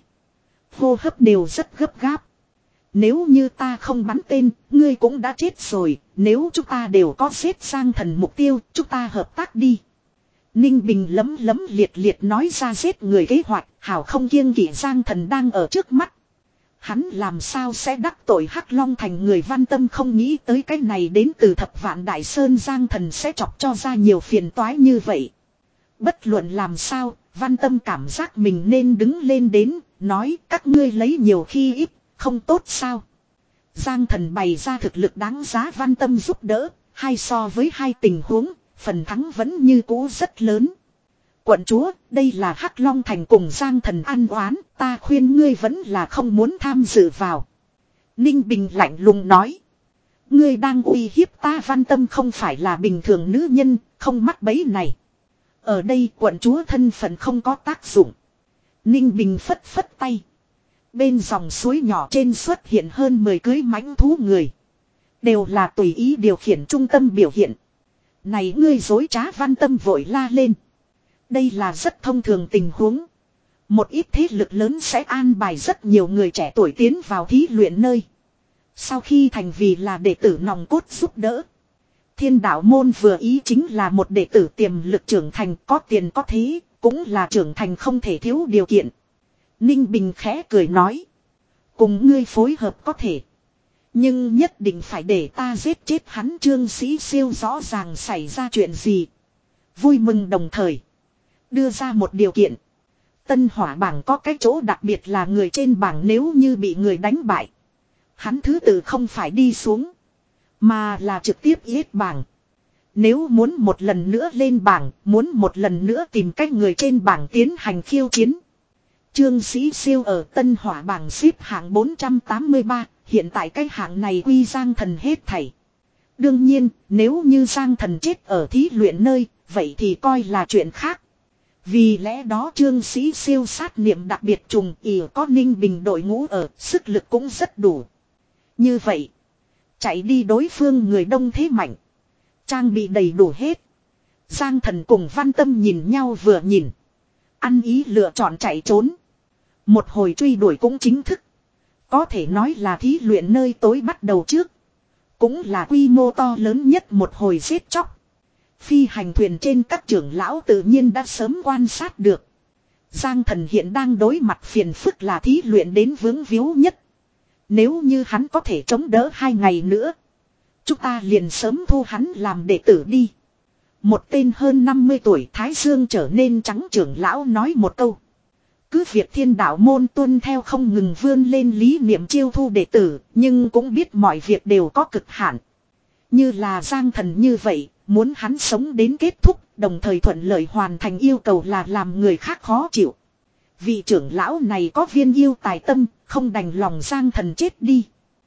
A: Hô hấp đều rất gấp gáp. Nếu như ta không bắn tên, ngươi cũng đã chết rồi. Nếu chúng ta đều có giết Giang Thần mục tiêu, chúng ta hợp tác đi. Ninh Bình lấm lấm liệt liệt nói ra giết người kế hoạch, hảo không kiêng kỵ Giang Thần đang ở trước mắt. Hắn làm sao sẽ đắc tội Hắc Long thành người Văn Tâm không nghĩ tới cái này đến từ Thập Vạn Đại Sơn Giang Thần sẽ chọc cho ra nhiều phiền toái như vậy. Bất luận làm sao, Văn Tâm cảm giác mình nên đứng lên đến, nói các ngươi lấy nhiều khi ít, không tốt sao. Giang Thần bày ra thực lực đáng giá Văn Tâm giúp đỡ, hai so với hai tình huống, phần thắng vẫn như cũ rất lớn. Quận chúa, đây là Hắc Long thành cùng Giang Thần ăn oán, ta khuyên ngươi vẫn là không muốn tham dự vào. Ninh Bình lạnh lùng nói. Ngươi đang uy hiếp ta. Văn Tâm không phải là bình thường nữ nhân, không mắc bẫy này. Ở đây quận chúa thân phận không có tác dụng. Ninh Bình phất phất tay. Bên dòng suối nhỏ trên xuất hiện hơn mười cưới mãnh thú người. Đều là tùy ý điều khiển trung tâm biểu hiện. Này ngươi dối trá. Văn Tâm vội la lên. Đây là rất thông thường tình huống. Một ít thế lực lớn sẽ an bài rất nhiều người trẻ tuổi tiến vào thí luyện nơi. Sau khi thành vì là đệ tử nòng cốt giúp đỡ. Thiên đạo môn vừa ý chính là một đệ tử tiềm lực trưởng thành, có tiền có thế, cũng là trưởng thành không thể thiếu điều kiện. Ninh Bình khẽ cười nói. Cùng ngươi phối hợp có thể. Nhưng nhất định phải để ta giết chết hắn. Trương Sĩ Siêu rõ ràng xảy ra chuyện gì. Vui mừng đồng thời. Đưa ra một điều kiện. Tân hỏa bảng có cái chỗ đặc biệt là người trên bảng nếu như bị người đánh bại. Hắn thứ tự không phải đi xuống. Mà là trực tiếp yết bảng. Nếu muốn một lần nữa lên bảng, muốn một lần nữa tìm cách người trên bảng tiến hành khiêu chiến. Trương Sĩ Siêu ở Tân Hỏa bảng xếp hạng bốn trăm tám mươi ba, hiện tại cái hạng này quy Giang Thần hết thảy. Đương nhiên, nếu như Giang Thần chết ở thí luyện nơi, vậy thì coi là chuyện khác. Vì lẽ đó Trương Sĩ Siêu sát niệm đặc biệt trùng ỉ có Ninh Bình đội ngũ ở, sức lực cũng rất đủ. Như vậy, chạy đi đối phương người đông thế mạnh. Trang bị đầy đủ hết. Giang Thần cùng Văn Tâm nhìn nhau vừa nhìn. Ăn ý lựa chọn chạy trốn. Một hồi truy đuổi cũng chính thức. Có thể nói là thí luyện nơi tối bắt đầu trước. Cũng là quy mô to lớn nhất một hồi giết chóc. Phi hành thuyền trên các trưởng lão tự nhiên đã sớm quan sát được. Giang Thần hiện đang đối mặt phiền phức là thí luyện đến vướng víu nhất. Nếu như hắn có thể chống đỡ hai ngày nữa. Chúng ta liền sớm thu hắn làm đệ tử đi. Một tên hơn năm mươi tuổi Thái Dương trở nên trắng trưởng lão nói một câu. Cứ việc Thiên đạo môn tuân theo không ngừng vươn lên lý niệm chiêu thu đệ tử. Nhưng cũng biết mọi việc đều có cực hạn. Như là Giang Thần như vậy. Muốn hắn sống đến kết thúc. Đồng thời thuận lợi hoàn thành yêu cầu là làm người khác khó chịu. Vị trưởng lão này có viên yêu tài tâm. Không đành lòng Giang Thần chết đi.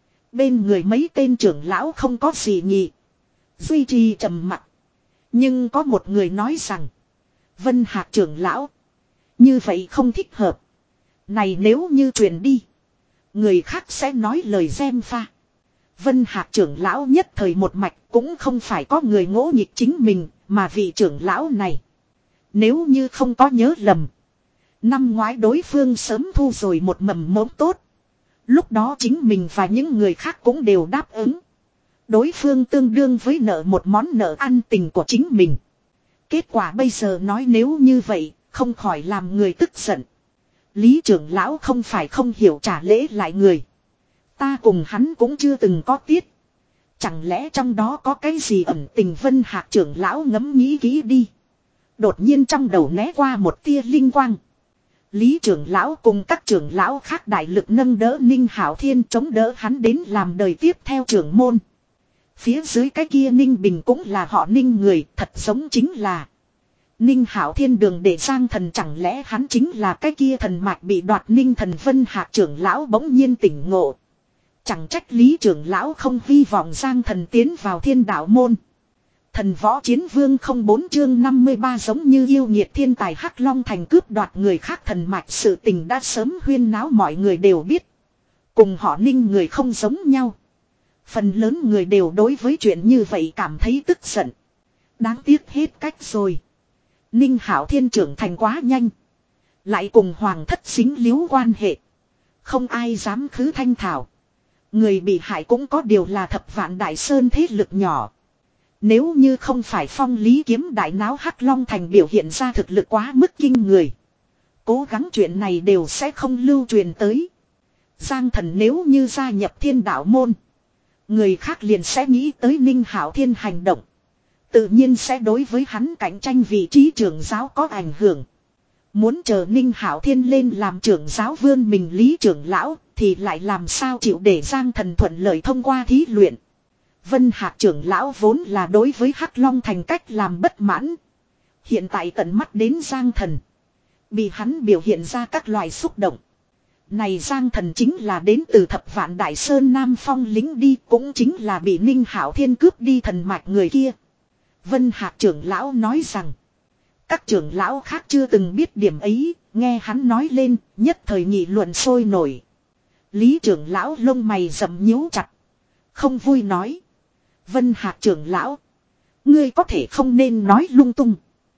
A: Bên người mấy tên trưởng lão không có gì nhị. Duy trì trầm mặc. Nhưng có một người nói rằng. Vân Hạc trưởng lão. Như vậy không thích hợp. Này nếu như truyền đi. Người khác sẽ nói lời gem pha. Vân Hạc trưởng lão nhất thời một mạch cũng không phải có người ngỗ nghịch chính mình. Mà vị trưởng lão này. Nếu như không có nhớ lầm. Năm ngoái đối phương sớm thu rồi một mầm mống tốt. Lúc đó chính mình và những người khác cũng đều đáp ứng. Đối phương tương đương với nợ một món nợ ăn tình của chính mình. Kết quả bây giờ nói nếu như vậy, không khỏi làm người tức giận. Lý trưởng lão không phải không hiểu trả lễ lại người. Ta cùng hắn cũng chưa từng có tiết. Chẳng lẽ trong đó có cái gì ẩn tình? Vân Hạc trưởng lão ngẫm nghĩ kỹ đi. Đột nhiên trong đầu né qua một tia linh quang. Lý trưởng lão cùng các trưởng lão khác đại lực nâng đỡ Ninh Hạo Thiên chống đỡ hắn đến làm đời tiếp theo trưởng môn. Phía dưới cái kia Ninh Bình cũng là họ Ninh người, thật giống chính là Ninh Hạo Thiên đường để Giang Thần, chẳng lẽ hắn chính là cái kia thần mạch bị đoạt? Ninh Thần Vân Hạc trưởng lão bỗng nhiên tỉnh ngộ. Chẳng trách Lý trưởng lão không hy vọng Giang Thần tiến vào Thiên đạo môn. Thần võ chiến vương không bốn chương năm mươi ba giống như yêu nghiệt thiên tài Hắc Long thành cướp đoạt người khác thần mạch, sự tình đã sớm huyên náo mọi người đều biết. Cùng họ Ninh người không giống nhau. Phần lớn người đều đối với chuyện như vậy cảm thấy tức giận. Đáng tiếc hết cách rồi. Ninh Hạo Thiên trưởng thành quá nhanh. Lại cùng hoàng thất dính líu quan hệ. Không ai dám khứ thanh thảo. Người bị hại cũng có điều là thập vạn đại sơn thế lực nhỏ. Nếu như không phải Phong Lý Kiếm đại náo Hắc Long Thành biểu hiện ra thực lực quá mức kinh người. Cố gắng chuyện này đều sẽ không lưu truyền tới. Giang Thần nếu như gia nhập Thiên Đạo môn. Người khác liền sẽ nghĩ tới Ninh Hạo Thiên hành động. Tự nhiên sẽ đối với hắn cạnh tranh vị trí trưởng giáo có ảnh hưởng. Muốn chờ Ninh Hạo Thiên lên làm trưởng giáo vươn mình Lý trưởng lão thì lại làm sao chịu để Giang Thần thuận lợi thông qua thí luyện. Vân Hạc trưởng lão vốn là đối với Hắc Long Thành cách làm bất mãn. Hiện tại tận mắt đến Giang Thần. Bị hắn biểu hiện ra các loại xúc động. Này Giang Thần chính là đến từ thập vạn đại sơn Nam Phong lính đi, cũng chính là bị Ninh Hạo Thiên cướp đi thần mạch người kia. Vân Hạc trưởng lão nói rằng. Các trưởng lão khác chưa từng biết điểm ấy, nghe hắn nói lên, nhất thời nghị luận sôi nổi. Lý trưởng lão lông mày rậm nhíu chặt. Không vui nói. Vân Hạc trưởng lão. Ngươi có thể không nên nói lung tung.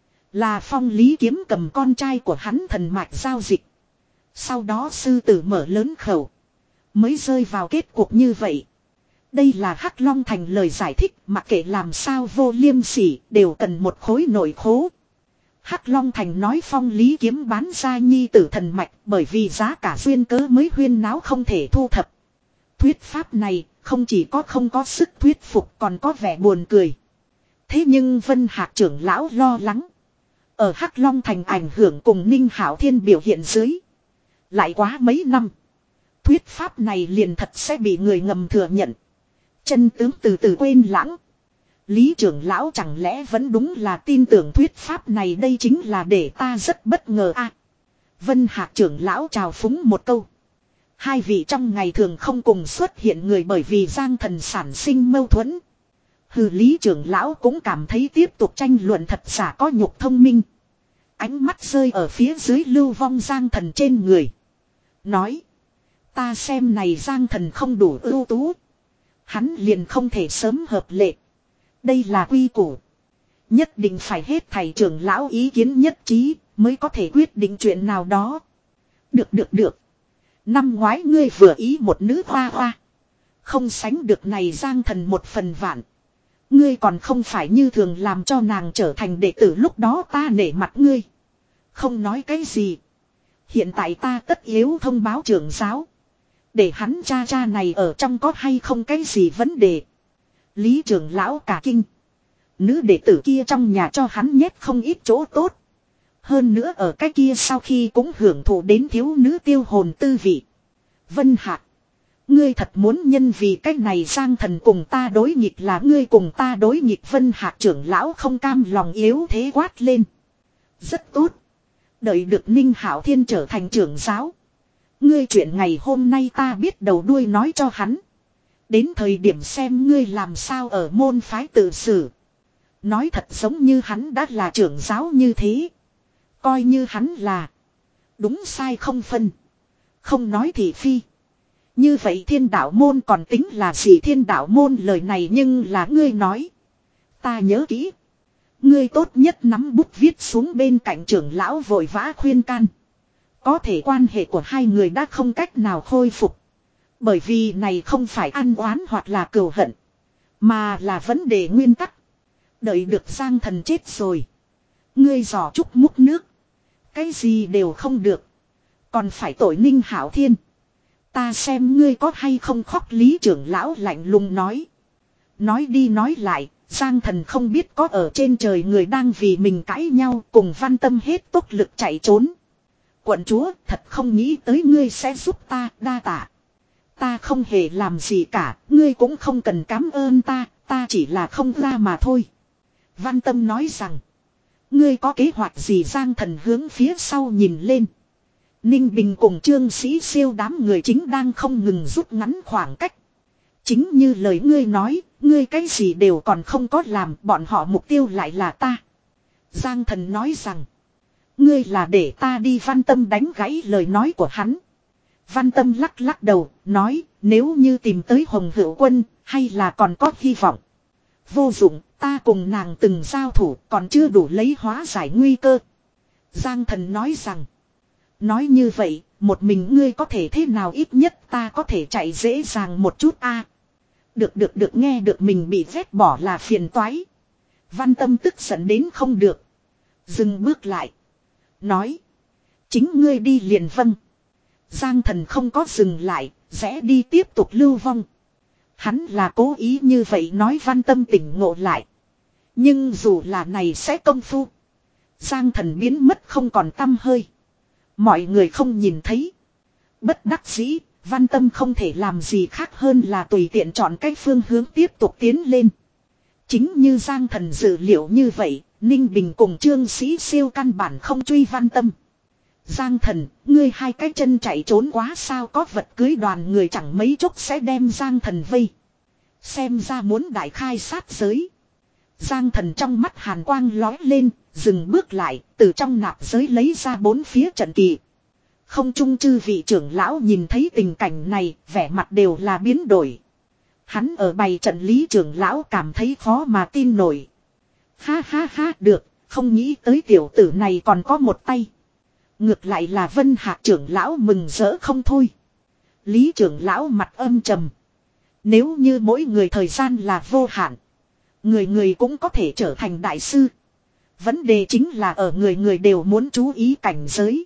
A: Là Phong Lý Kiếm cầm con trai của hắn thần mạch giao dịch. Sau đó sư tử mở lớn khẩu. Mới rơi vào kết cục như vậy. Đây là Hắc Long Thành lời giải thích, mặc kệ làm sao vô liêm sỉ đều cần một khối nội khố. Hắc Long Thành nói Phong Lý Kiếm bán ra nhi tử thần mạch bởi vì giá cả duyên cớ mới huyên náo không thể thu thập. Thuyết pháp này không chỉ có không có sức thuyết phục còn có vẻ buồn cười. Thế nhưng Vân Hạc trưởng lão lo lắng. Ở Hắc Long Thành ảnh hưởng cùng Ninh Hạo Thiên biểu hiện dưới. Lại quá mấy năm. Thuyết pháp này liền thật sẽ bị người ngầm thừa nhận. Chân tướng từ từ quên lãng. Lý trưởng lão chẳng lẽ vẫn đúng là tin tưởng thuyết pháp này, đây chính là để ta rất bất ngờ a. À, Vân Hạc trưởng lão chào phúng một câu. Hai vị trong ngày thường không cùng xuất hiện người bởi vì Giang Thần sản sinh mâu thuẫn. Hừ, Lý trưởng lão cũng cảm thấy tiếp tục tranh luận thật giả có nhục thông minh. Ánh mắt rơi ở phía dưới lưu vong Giang Thần trên người. Nói. Ta xem này Giang Thần không đủ ưu tú. Hắn liền không thể sớm hợp lệ. Đây là quy củ. Nhất định phải hết thầy trưởng lão ý kiến nhất trí mới có thể quyết định chuyện nào đó. Được được được. Năm ngoái ngươi vừa ý một nữ hoa hoa. Không sánh được này Giang Thần một phần vạn. Ngươi còn không phải như thường làm cho nàng trở thành đệ tử, lúc đó ta nể mặt ngươi. Không nói cái gì. Hiện tại ta tất yếu thông báo trưởng giáo. Để hắn cha cha này ở trong có hay không cái gì vấn đề. Lý trưởng lão cả kinh. Nữ đệ tử kia trong nhà cho hắn nhét không ít chỗ tốt. Hơn nữa ở cái kia sau khi cũng hưởng thụ đến thiếu nữ tiêu hồn tư vị. Vân Hạc. Ngươi thật muốn nhân vì cách này Giang Thần cùng ta đối nghịch là ngươi cùng ta đối nghịch. Vân Hạc trưởng lão không cam lòng yếu thế quát lên. Rất tốt. Đợi được Ninh Hạo Thiên trở thành trưởng giáo. Ngươi chuyện ngày hôm nay ta biết đầu đuôi nói cho hắn. Đến thời điểm xem ngươi làm sao ở môn phái tự xử. Nói thật giống như hắn đã là trưởng giáo như thế. Coi như hắn là. Đúng sai không phân. Không nói thị phi. Như vậy Thiên Đạo môn còn tính là gì? Thiên Đạo môn lời này nhưng là ngươi nói. Ta nhớ kỹ. Ngươi tốt nhất nắm bút viết xuống. Bên cạnh trưởng lão vội vã khuyên can. Có thể quan hệ của hai người đã không cách nào khôi phục. Bởi vì này không phải ăn oán hoặc là cừu hận. Mà là vấn đề nguyên tắc. Đợi được Giang Thần chết rồi. Ngươi giỏ trúc múc nước. Cái gì đều không được. Còn phải tội Ninh Hạo Thiên. Ta xem ngươi có hay không khóc. Lý trưởng lão lạnh lùng nói. Nói đi nói lại. Giang Thần không biết có ở trên trời người đang vì mình cãi nhau. Cùng Văn Tâm hết tốc lực chạy trốn. Quận chúa thật không nghĩ tới ngươi sẽ giúp ta, đa tạ. Ta không hề làm gì cả. Ngươi cũng không cần cảm ơn ta. Ta chỉ là không ra mà thôi. Văn Tâm nói rằng. Ngươi có kế hoạch gì? Giang Thần hướng phía sau nhìn lên. Ninh Bình cùng Trương Sĩ Siêu đám người chính đang không ngừng rút ngắn khoảng cách. Chính như lời ngươi nói, ngươi cái gì đều còn không có làm, bọn họ mục tiêu lại là ta. Giang Thần nói rằng. Ngươi là để ta đi. Văn Tâm đánh gãy lời nói của hắn. Văn Tâm lắc lắc đầu, nói nếu như tìm tới Hồng Hữu Quân, hay là còn có hy vọng. Vô dụng, Ta cùng nàng từng giao thủ còn chưa đủ lấy hóa giải nguy cơ. Giang Thần nói rằng. Nói như vậy, một mình ngươi có thể thế nào, ít nhất ta có thể chạy dễ dàng một chút a. Được được được, nghe được mình bị vét bỏ là phiền toái. Văn Tâm tức giận đến không được. Dừng bước lại. Nói. Chính ngươi đi liền vâng. Giang Thần không có dừng lại, rẽ đi tiếp tục lưu vong. Hắn là cố ý như vậy nói Văn Tâm tỉnh ngộ lại. Nhưng dù là này sẽ công phu. Giang Thần biến mất không còn tăm hơi. Mọi người không nhìn thấy. Bất đắc dĩ, Văn Tâm không thể làm gì khác hơn là tùy tiện chọn cái phương hướng tiếp tục tiến lên. Chính như Giang Thần dự liệu như vậy, Ninh Bình cùng Trương Sĩ Siêu căn bản không truy Văn Tâm. Giang Thần, ngươi hai cái chân chạy trốn quá sao, có vật cưới đoàn người chẳng mấy chốc sẽ đem Giang Thần vây. Xem ra muốn đại khai sát giới. Giang Thần trong mắt hàn quang lói lên, dừng bước lại, từ trong nạp giới lấy ra bốn phía trận kỳ. Không trung chư vị trưởng lão nhìn thấy tình cảnh này, vẻ mặt đều là biến đổi. Hắn ở bày trận lý trưởng lão cảm thấy khó mà tin nổi. Ha ha ha, được, không nghĩ tới tiểu tử này còn có một tay. Ngược lại là Vân Hạc trưởng lão mừng rỡ không thôi. Lý trưởng lão mặt âm trầm. Nếu như mỗi người thời gian là vô hạn, người người cũng có thể trở thành đại sư. Vấn đề chính là ở người người đều muốn chú ý cảnh giới,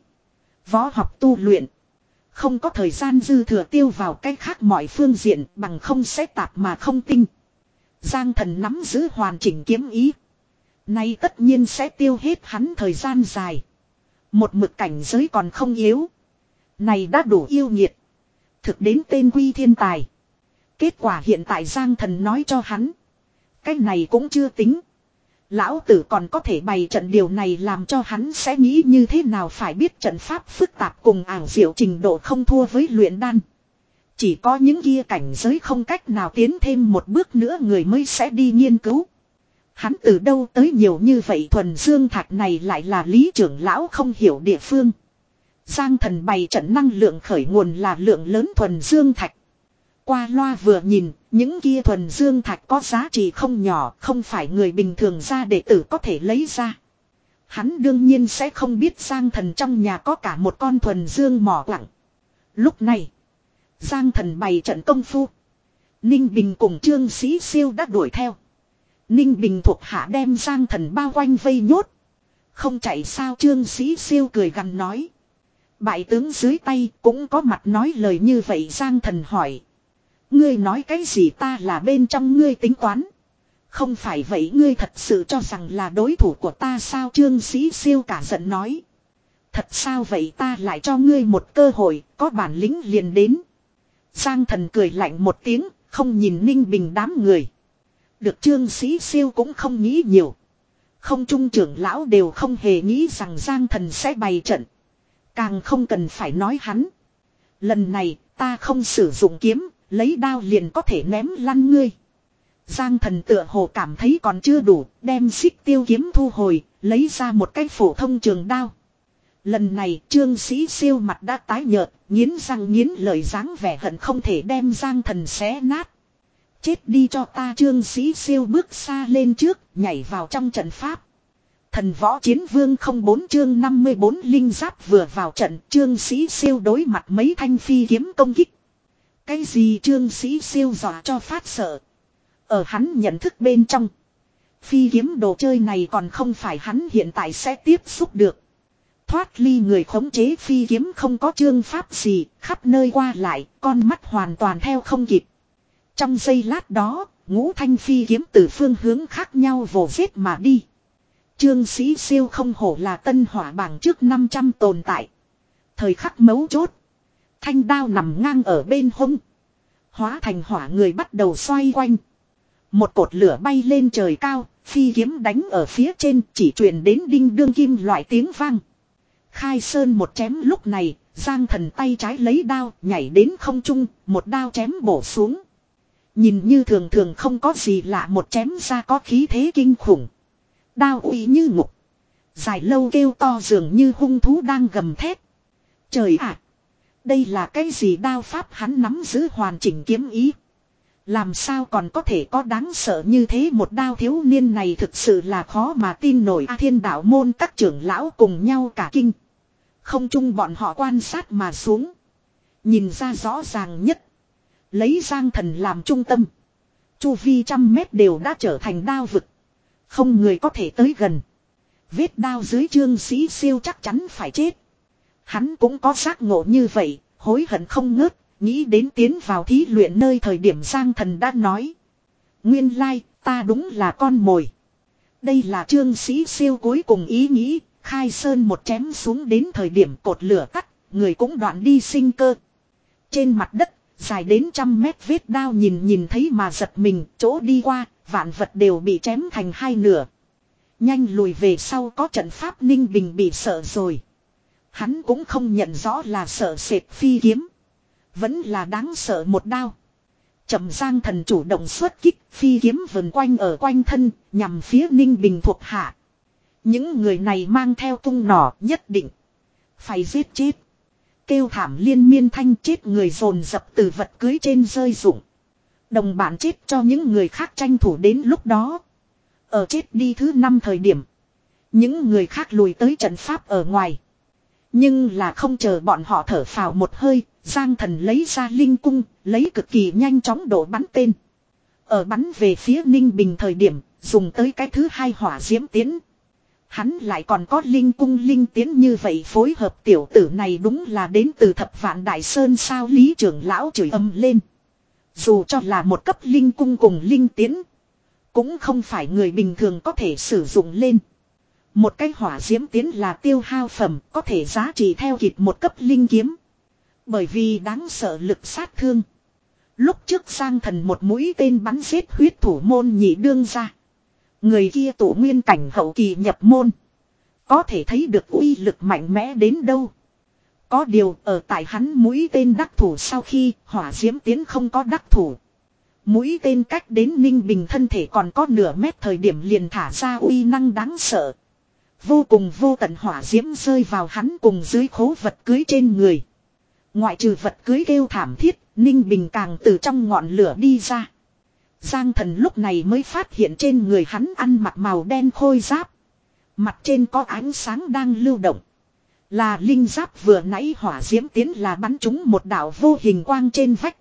A: võ học tu luyện. Không có thời gian dư thừa tiêu vào cách khác mọi phương diện, bằng không sẽ tạp mà không tinh. Giang Thần nắm giữ hoàn chỉnh kiếm ý. Nay tất nhiên sẽ tiêu hết hắn thời gian dài. Một mực cảnh giới còn không yếu. Này đã đủ yêu nghiệt. Thực đến tên quy thiên tài. Kết quả hiện tại Giang Thần nói cho hắn. Cái này cũng chưa tính. Lão tử còn có thể bày trận, điều này làm cho hắn sẽ nghĩ như thế nào, phải biết trận pháp phức tạp cùng ảo diệu trình độ không thua với luyện đan. Chỉ có những kia cảnh giới không cách nào tiến thêm một bước nữa người mới sẽ đi nghiên cứu. Hắn từ đâu tới nhiều như vậy thuần dương thạch, này lại là Lý trưởng lão không hiểu địa phương. Giang Thần bày trận năng lượng khởi nguồn là lượng lớn thuần dương thạch. Qua loa vừa nhìn, những kia thuần dương thạch có giá trị không nhỏ, không phải người bình thường ra đệ tử có thể lấy ra. Hắn đương nhiên sẽ không biết Giang Thần trong nhà có cả một con thuần dương mỏ quặng. Lúc này, Giang Thần bày trận công phu. Ninh Bình cùng Trương Sĩ Siêu đã đuổi theo. Ninh Bình thuộc hạ đem Giang Thần bao quanh vây nhốt. Không chạy sao, Trương Sĩ Siêu cười gằn nói. Bại tướng dưới tay cũng có mặt nói lời như vậy. Giang Thần hỏi. Ngươi nói cái gì, ta là bên trong ngươi tính toán. Không phải vậy ngươi thật sự cho rằng là đối thủ của ta sao? Trương Sĩ Siêu cả giận nói. Thật sao vậy, ta lại cho ngươi một cơ hội, có bản lĩnh liền đến. Giang Thần cười lạnh một tiếng, không nhìn Ninh Bình đám người. Được, Trương Sĩ Siêu cũng không nghĩ nhiều. Không trung trưởng lão đều không hề nghĩ rằng Giang Thần sẽ bày trận. Càng không cần phải nói hắn. Lần này ta không sử dụng kiếm, lấy đao liền có thể ném lăn ngươi. Giang Thần tựa hồ cảm thấy còn chưa đủ, đem xích tiêu kiếm thu hồi, lấy ra một cái phổ thông trường đao. Lần này Trương Sĩ Siêu mặt đã tái nhợt, nghiến răng nghiến lợi dáng vẻ hận không thể đem Giang Thần xé nát. Chết đi cho ta! Trương Sĩ Siêu bước xa lên trước, nhảy vào trong trận pháp. Thần võ chiến vương không bốn chương năm mươi bốn linh giáp vừa vào trận, Trương Sĩ Siêu đối mặt mấy thanh phi kiếm công kích. Cái gì? Trương Sĩ Siêu dọa cho phát sợ. Ở hắn nhận thức bên trong, phi kiếm đồ chơi này còn không phải hắn hiện tại sẽ tiếp xúc được. Thoát ly người khống chế phi kiếm không có chương pháp gì, khắp nơi qua lại, con mắt hoàn toàn theo không kịp. Trong giây lát đó, ngũ thanh phi kiếm từ phương hướng khác nhau vồ giết mà đi. Trương Sĩ Siêu không hổ là tân hỏa bảng trước năm trăm tồn tại. Thời khắc mấu chốt, thanh đao nằm ngang ở bên hông, hóa thành hỏa người bắt đầu xoay quanh. Một cột lửa bay lên trời cao, phi kiếm đánh ở phía trên, chỉ truyền đến đinh đương kim loại tiếng vang. Khai sơn một chém, lúc này Giang Thần tay trái lấy đao nhảy đến không trung, một đao chém bổ xuống. Nhìn như thường thường không có gì lạ, một chém ra có khí thế kinh khủng. Đao uy như ngục, dài lâu kêu to dường như hung thú đang gầm thét. Trời ạ! Đây là cái gì đao pháp? Hắn nắm giữ hoàn chỉnh kiếm ý, Làm sao còn có thể có đáng sợ như thế, một đao, thiếu niên này thực sự là khó mà tin nổi. A Thiên đạo môn các trưởng lão cùng nhau cả kinh. Không chung bọn họ quan sát mà xuống. Nhìn ra rõ ràng nhất. Lấy Giang Thần làm trung tâm. Chu vi trăm mét đều đã trở thành đao vực. Không người có thể tới gần. Vết đao dưới Trương Sĩ Siêu chắc chắn phải chết. Hắn cũng có giác ngộ như vậy, hối hận không ngớt, nghĩ đến tiến vào thí luyện nơi thời điểm Giang Thần đã nói. Nguyên lai, ta đúng là con mồi. Đây là Trương Sĩ Siêu cuối cùng ý nghĩ, khai sơn một chém xuống đến thời điểm cột lửa cắt, người cũng đoạn đi sinh cơ. Trên mặt đất, dài đến trăm mét vết đao nhìn nhìn thấy mà giật mình, chỗ đi qua, vạn vật đều bị chém thành hai nửa. Nhanh lùi về sau, có trận pháp. Ninh Bình bị sợ rồi. Hắn cũng không nhận rõ là sợ sệt phi kiếm. Vẫn là đáng sợ một đao. Chậm Giang Thần chủ động xuất kích, phi kiếm vần quanh ở quanh thân, nhằm phía Ninh Bình thuộc hạ. Những người này mang theo tung nỏ, nhất định phải giết chết. Kêu thảm liên miên thanh, chết người dồn dập từ vật cưới trên rơi rụng. Đồng bạn chết cho những người khác tranh thủ đến lúc đó. Ở chết đi thứ năm thời điểm, những người khác lùi tới trận pháp ở ngoài. Nhưng là không chờ bọn họ thở phào một hơi, Giang Thần lấy ra linh cung, lấy cực kỳ nhanh chóng độ bắn tên. Ở bắn về phía Ninh Bình thời điểm, dùng tới cái thứ hai hỏa diễm tiến. Hắn lại còn có linh cung linh tiến như vậy, phối hợp tiểu tử này đúng là đến từ Thập Vạn Đại Sơn sao. Lý trưởng lão chửi ầm lên. Dù cho là một cấp linh cung cùng linh tiến, cũng không phải người bình thường có thể sử dụng lên. Một cái hỏa diễm tiến là tiêu hao phẩm, có thể giá trị theo kịp một cấp linh kiếm. Bởi vì đáng sợ lực sát thương. Lúc trước Giang Thần một mũi tên bắn giết huyết thủ môn nhị đương ra. Người kia tụ nguyên cảnh hậu kỳ nhập môn. Có thể thấy được uy lực mạnh mẽ đến đâu. Có điều ở tại hắn mũi tên đắc thủ sau khi hỏa diễm tiến không có đắc thủ. Mũi tên cách đến Ninh Bình thân thể còn có nửa mét thời điểm liền thả ra uy năng đáng sợ. Vô cùng vô tận hỏa diễm rơi vào hắn cùng dưới khố vật cưới trên người. Ngoại trừ vật cưới kêu thảm thiết, Ninh Bình càng từ trong ngọn lửa đi ra. Giang Thần lúc này mới phát hiện trên người hắn ăn mặc màu đen khôi giáp. Mặt trên có ánh sáng đang lưu động. Là linh giáp vừa nãy hỏa diễm tiến là bắn trúng một đạo vô hình quang trên vách.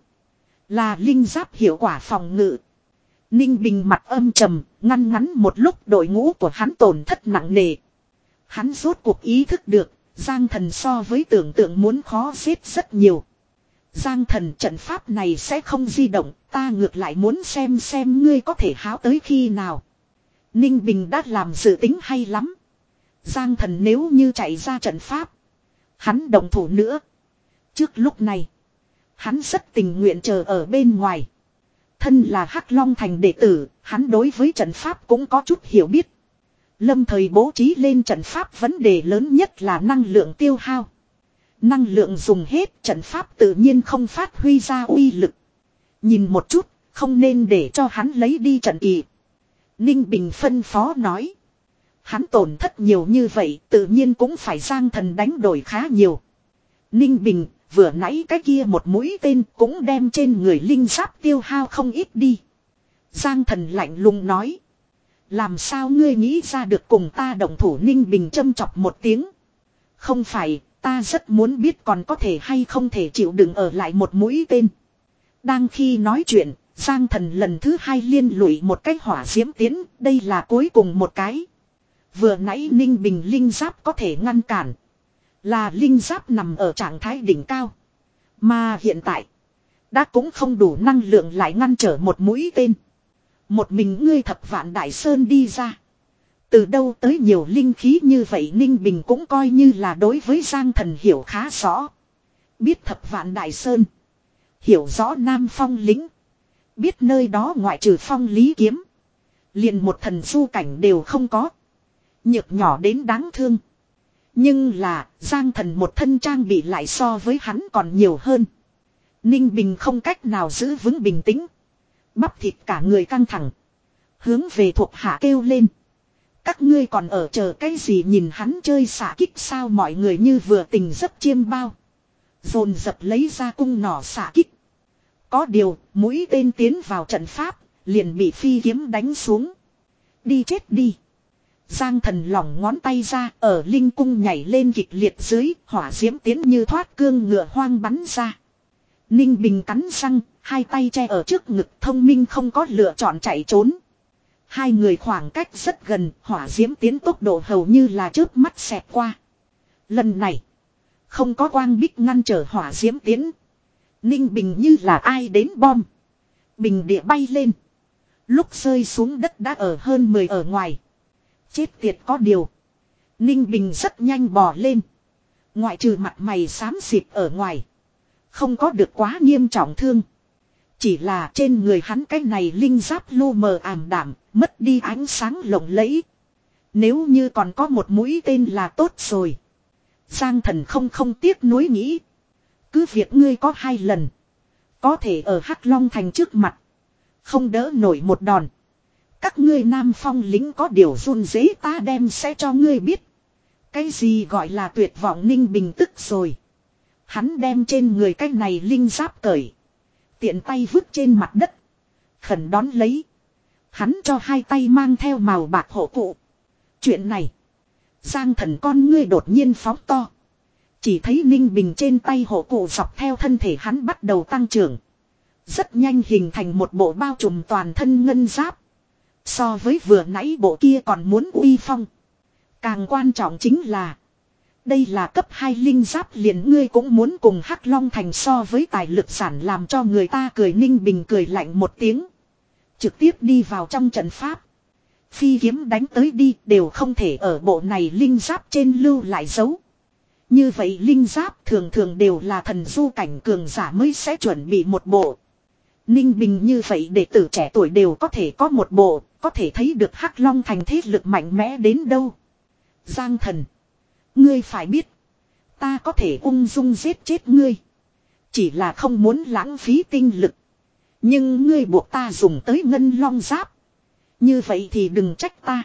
A: Là linh giáp hiệu quả phòng ngự. Ninh Bình mặt âm trầm, ngăn ngắn một lúc đội ngũ của hắn tổn thất nặng nề. Hắn rốt cuộc ý thức được, Giang Thần so với tưởng tượng muốn khó giết rất nhiều. Giang Thần, trận pháp này sẽ không di động, ta ngược lại muốn xem xem ngươi có thể háo tới khi nào. Ninh Bình đã làm dự tính hay lắm. Giang Thần nếu như chạy ra trận pháp, hắn động thủ nữa. Trước lúc này, hắn rất tình nguyện chờ ở bên ngoài. Thân là Hắc Long Thành đệ tử, hắn đối với trận pháp cũng có chút hiểu biết. Lâm thời bố trí lên trận pháp, vấn đề lớn nhất là năng lượng tiêu hao. Năng lượng dùng hết, trận pháp tự nhiên không phát huy ra uy lực. Nhìn một chút, không nên để cho hắn lấy đi trận kỳ. Ninh Bình phân phó nói. Hắn tổn thất nhiều như vậy, tự nhiên cũng phải Giang Thần đánh đổi khá nhiều. Ninh Bình, vừa nãy cái kia một mũi tên cũng đem trên người linh giáp tiêu hao không ít đi. Giang Thần lạnh lùng nói. Làm sao ngươi nghĩ ra được cùng ta động thủ? Ninh Bình châm chọc một tiếng. Không phải, ta rất muốn biết còn có thể hay không thể chịu đựng ở lại một mũi tên. Đang khi nói chuyện, Giang Thần lần thứ hai liên lụy một cái hỏa diễm tiến, đây là cuối cùng một cái. Vừa nãy Ninh Bình linh giáp có thể ngăn cản. Là linh giáp nằm ở trạng thái đỉnh cao. Mà hiện tại, đã cũng không đủ năng lượng lại ngăn trở một mũi tên. Một mình ngươi Thập Vạn Đại Sơn đi ra. Từ đâu tới nhiều linh khí như vậy? Ninh Bình cũng coi như là đối với Giang Thần hiểu khá rõ. Biết Thập Vạn Đại Sơn. Hiểu rõ Nam Phong lĩnh. Biết nơi đó ngoại trừ Phong Lý Kiếm, liền một thần du cảnh đều không có. Nhược nhỏ đến đáng thương. Nhưng là Giang Thần một thân trang bị lại so với hắn còn nhiều hơn. Ninh Bình không cách nào giữ vững bình tĩnh. Bắp thịt cả người căng thẳng. Hướng về thuộc hạ kêu lên. Các ngươi còn ở chờ cái gì? Nhìn hắn chơi xạ kích sao? Mọi người như vừa tình giấc chiêm bao. Dồn dập lấy ra cung nỏ xạ kích. Có điều, mũi tên tiến vào trận pháp, liền bị phi kiếm đánh xuống. Đi chết đi. Giang Thần lỏng ngón tay ra, ở linh cung nhảy lên kịch liệt dưới, hỏa diễm tiến như thoát cương ngựa hoang bắn ra. Ninh Bình cắn răng, hai tay che ở trước ngực, thông minh không có lựa chọn chạy trốn. Hai người khoảng cách rất gần, hỏa diễm tiến tốc độ hầu như là chớp mắt xẹt qua. Lần này, không có quang bích ngăn trở hỏa diễm tiến. Ninh Bình như là ai đến bom. Bình địa bay lên. Lúc rơi xuống đất đã ở hơn mười ở ngoài. Chết tiệt có điều. Ninh Bình rất nhanh bò lên. Ngoại trừ mặt mày xám xịt ở ngoài. Không có được quá nghiêm trọng thương. Chỉ là trên người hắn cái này linh giáp lu mờ ảm đảm, mất đi ánh sáng lộng lẫy. Nếu như còn có một mũi tên là tốt rồi. Giang Thần không không tiếc nuối nghĩ. Cứ việc ngươi có hai lần. Có thể ở Hắc Long Thành trước mặt. Không đỡ nổi một đòn. Các ngươi Nam Phong lính có điều run rế ta đem sẽ cho ngươi biết. Cái gì gọi là tuyệt vọng Ninh Bình tức rồi. Hắn đem trên người cái này linh giáp cởi. Tiện tay vứt trên mặt đất. Khẩn đón lấy. Hắn cho hai tay mang theo màu bạc hộ cụ. Chuyện này. Giang Thần con ngươi đột nhiên phóng to. Chỉ thấy Ninh Bình trên tay hộ cụ dọc theo thân thể hắn bắt đầu tăng trưởng. Rất nhanh hình thành một bộ bao trùm toàn thân ngân giáp. So với vừa nãy bộ kia còn muốn uy phong. Càng quan trọng chính là. Đây là cấp hai linh giáp liền ngươi cũng muốn cùng Hắc Long Thành so với tài lực sản làm cho người ta cười. Ninh Bình cười lạnh một tiếng. Trực tiếp đi vào trong trận pháp. Phi kiếm đánh tới đi đều không thể ở bộ này linh giáp trên lưu lại dấu. Như vậy linh giáp thường thường đều là thần du cảnh cường giả mới sẽ chuẩn bị một bộ. Ninh Bình như vậy đệ tử trẻ tuổi đều có thể có một bộ, có thể thấy được Hắc Long Thành thế lực mạnh mẽ đến đâu. Giang Thần, ngươi phải biết, ta có thể ung dung giết chết ngươi. Chỉ là không muốn lãng phí tinh lực. Nhưng ngươi buộc ta dùng tới ngân long giáp. Như vậy thì đừng trách ta.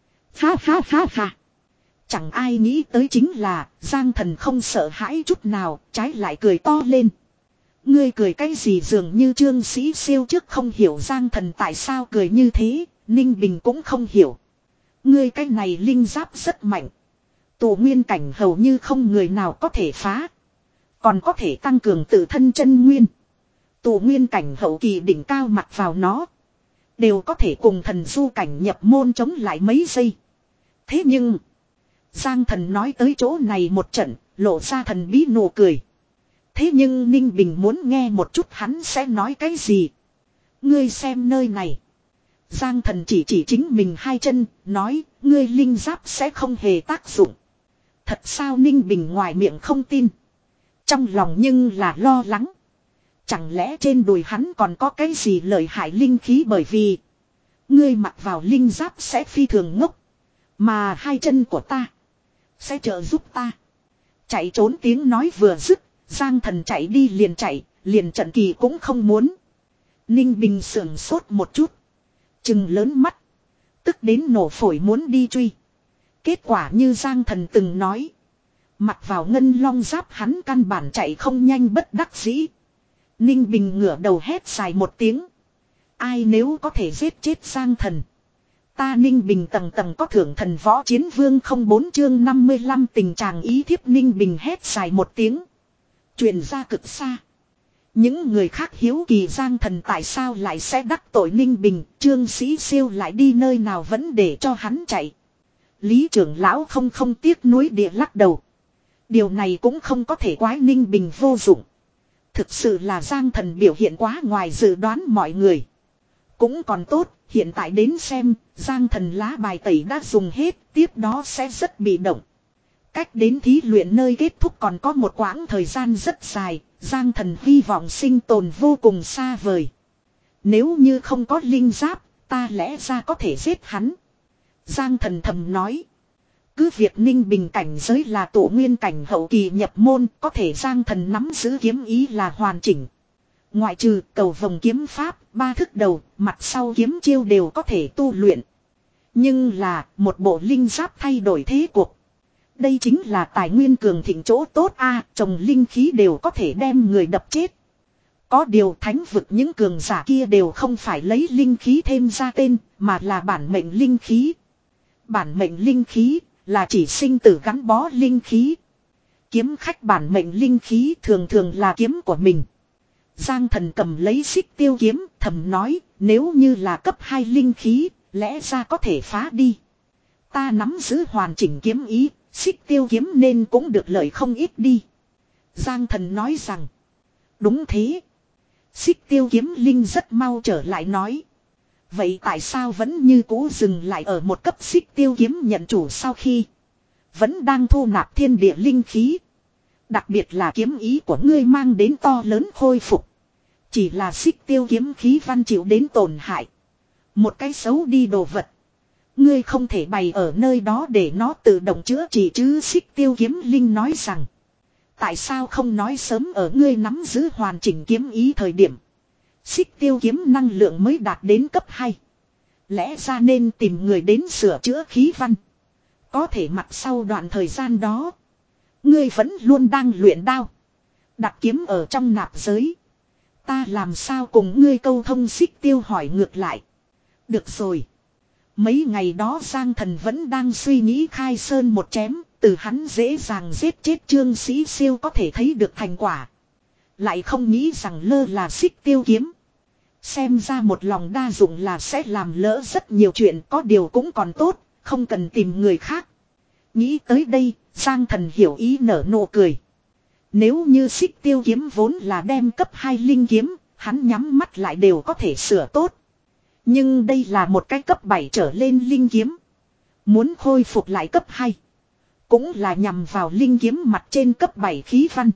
A: Ha ha ha ha. Chẳng ai nghĩ tới chính là Giang Thần không sợ hãi chút nào, trái lại cười to lên. Ngươi cười cái gì dường như Trương Sĩ Siêu trước không hiểu Giang Thần tại sao cười như thế, Ninh Bình cũng không hiểu. Ngươi cái này linh giáp rất mạnh. Tụ nguyên cảnh hầu như không người nào có thể phá. Còn có thể tăng cường tự thân chân nguyên. Tụ nguyên cảnh hậu kỳ đỉnh cao mặt vào nó. Đều có thể cùng thần du cảnh nhập môn chống lại mấy giây. Thế nhưng Giang Thần nói tới chỗ này một trận, lộ ra thần bí nụ cười. Thế nhưng Ninh Bình muốn nghe một chút hắn sẽ nói cái gì. Ngươi xem nơi này. Giang Thần chỉ chỉ chính mình hai chân, nói, ngươi linh giáp sẽ không hề tác dụng. Thật sao Ninh Bình ngoài miệng không tin. Trong lòng nhưng là lo lắng. Chẳng lẽ trên đùi hắn còn có cái gì lợi hại linh khí bởi vì ngươi mặc vào linh giáp sẽ phi thường ngốc. Mà hai chân của ta sẽ trợ giúp ta. Chạy trốn tiếng nói vừa dứt. Giang Thần chạy đi liền chạy. Liền trận kỳ cũng không muốn. Ninh Bình sưởng sốt một chút. Trừng lớn mắt. Tức đến nổ phổi muốn đi truy. Kết quả như Giang Thần từng nói. Mặc vào ngân long giáp hắn căn bản chạy không nhanh bất đắc dĩ. Ninh Bình ngửa đầu hét dài một tiếng. Ai nếu có thể giết chết Giang Thần. Ta Ninh Bình tầng tầng có thưởng thần võ chiến vương không bốn chương năm mươi lăm tình trạng ý thiếp Ninh Bình hét dài một tiếng. Truyền ra cực xa. Những người khác hiếu kỳ Giang Thần tại sao lại sẽ đắc tội Ninh Bình. Trương Sĩ Siêu lại đi nơi nào vẫn để cho hắn chạy. Lý trưởng lão không không tiếc nuối địa lắc đầu. Điều này cũng không có thể quái Ninh Bình vô dụng. Thực sự là Giang Thần biểu hiện quá ngoài dự đoán mọi người. Cũng còn tốt, hiện tại đến xem, Giang Thần lá bài tẩy đã dùng hết, tiếp đó sẽ rất bị động. Cách đến thí luyện nơi kết thúc còn có một quãng thời gian rất dài, Giang Thần hy vọng sinh tồn vô cùng xa vời. Nếu như không có linh giáp, ta lẽ ra có thể giết hắn. Giang Thần thầm nói. Cứ việc Ninh Bình cảnh giới là tổ nguyên cảnh hậu kỳ nhập môn, có thể Giang Thần nắm giữ kiếm ý là hoàn chỉnh. Ngoại trừ cầu vồng kiếm pháp, ba thức đầu, mặt sau kiếm chiêu đều có thể tu luyện. Nhưng là một bộ linh giáp thay đổi thế cuộc. Đây chính là tài nguyên cường thịnh chỗ tốt a, trồng linh khí đều có thể đem người đập chết. Có điều thánh vực những cường giả kia đều không phải lấy linh khí thêm ra tên, mà là bản mệnh linh khí. Bản mệnh linh khí là chỉ sinh tử gắn bó linh khí. Kiếm khách bản mệnh linh khí thường thường là kiếm của mình. Giang Thần cầm lấy xích tiêu kiếm, thầm nói, nếu như là cấp hai linh khí, lẽ ra có thể phá đi. Ta nắm giữ hoàn chỉnh kiếm ý, xích tiêu kiếm nên cũng được lợi không ít đi. Giang Thần nói rằng, đúng thế. Xích tiêu kiếm linh rất mau trở lại nói. Vậy tại sao vẫn như cũ dừng lại ở một cấp xích tiêu kiếm nhận chủ sau khi vẫn đang thu nạp thiên địa linh khí. Đặc biệt là kiếm ý của ngươi mang đến to lớn khôi phục. Chỉ là xích tiêu kiếm khí văn chịu đến tổn hại. Một cái xấu đi đồ vật. Ngươi không thể bày ở nơi đó để nó tự động chữa trị chứ. Xích tiêu kiếm linh nói rằng. Tại sao không nói sớm ở ngươi nắm giữ hoàn chỉnh kiếm ý thời điểm. Xích tiêu kiếm năng lượng mới đạt đến cấp hai. Lẽ ra nên tìm người đến sửa chữa khí văn. Có thể mặt sau đoạn thời gian đó. Ngươi vẫn luôn đang luyện đao. Đặt kiếm ở trong nạp giới. Ta làm sao cùng ngươi câu thông. Xích tiêu hỏi ngược lại. Được rồi. Mấy ngày đó Giang Thần vẫn đang suy nghĩ khai sơn một chém. Từ hắn dễ dàng giết chết Trương Sĩ Siêu có thể thấy được thành quả. Lại không nghĩ rằng lơ là xích tiêu kiếm. Xem ra một lòng đa dụng là sẽ làm lỡ rất nhiều chuyện, có điều cũng còn tốt, không cần tìm người khác. Nghĩ tới đây, Giang Thần hiểu ý nở nụ cười. Nếu như xích tiêu kiếm vốn là đem cấp hai linh kiếm, hắn nhắm mắt lại đều có thể sửa tốt. Nhưng đây là một cái cấp bảy trở lên linh kiếm. Muốn khôi phục lại cấp hai. Cũng là nhằm vào linh kiếm mặt trên cấp bảy khí văn.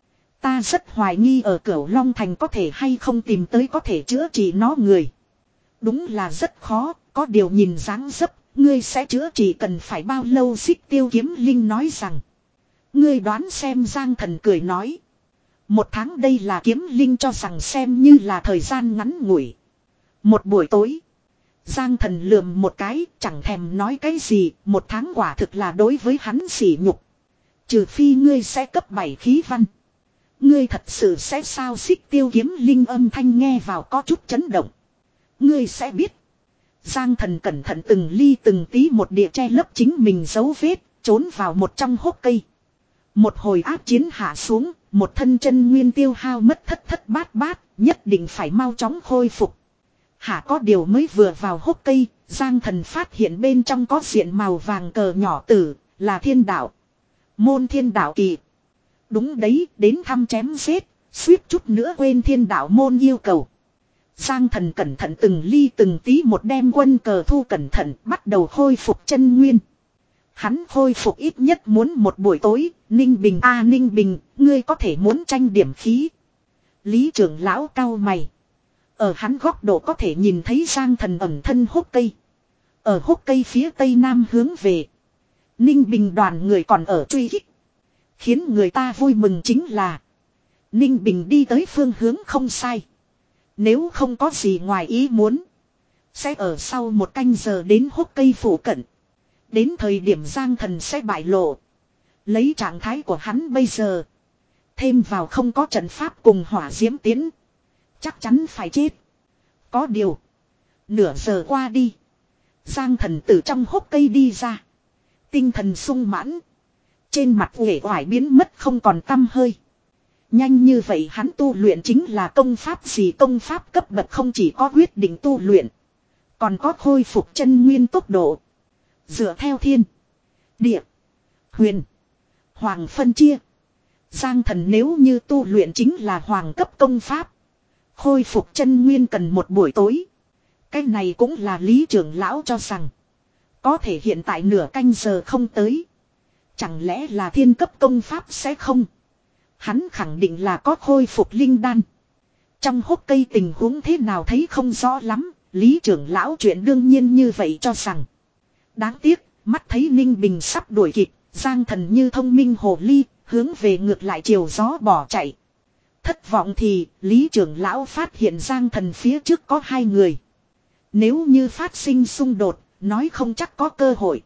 A: Ta rất hoài nghi ở Cửu Long Thành có thể hay không tìm tới có thể chữa trị nó người. Đúng là rất khó, có điều nhìn dáng dấp, ngươi sẽ chữa trị cần phải bao lâu. Xích tiêu kiếm linh nói rằng. Ngươi đoán xem. Giang Thần cười nói. Một tháng đây là kiếm linh cho rằng xem như là thời gian ngắn ngủi. Một buổi tối. Giang Thần lườm một cái, chẳng thèm nói cái gì, một tháng quả thực là đối với hắn sỉ nhục. Trừ phi ngươi sẽ cấp bảy khí văn. Ngươi thật sự sẽ sao. Xích tiêu kiếm linh âm thanh nghe vào có chút chấn động. Ngươi sẽ biết. Giang Thần cẩn thận từng ly từng tí một địa che lấp chính mình dấu vết, trốn vào một trong hốc cây. Một hồi áp chiến hạ xuống, một thân chân nguyên tiêu hao mất thất thất bát bát, nhất định phải mau chóng khôi phục. Hả có điều mới vừa vào hốc cây, Giang Thần phát hiện bên trong có diện màu vàng cờ nhỏ tử, là thiên đạo. Môn thiên đạo kỳ. Đúng đấy, đến thăm chém giết, suýt chút nữa quên thiên đạo môn yêu cầu. Giang Thần cẩn thận từng ly từng tí một đem quân cờ thu cẩn thận, bắt đầu khôi phục chân nguyên. Hắn khôi phục ít nhất muốn một buổi tối. Ninh Bình a à, Ninh Bình, ngươi có thể muốn tranh điểm khí. Lý trưởng lão cau mày. Ở hắn góc độ có thể nhìn thấy Giang Thần ẩn thân hốc cây. Ở hốc cây phía tây nam hướng về. Ninh Bình đoàn người còn ở truy kích. Khiến người ta vui mừng chính là Ninh Bình đi tới phương hướng không sai. Nếu không có gì ngoài ý muốn, sẽ ở sau một canh giờ đến hốc cây phủ cận. Đến thời điểm Giang Thần sẽ bại lộ. Lấy trạng thái của hắn bây giờ, thêm vào không có trận pháp cùng hỏa diễm tiến, chắc chắn phải chết. Có điều, nửa giờ qua đi, Giang Thần từ trong hốc cây đi ra. Tinh thần sung mãn. Trên mặt uể oải biến mất không còn tăm hơi. Nhanh như vậy hắn tu luyện chính là công pháp gì? Công pháp cấp bậc không chỉ có quyết định tu luyện, còn có khôi phục chân nguyên tốc độ. Dựa theo thiên, địa, huyền, hoàng phân chia, Giang Thần nếu như tu luyện chính là hoàng cấp công pháp, khôi phục chân nguyên cần một buổi tối. Cái này cũng là Lý trưởng lão cho rằng có thể hiện tại nửa canh giờ không tới. Chẳng lẽ là thiên cấp công pháp sẽ không? Hắn khẳng định là có khôi phục linh đan. Trong hốc cây tình huống thế nào thấy không rõ lắm. Lý trưởng lão chuyện đương nhiên như vậy cho rằng. Đáng tiếc, mắt thấy Ninh Bình sắp đuổi kịp, Giang Thần như thông minh hồ ly, hướng về ngược lại chiều gió bỏ chạy. Thất vọng thì, Lý trưởng lão phát hiện Giang Thần phía trước có hai người. Nếu như phát sinh xung đột, nói không chắc có cơ hội.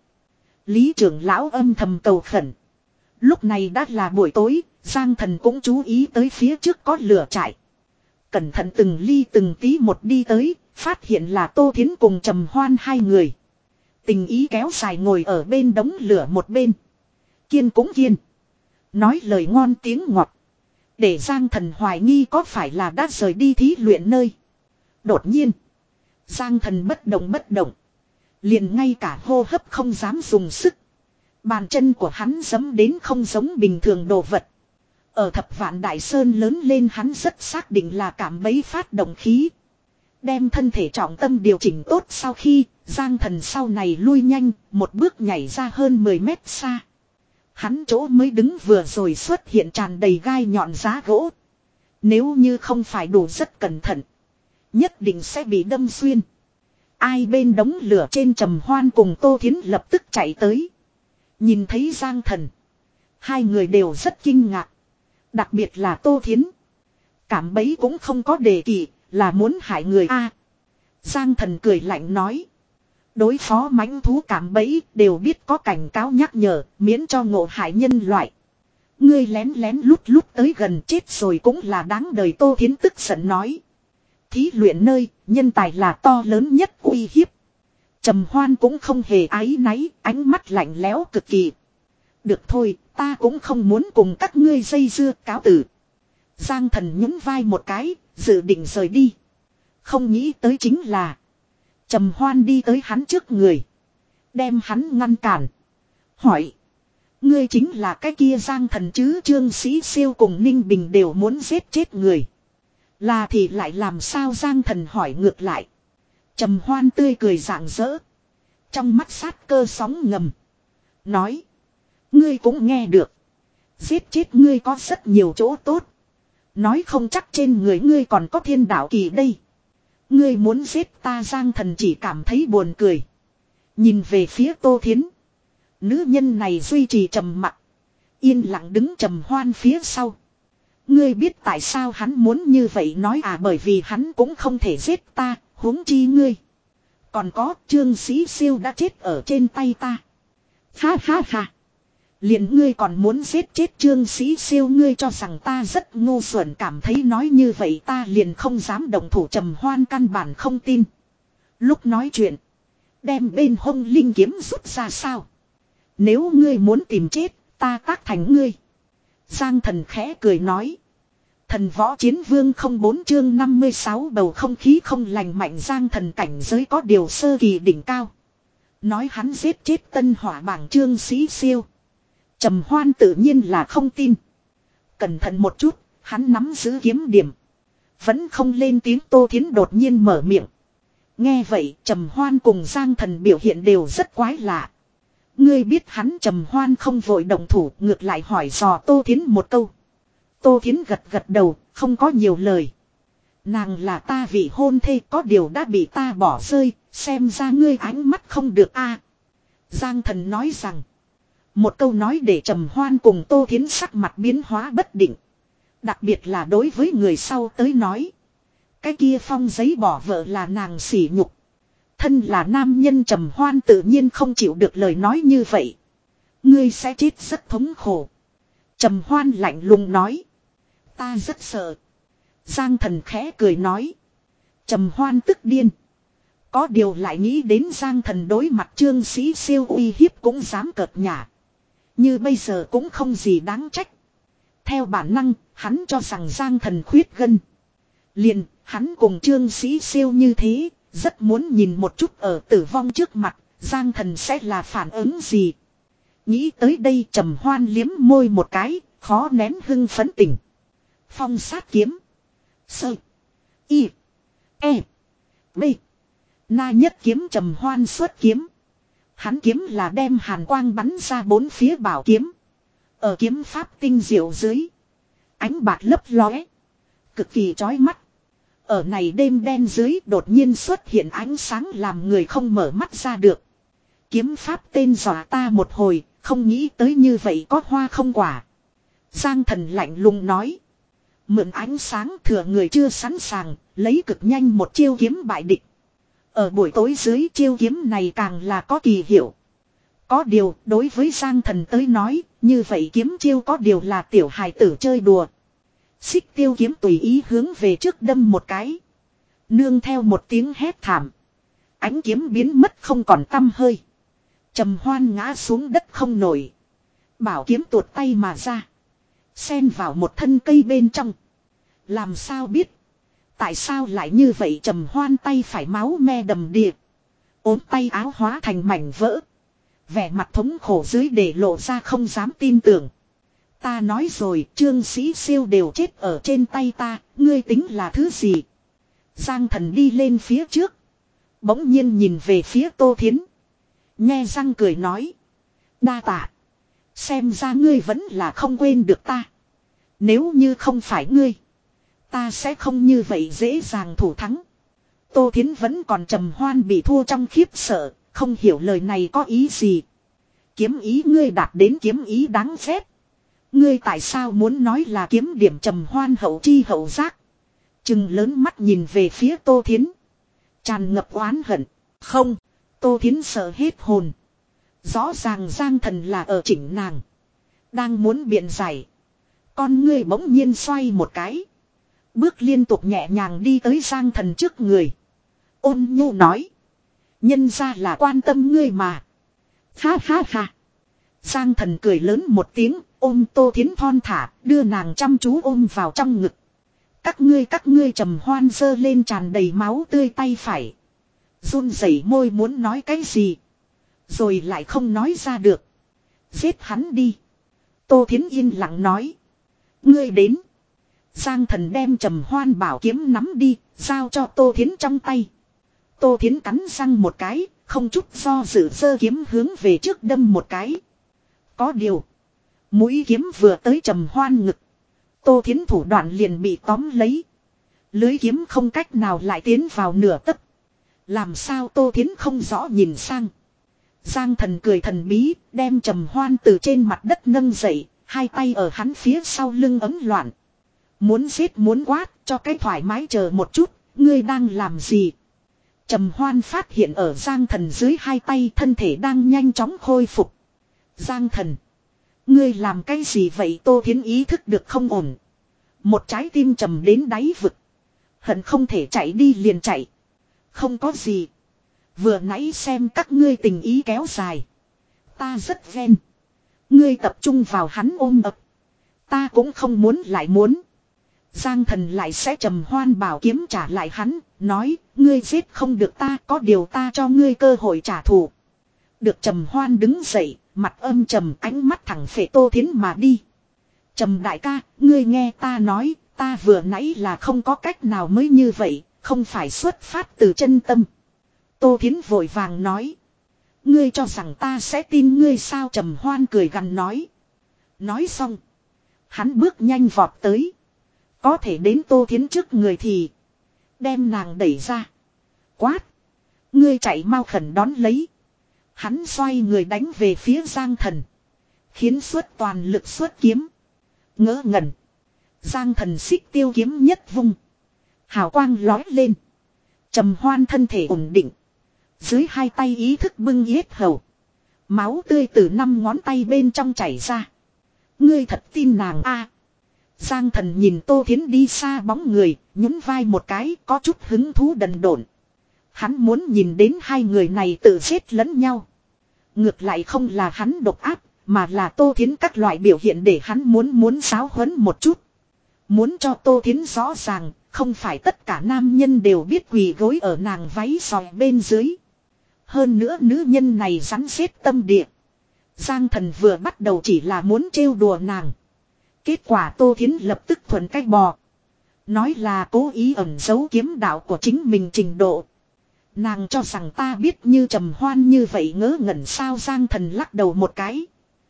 A: Lý trưởng lão âm thầm cầu khẩn. Lúc này đã là buổi tối, Giang Thần cũng chú ý tới phía trước có lửa trại. Cẩn thận từng ly từng tí một đi tới, phát hiện là Tô Thiến cùng Trầm Hoan hai người. Tình ý kéo dài ngồi ở bên đống lửa một bên. Kiên cũng kiên. Nói lời ngon tiếng ngọt. Để Giang Thần hoài nghi có phải là đã rời đi thí luyện nơi. Đột nhiên. Giang Thần bất động bất động. Liền ngay cả hô hấp không dám dùng sức. Bàn chân của hắn giẫm đến không giống bình thường đồ vật. Ở Thập Vạn Đại Sơn lớn lên hắn rất xác định là cảm bấy phát động khí. Đem thân thể trọng tâm điều chỉnh tốt sau khi Giang Thần sau này lui nhanh, một bước nhảy ra hơn mười mét xa. Hắn chỗ mới đứng vừa rồi xuất hiện tràn đầy gai nhọn giá gỗ. Nếu như không phải đủ rất cẩn thận, nhất định sẽ bị đâm xuyên. Ai bên đống lửa trên Trầm Hoan cùng Tô Thiến lập tức chạy tới. Nhìn thấy Giang Thần, hai người đều rất kinh ngạc. Đặc biệt là Tô Thiến. Cảm bấy cũng không có đề kỳ, là muốn hại người a. Giang Thần cười lạnh nói. Đối phó mãnh thú cảm bẫy đều biết có cảnh cáo nhắc nhở, miễn cho ngộ hại nhân loại. Ngươi lén lén lút lút tới gần chết rồi cũng là đáng đời. Tô Thiến tức giận nói. Thí luyện nơi, nhân tài là to lớn nhất uy hiếp. Trầm Hoan cũng không hề áy náy, ánh mắt lạnh lẽo cực kỳ. Được thôi, ta cũng không muốn cùng các ngươi dây dưa, cáo tử. Giang Thần nhún vai một cái, dự định rời đi. Không nghĩ tới chính là Trầm Hoan đi tới hắn trước người, đem hắn ngăn cản. Hỏi. Ngươi chính là cái kia Giang Thần chứ? Trương Sĩ Siêu cùng Ninh Bình đều muốn giết chết người. Là thì lại làm sao? Giang Thần hỏi ngược lại. Trầm Hoan tươi cười rạng rỡ, trong mắt sát cơ sóng ngầm. Nói. Ngươi cũng nghe được. Giết chết ngươi có rất nhiều chỗ tốt. Nói không chắc trên người ngươi còn có thiên đạo kỳ đây. Ngươi muốn giết ta? Giang Thần chỉ cảm thấy buồn cười. Nhìn về phía Tô Thiến. Nữ nhân này duy trì trầm mặc, yên lặng đứng Trầm Hoan phía sau. Ngươi biết tại sao hắn muốn như vậy nói à? Bởi vì hắn cũng không thể giết ta, huống chi ngươi. Còn có, Trương Sĩ Siêu đã chết ở trên tay ta. Ha ha ha. Liền ngươi còn muốn giết chết Trương Sĩ Siêu? Ngươi cho rằng ta rất ngu xuẩn cảm thấy nói như vậy ta liền không dám động thủ? Trầm Hoan căn bản không tin. Lúc nói chuyện, đem bên hông linh kiếm rút ra. Sao? Nếu ngươi muốn tìm chết, ta tác thành ngươi. Giang Thần khẽ cười nói. Thần Võ Chiến Vương không bốn chương năm mươi sáu bầu không khí không lành mạnh. Giang Thần cảnh giới có điều sơ kỳ đỉnh cao. Nói hắn giết chết tân hỏa bảng Trương Sĩ Siêu, Trầm Hoan tự nhiên là không tin. Cẩn thận một chút, hắn nắm giữ kiếm điểm. Vẫn không lên tiếng. Tô Thiến đột nhiên mở miệng. Nghe vậy Trầm Hoan cùng Giang Thần biểu hiện đều rất quái lạ. Ngươi biết hắn? Trầm Hoan không vội động thủ, ngược lại hỏi dò Tô Thiến một câu. Tô Thiến gật gật đầu, không có nhiều lời. Nàng là ta vị hôn thê, có điều đã bị ta bỏ rơi, xem ra ngươi ánh mắt không được a. Giang Thần nói rằng. Một câu nói để Trầm Hoan cùng Tô Thiến sắc mặt biến hóa bất định. Đặc biệt là đối với người sau tới nói. Cái kia phong giấy bỏ vợ là nàng sỉ nhục. Thân là nam nhân Trầm Hoan tự nhiên không chịu được lời nói như vậy. Ngươi sẽ chết rất thống khổ. Trầm Hoan lạnh lùng nói. Ta rất sợ. Giang Thần khẽ cười nói. Trầm Hoan tức điên. Có điều lại nghĩ đến Giang Thần đối mặt Trương Sĩ Siêu uy hiếp cũng dám cợt nhả. Như bây giờ cũng không gì đáng trách. Theo bản năng, hắn cho rằng Giang Thần khuyết gân. Liền, hắn cùng Trương Sĩ Siêu như thế, rất muốn nhìn một chút ở tử vong trước mặt, Giang Thần sẽ là phản ứng gì. Nghĩ tới đây Trầm Hoan liếm môi một cái, khó nén hưng phấn tỉnh. Phong sát kiếm. Sơ. Y. E. B. Na nhất kiếm. Trầm Hoan xuất kiếm. Hắn kiếm là đem hàn quang bắn ra bốn phía bảo kiếm. Ở kiếm pháp tinh diệu dưới, ánh bạc lấp lóe, cực kỳ chói mắt. Ở này đêm đen dưới đột nhiên xuất hiện ánh sáng làm người không mở mắt ra được. Kiếm pháp tên dọa ta một hồi, không nghĩ tới như vậy có hoa không quả. Giang Thần lạnh lùng nói. Mượn ánh sáng thừa người chưa sẵn sàng, lấy cực nhanh một chiêu kiếm bại địch. Ở buổi tối dưới chiêu kiếm này càng là có kỳ hiệu. Có điều, đối với Giang Thần tới nói, như vậy kiếm chiêu có điều là tiểu hài tử chơi đùa. Xích tiêu kiếm tùy ý hướng về trước đâm một cái. Nương theo một tiếng hét thảm. Ánh kiếm biến mất không còn tăm hơi. Trầm Hoan ngã xuống đất không nổi. Bảo kiếm tuột tay mà ra. Xen vào một thân cây bên trong. Làm sao biết. Tại sao lại như vậy? Trầm Hoan tay phải máu me đầm đìa. Ốm tay áo hóa thành mảnh vỡ. Vẻ mặt thống khổ dưới để lộ ra không dám tin tưởng. Ta nói rồi, Trương Sĩ Siêu đều chết ở trên tay ta, ngươi tính là thứ gì? Giang Thần đi lên phía trước. Bỗng nhiên nhìn về phía Tô Thiến. Nhe răng cười nói. Đa tạ. Xem ra ngươi vẫn là không quên được ta. Nếu như không phải ngươi, ta sẽ không như vậy dễ dàng thủ thắng. Tô Thiến vẫn còn Trầm Hoan bị thua trong khiếp sợ, không hiểu lời này có ý gì. Kiếm ý ngươi đạt đến kiếm ý đáng ghét. Ngươi tại sao muốn nói là kiếm điểm? Trầm Hoan hậu chi hậu giác. Chừng lớn mắt nhìn về phía Tô Thiến. Tràn ngập oán hận. Không, Tô Thiến sợ hết hồn. Rõ ràng Giang Thần là ở chỉnh nàng. Đang muốn biện giải. Con ngươi bỗng nhiên xoay một cái. Bước liên tục nhẹ nhàng đi tới Giang Thần trước người. Ôn nhu nói. Nhân ra là quan tâm ngươi mà. Ha ha ha. Giang Thần cười lớn một tiếng, ôm Tô Thiến thon thả, đưa nàng chăm chú ôm vào trong ngực. Các ngươi các ngươi Trầm Hoan giơ lên tràn đầy máu tươi tay phải. Run rẩy môi muốn nói cái gì. Rồi lại không nói ra được. Giết hắn đi. Tô Thiến yên lặng nói. Ngươi đến. Giang Thần đem Trầm Hoan bảo kiếm nắm đi, giao cho Tô Thiến trong tay. Tô Thiến cắn răng một cái, không chút do dự giơ kiếm hướng về trước đâm một cái. Có điều. Mũi kiếm vừa tới Trầm Hoan ngực. Tô Thiến thủ đoạn liền bị tóm lấy. Lưới kiếm không cách nào lại tiến vào nửa tấc. Làm sao Tô Thiến không rõ nhìn sang. Giang Thần cười thần bí, đem Trầm Hoan từ trên mặt đất nâng dậy, hai tay ở hắn phía sau lưng ấm loạn. Muốn giết muốn quát, cho cái thoải mái chờ một chút, ngươi đang làm gì? Trầm Hoan phát hiện ở Giang Thần dưới hai tay thân thể đang nhanh chóng khôi phục. Giang Thần, ngươi làm cái gì vậy? Tô Thiến ý thức được không ổn. Một trái tim trầm đến đáy vực. Hận không thể chạy đi liền chạy. Không có gì. Vừa nãy xem các ngươi tình ý kéo dài. Ta rất ghen. Ngươi tập trung vào hắn ôm ập. Ta cũng không muốn lại muốn. Giang Thần lại sẽ Trầm Hoan bảo kiếm trả lại hắn. Nói ngươi giết không được ta, có điều ta cho ngươi cơ hội trả thù. Được. Trầm Hoan đứng dậy, mặt âm trầm, ánh mắt thẳng phệ Tô Thiến mà đi. Trầm đại ca, ngươi nghe ta nói, ta vừa nãy là không có cách nào mới như vậy, không phải xuất phát từ chân tâm. Tô Thiến vội vàng nói. Ngươi cho rằng ta sẽ tin ngươi sao? Trầm Hoan cười gằn nói. Nói xong. Hắn bước nhanh vọt tới. Có thể đến Tô Thiến trước người thì. Đem nàng đẩy ra. Quát. Ngươi chạy mau khẩn đón lấy. Hắn xoay người đánh về phía Giang Thần. Khiến xuất toàn lực xuất kiếm. Ngỡ ngẩn. Giang Thần xích tiêu kiếm nhất vung. Hào quang lói lên. Trầm Hoan thân thể ổn định. Dưới hai tay ý thức bưng yết hầu. Máu tươi từ năm ngón tay bên trong chảy ra. Ngươi thật tin nàng a? À, Giang Thần nhìn Tô Thiến đi xa bóng người, nhún vai một cái, có chút hứng thú đần độn. Hắn muốn nhìn đến hai người này tự giết lẫn nhau. Ngược lại không là hắn độc ác, mà là Tô Thiến các loại biểu hiện để hắn muốn muốn giáo huấn một chút. Muốn cho Tô Thiến rõ ràng, không phải tất cả nam nhân đều biết quỳ gối ở nàng váy sòi bên dưới. Hơn nữa nữ nhân này rắn rết tâm địa. Giang Thần vừa bắt đầu chỉ là muốn trêu đùa nàng. Kết quả Tô Thiến lập tức thuận cách bò. Nói là cố ý ẩn giấu kiếm đạo của chính mình trình độ. Nàng cho rằng ta biết như Trầm Hoan như vậy ngớ ngẩn sao? Giang Thần lắc đầu một cái.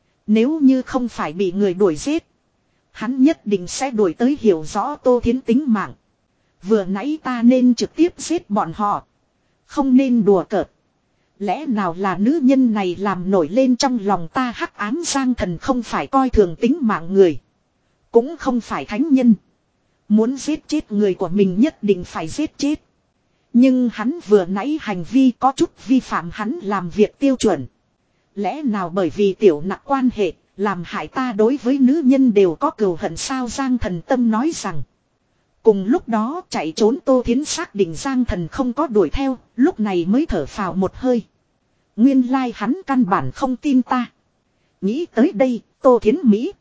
A: Nếu như không phải bị người đuổi giết, hắn nhất định sẽ đuổi tới hiểu rõ Tô Thiến tính mạng. Vừa nãy ta nên trực tiếp giết bọn họ. Không nên đùa cợt. Lẽ nào là nữ nhân này làm nổi lên trong lòng ta hắc ám? Giang Thần không phải coi thường tính mạng người. Cũng không phải thánh nhân. Muốn giết chết người của mình nhất định phải giết chết. Nhưng hắn vừa nãy hành vi có chút vi phạm hắn làm việc tiêu chuẩn. Lẽ nào bởi vì tiểu nặc quan hệ, Làm hại ta đối với nữ nhân đều có cừu hận sao Giang Thần Tâm nói rằng. Cùng lúc đó chạy trốn Tô Thiến xác định Giang Thần không có đuổi theo, lúc này mới thở phào một hơi. Nguyên lai hắn căn bản không tin ta. Nghĩ tới đây, Tô Thiến Mỹ.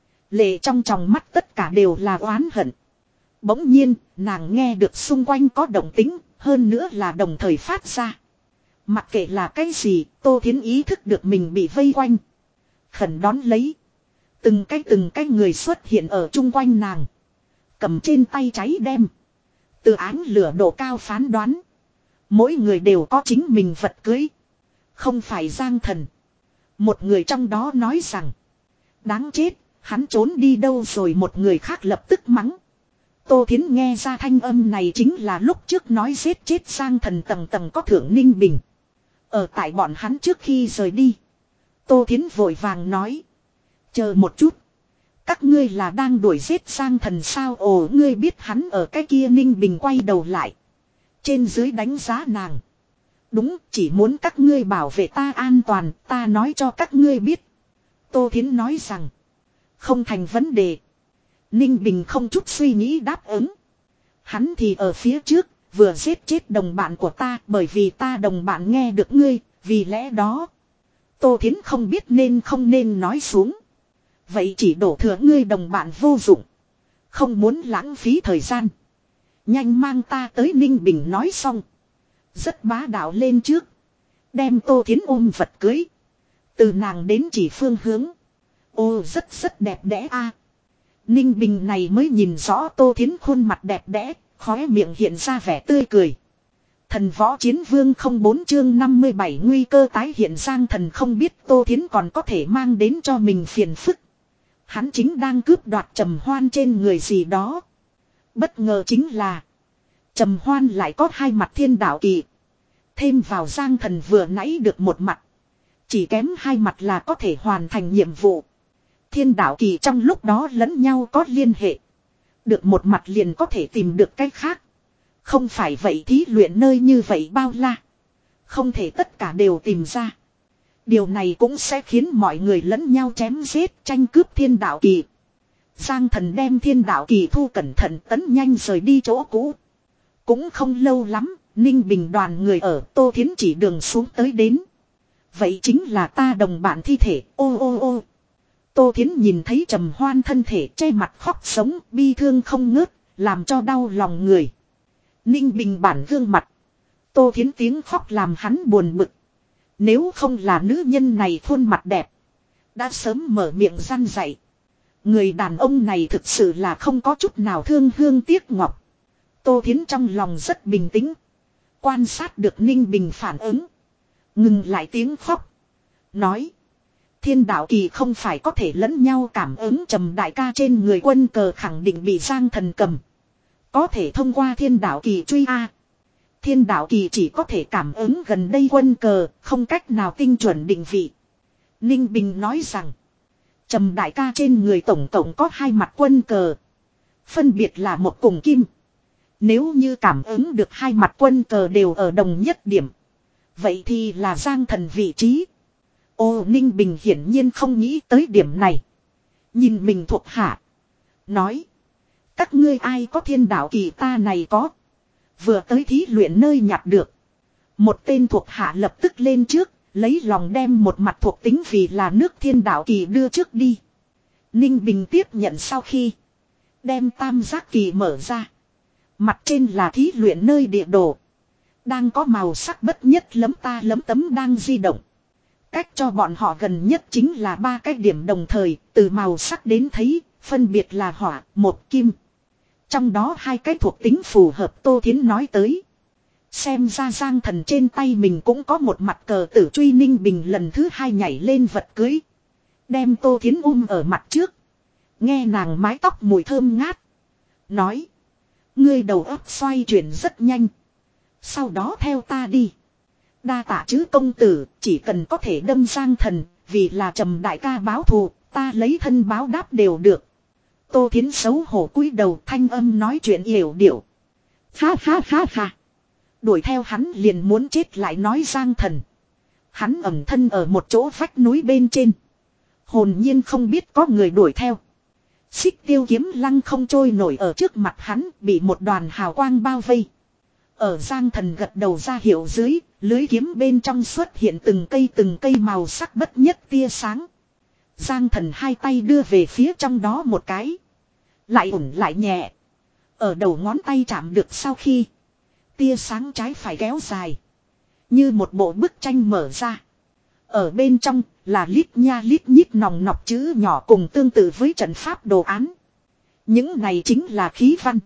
A: Lệ trong tròng mắt tất cả đều là oán hận. Bỗng nhiên, nàng nghe được xung quanh có động tính, hơn nữa là đồng thời phát ra. Mặc kệ là cái gì, Tô Thiến ý thức được mình bị vây quanh. Khẩn đón lấy. Từng cái từng cái người xuất hiện ở chung quanh nàng. Cầm trên tay cháy đem. Từ ánh lửa độ cao phán đoán. Mỗi người đều có chính mình vật cưới. Không phải Giang Thần. Một người trong đó nói rằng. Đáng chết, hắn trốn đi đâu rồi một người khác lập tức mắng. Tô Thiến nghe ra thanh âm này chính là lúc trước nói giết chết Giang Thần tầng tầng có thượng Ninh Bình. Ở tại bọn hắn trước khi rời đi. Tô Thiến vội vàng nói. Chờ một chút. Các ngươi là đang đuổi giết Giang Thần sao ồ ngươi biết hắn ở cái kia Ninh Bình quay đầu lại. Trên dưới đánh giá nàng. Đúng chỉ muốn các ngươi bảo vệ ta an toàn ta nói cho các ngươi biết. Tô Thiến nói rằng. Không thành vấn đề. Ninh Bình không chút suy nghĩ đáp ứng. Hắn thì ở phía trước vừa giết chết đồng bạn của ta bởi vì ta đồng bạn nghe được ngươi vì lẽ đó. Tô Thiến không biết nên không nên nói xuống. Vậy chỉ đổ thừa ngươi đồng bạn vô dụng. Không muốn lãng phí thời gian. Nhanh mang ta tới Ninh Bình nói xong. Rất bá đạo lên trước. Đem Tô Thiến ôm vật cưới. Từ nàng đến chỉ phương hướng. Ô rất rất đẹp đẽ a. Ninh Bình này mới nhìn rõ Tô Thiến khuôn mặt đẹp đẽ. Khóe miệng hiện ra vẻ tươi cười. Thần võ chiến vương không bốn chương năm mươi bảy nguy cơ tái hiện Giang Thần không biết Tô Thiến còn có thể mang đến cho mình phiền phức. Hắn chính đang cướp đoạt Trầm Hoan trên người gì đó. Bất ngờ chính là Trầm Hoan lại có hai mặt thiên đạo kỳ. Thêm vào Giang Thần vừa nãy được một mặt. Chỉ kém hai mặt là có thể hoàn thành nhiệm vụ. Thiên đạo kỳ trong lúc đó lẫn nhau có liên hệ. Được một mặt liền có thể tìm được cách khác. Không phải vậy thí luyện nơi như vậy bao la. Không thể tất cả đều tìm ra. Điều này cũng sẽ khiến mọi người lẫn nhau chém giết tranh cướp thiên đạo kỳ. Giang Thần đem thiên đạo kỳ thu cẩn thận tấn nhanh rời đi chỗ cũ. Cũng không lâu lắm, Ninh Bình đoàn người ở Tô Thiến chỉ đường xuống tới đến. Vậy chính là ta đồng bạn thi thể, ô ô ô. Tô Thiến nhìn thấy Trầm Hoan thân thể che mặt khóc sống, bi thương không ngớt, làm cho đau lòng người. Ninh Bình bản gương mặt. Tô Thiến tiếng khóc làm hắn buồn bực. Nếu không là nữ nhân này khuôn mặt đẹp. Đã sớm mở miệng răn dạy. Người đàn ông này thực sự là không có chút nào thương hương tiếc ngọc. Tô Thiến trong lòng rất bình tĩnh. Quan sát được Ninh Bình phản ứng. Ngừng lại tiếng khóc. Nói. Thiên đạo kỳ không phải có thể lẫn nhau cảm ứng Trầm đại ca trên người quân cờ khẳng định bị Giang Thần cầm. Có thể thông qua thiên đạo kỳ truy A. Thiên đạo kỳ chỉ có thể cảm ứng gần đây quân cờ, không cách nào tinh chuẩn định vị. Ninh Bình nói rằng. Trầm đại ca trên người tổng tổng có hai mặt quân cờ. Phân biệt là một cùng kim. Nếu như cảm ứng được hai mặt quân cờ đều ở đồng nhất điểm. Vậy thì là Giang Thần vị trí. Ô Ninh Bình hiển nhiên không nghĩ tới điểm này. Nhìn mình thuộc hạ. Nói. Các ngươi ai có thiên đạo kỳ ta này có. Vừa tới thí luyện nơi nhặt được. Một tên thuộc hạ lập tức lên trước. Lấy lòng đem một mặt thuộc tính vì là nước thiên đạo kỳ đưa trước đi. Ninh Bình tiếp nhận sau khi. Đem tam giác kỳ mở ra. Mặt trên là thí luyện nơi địa đồ. Đang có màu sắc bất nhất lấm ta lấm tấm đang di động. Cách cho bọn họ gần nhất chính là ba cái điểm đồng thời. Từ màu sắc đến thấy. Phân biệt là hỏa, một kim. Trong đó hai cái thuộc tính phù hợp Tô Thiến nói tới. Xem ra Giang Thần trên tay mình cũng có một mặt cờ tử truy. Ninh Bình lần thứ hai nhảy lên vật cưới. Đem Tô Thiến ôm ở mặt trước. Nghe nàng mái tóc mùi thơm ngát. Nói. Ngươi đầu óc xoay chuyển rất nhanh. Sau đó theo ta đi. Đa tạ chứ công tử. Chỉ cần có thể đâm Giang Thần. Vì là Trầm đại ca báo thù. Ta lấy thân báo đáp đều được. Tô Thiến xấu hổ cúi đầu thanh âm nói chuyện yểu điệu. Ha ha ha ha. Đuổi theo hắn liền muốn chết lại nói Giang Thần. Hắn ẩn thân ở một chỗ vách núi bên trên. Hồn nhiên không biết có người đuổi theo. Xích tiêu kiếm lăng không trôi nổi ở trước mặt hắn, bị một đoàn hào quang bao vây. Ở Giang Thần gật đầu ra hiệu dưới, lưới kiếm bên trong xuất hiện từng cây từng cây màu sắc bất nhất tia sáng. Giang Thần hai tay đưa về phía trong đó một cái. Lại ổn lại nhẹ. Ở đầu ngón tay chạm được sau khi. Tia sáng trái phải kéo dài. Như một bộ bức tranh mở ra. Ở bên trong là lít nha lít nhít nòng nọc chữ nhỏ cùng tương tự với trận pháp đồ án. Những này chính là khí văn.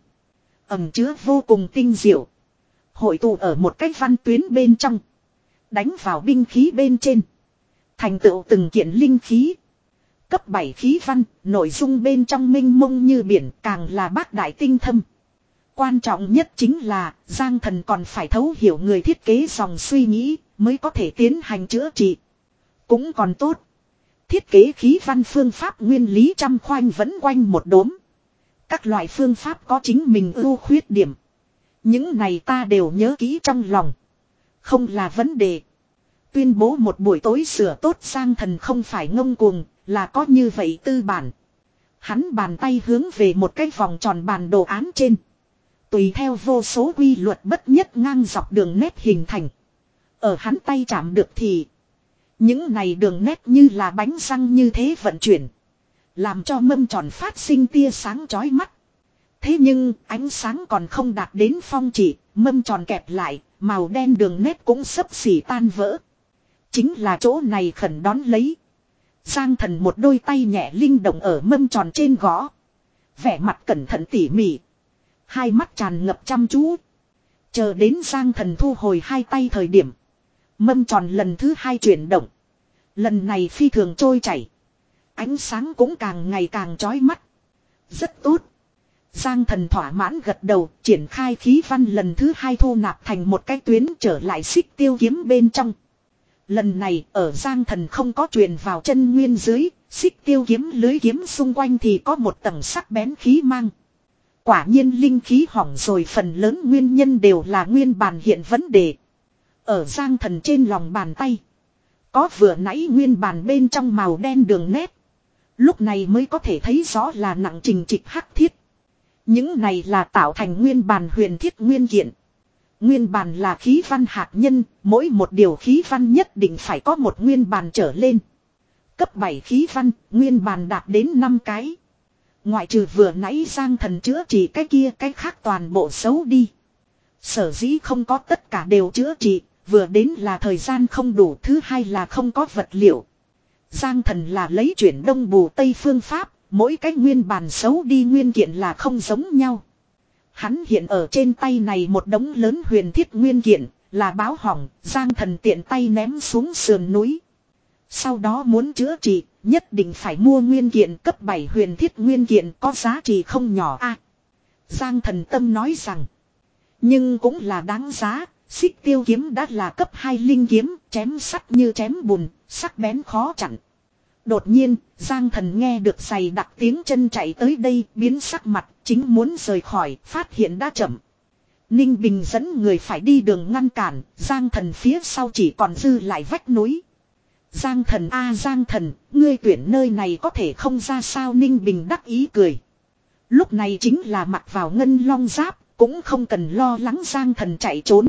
A: Ẩm chứa vô cùng tinh diệu. Hội tụ ở một cái văn tuyến bên trong. Đánh vào binh khí bên trên. Thành tựu từng kiện linh khí. Cấp bảy khí văn, nội dung bên trong minh mông như biển, càng là bác đại tinh thâm. Quan trọng nhất chính là, Giang Thần còn phải thấu hiểu người thiết kế dòng suy nghĩ, mới có thể tiến hành chữa trị. Cũng còn tốt. Thiết kế khí văn phương pháp nguyên lý trăm khoanh vẫn quanh một đốm. Các loại phương pháp có chính mình ưu khuyết điểm. Những này ta đều nhớ kỹ trong lòng. Không là vấn đề. Tuyên bố một buổi tối sửa tốt Giang Thần không phải ngông cuồng, là có như vậy tư bản. Hắn bàn tay hướng về một cái vòng tròn bàn đồ án trên. Tùy theo vô số quy luật bất nhất ngang dọc đường nét hình thành. Ở hắn tay chạm được thì. Những này đường nét như là bánh răng như thế vận chuyển. Làm cho mâm tròn phát sinh tia sáng chói mắt. Thế nhưng ánh sáng còn không đạt đến phong chỉ, mâm tròn kẹp lại, màu đen đường nét cũng sấp xỉ tan vỡ. Chính là chỗ này khẩn đón lấy. Giang Thần một đôi tay nhẹ linh động ở mâm tròn trên gõ. Vẻ mặt cẩn thận tỉ mỉ. Hai mắt tràn ngập chăm chú. Chờ đến Giang Thần thu hồi hai tay thời điểm. Mâm tròn lần thứ hai chuyển động. Lần này phi thường trôi chảy. Ánh sáng cũng càng ngày càng chói mắt. Rất tốt. Giang Thần thỏa mãn gật đầu, triển khai khí văn lần thứ hai thu nạp thành một cái tuyến trở lại xích tiêu kiếm bên trong. Lần này ở Giang Thần không có truyền vào chân nguyên dưới, xích tiêu kiếm lưới kiếm xung quanh thì có một tầng sắc bén khí mang. Quả nhiên linh khí hỏng rồi, phần lớn nguyên nhân đều là nguyên bản hiện vấn đề. Ở Giang Thần trên lòng bàn tay, có vừa nãy nguyên bản bên trong màu đen đường nét. Lúc này mới có thể thấy rõ là nặng trình trịch hắc thiết. Những này là tạo thành nguyên bản huyền thiết nguyên kiện. Nguyên bản là khí văn hạt nhân, mỗi một điều khí văn nhất định phải có một nguyên bản trở lên. Cấp bảy khí văn, nguyên bản đạt đến năm cái. Ngoại trừ vừa nãy Giang Thần chữa trị cái kia cái khác toàn bộ xấu đi. Sở dĩ không có tất cả đều chữa trị, vừa đến là thời gian không đủ, thứ hai là không có vật liệu. Giang Thần là lấy chuyển đông bù tây phương pháp, mỗi cái nguyên bản xấu đi nguyên kiện là không giống nhau. Hắn hiện ở trên tay này một đống lớn huyền thiết nguyên kiện, là báo hỏng, Giang Thần tiện tay ném xuống sườn núi. Sau đó muốn chữa trị, nhất định phải mua nguyên kiện cấp bảy huyền thiết nguyên kiện có giá trị không nhỏ a. Giang Thần tâm nói rằng, nhưng cũng là đáng giá, xích tiêu kiếm đã là cấp hai linh kiếm, chém sắt như chém bùn, sắc bén khó chặn. Đột nhiên, Giang Thần nghe được giày đặc tiếng chân chạy tới đây, biến sắc mặt, chính muốn rời khỏi, phát hiện đã chậm. Ninh Bình dẫn người phải đi đường ngăn cản, Giang Thần phía sau chỉ còn dư lại vách núi. Giang Thần a à, Giang Thần, ngươi tuyển nơi này có thể không ra sao? Ninh Bình đắc ý cười. Lúc này chính là mặc vào ngân long giáp, cũng không cần lo lắng Giang Thần chạy trốn.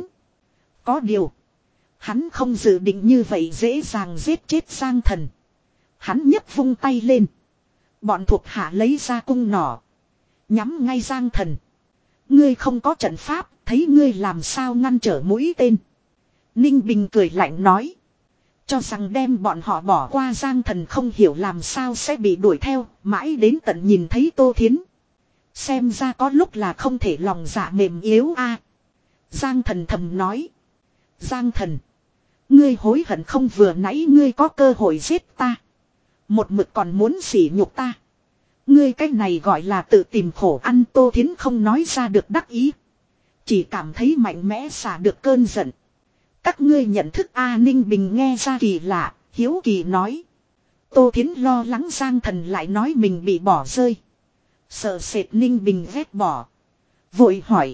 A: Có điều, hắn không dự định như vậy dễ dàng giết chết Giang Thần. Hắn nhấc vung tay lên. Bọn thuộc hạ lấy ra cung nỏ. Nhắm ngay Giang Thần. Ngươi không có trận pháp, thấy ngươi làm sao ngăn trở mũi tên. Ninh Bình cười lạnh nói. Cho rằng đem bọn họ bỏ qua, Giang Thần không hiểu làm sao sẽ bị đuổi theo, mãi đến tận nhìn thấy Tô Thiến. Xem ra có lúc là không thể lòng dạ mềm yếu a. Giang Thần thầm nói. Giang Thần, ngươi hối hận không? Vừa nãy ngươi có cơ hội giết ta, một mực còn muốn sỉ nhục ta. Ngươi cái này gọi là tự tìm khổ ăn. Tô Thiến không nói ra được đắc ý, chỉ cảm thấy mạnh mẽ xả được cơn giận. Các ngươi nhận thức A? Ninh Bình nghe ra kỳ lạ, hiếu kỳ nói. Tô Thiến lo lắng Giang Thần lại nói mình bị bỏ rơi, sợ sệt Ninh Bình ghét bỏ, vội hỏi.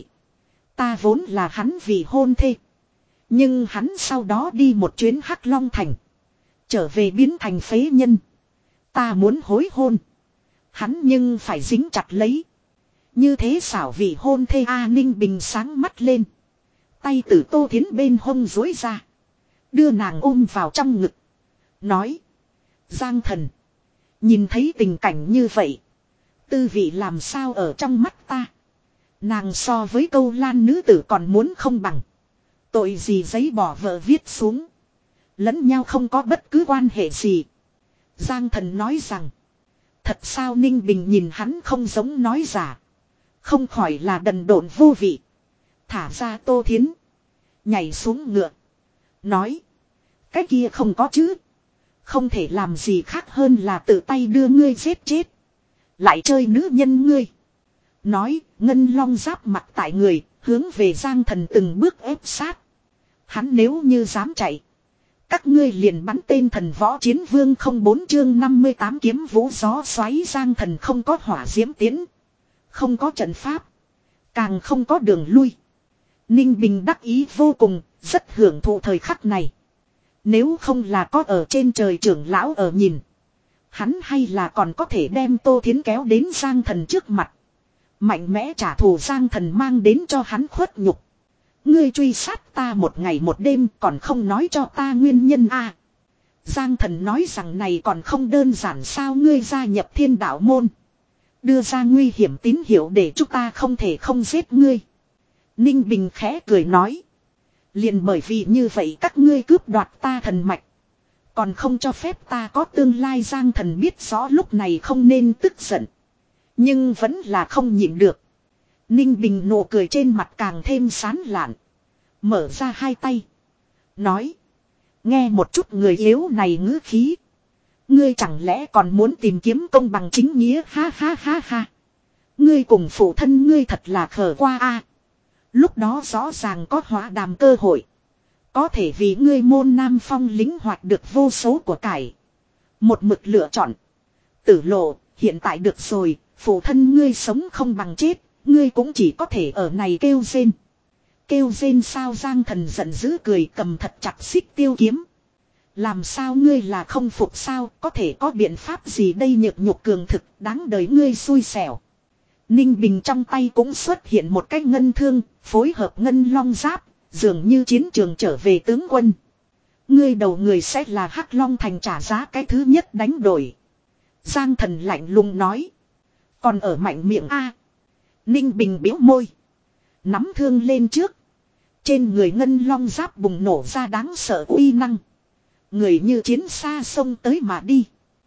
A: Ta vốn là hắn vì hôn thê, nhưng hắn sau đó đi một chuyến Hắc Long Thành, trở về biến thành phế nhân. Ta muốn hối hôn. Hắn nhưng phải dính chặt lấy. Như thế xảo vị hôn thê A Ninh Bình sáng mắt lên. Tay từ Tô Thiến bên hông duỗi ra. Đưa nàng ôm vào trong ngực. Nói. Giang thần. Nhìn thấy tình cảnh như vậy. Tư vị làm sao ở trong mắt ta. Nàng so với câu lan nữ tử còn muốn không bằng. Tội gì giấy bỏ vợ viết xuống. Lẫn nhau không có bất cứ quan hệ gì. Giang thần nói rằng. Thật sao Ninh Bình nhìn hắn không giống nói giả. Không khỏi là đần độn vô vị. Thả ra Tô Thiến. Nhảy xuống ngựa. Nói. Cái kia không có chứ. Không thể làm gì khác hơn là tự tay đưa ngươi giết chết. Lại chơi nữ nhân ngươi. Nói, ngân long giáp mặt tại người, hướng về Giang thần từng bước ép sát. Hắn nếu như dám chạy. Các ngươi liền bắn tên thần võ chiến vương không bốn chương năm mươi tám kiếm vũ gió xoáy. Giang thần không có hỏa diễm tiến. Không có trận pháp. Càng không có đường lui. Ninh Bình đắc ý vô cùng, rất hưởng thụ thời khắc này. Nếu không là có ở trên trời trưởng lão ở nhìn. Hắn hay là còn có thể đem Tô Thiến kéo đến Giang thần trước mặt. Mạnh mẽ trả thù Giang thần mang đến cho hắn khuất nhục. Ngươi truy sát ta một ngày một đêm còn không nói cho ta nguyên nhân a. Giang thần nói rằng này còn không đơn giản sao ngươi gia nhập thiên đạo môn. Đưa ra nguy hiểm tín hiệu để chúng ta không thể không giết ngươi. Ninh Bình khẽ cười nói. Liền bởi vì như vậy các ngươi cướp đoạt ta thần mạch. Còn không cho phép ta có tương lai. Giang thần biết rõ lúc này không nên tức giận. Nhưng vẫn là không nhịn được. Ninh Bình nụ cười trên mặt càng thêm sán lạn. Mở ra hai tay. Nói. Nghe một chút người yếu này ngữ khí. Ngươi chẳng lẽ còn muốn tìm kiếm công bằng chính nghĩa ha ha ha ha. Ngươi cùng phụ thân ngươi thật là khờ qua a. Lúc đó rõ ràng có hóa đàm cơ hội. Có thể vì ngươi môn Nam Phong lính hoạt được vô số của cải. Một mực lựa chọn. Tử lộ, hiện tại được rồi, phụ thân ngươi sống không bằng chết, ngươi cũng chỉ có thể ở này kêu rên. Kêu rên sao? Giang thần giận dữ cười cầm thật chặt xích tiêu kiếm. Làm sao ngươi là không phục sao, có thể có biện pháp gì đây nhược nhục cường thực, đáng đời ngươi xui xẻo. Ninh Bình trong tay cũng xuất hiện một cái ngân thương, phối hợp ngân long giáp, dường như chiến trường trở về tướng quân. Ngươi đầu người sẽ là Hắc Long Thành trả giá cái thứ nhất đánh đổi. Giang thần lạnh lùng nói. Còn ở mạnh miệng a. Ninh Bình biểu môi. Nắm thương lên trước. Trên người ngân long giáp bùng nổ ra đáng sợ uy năng. Người như chiến xa sông tới mà đi.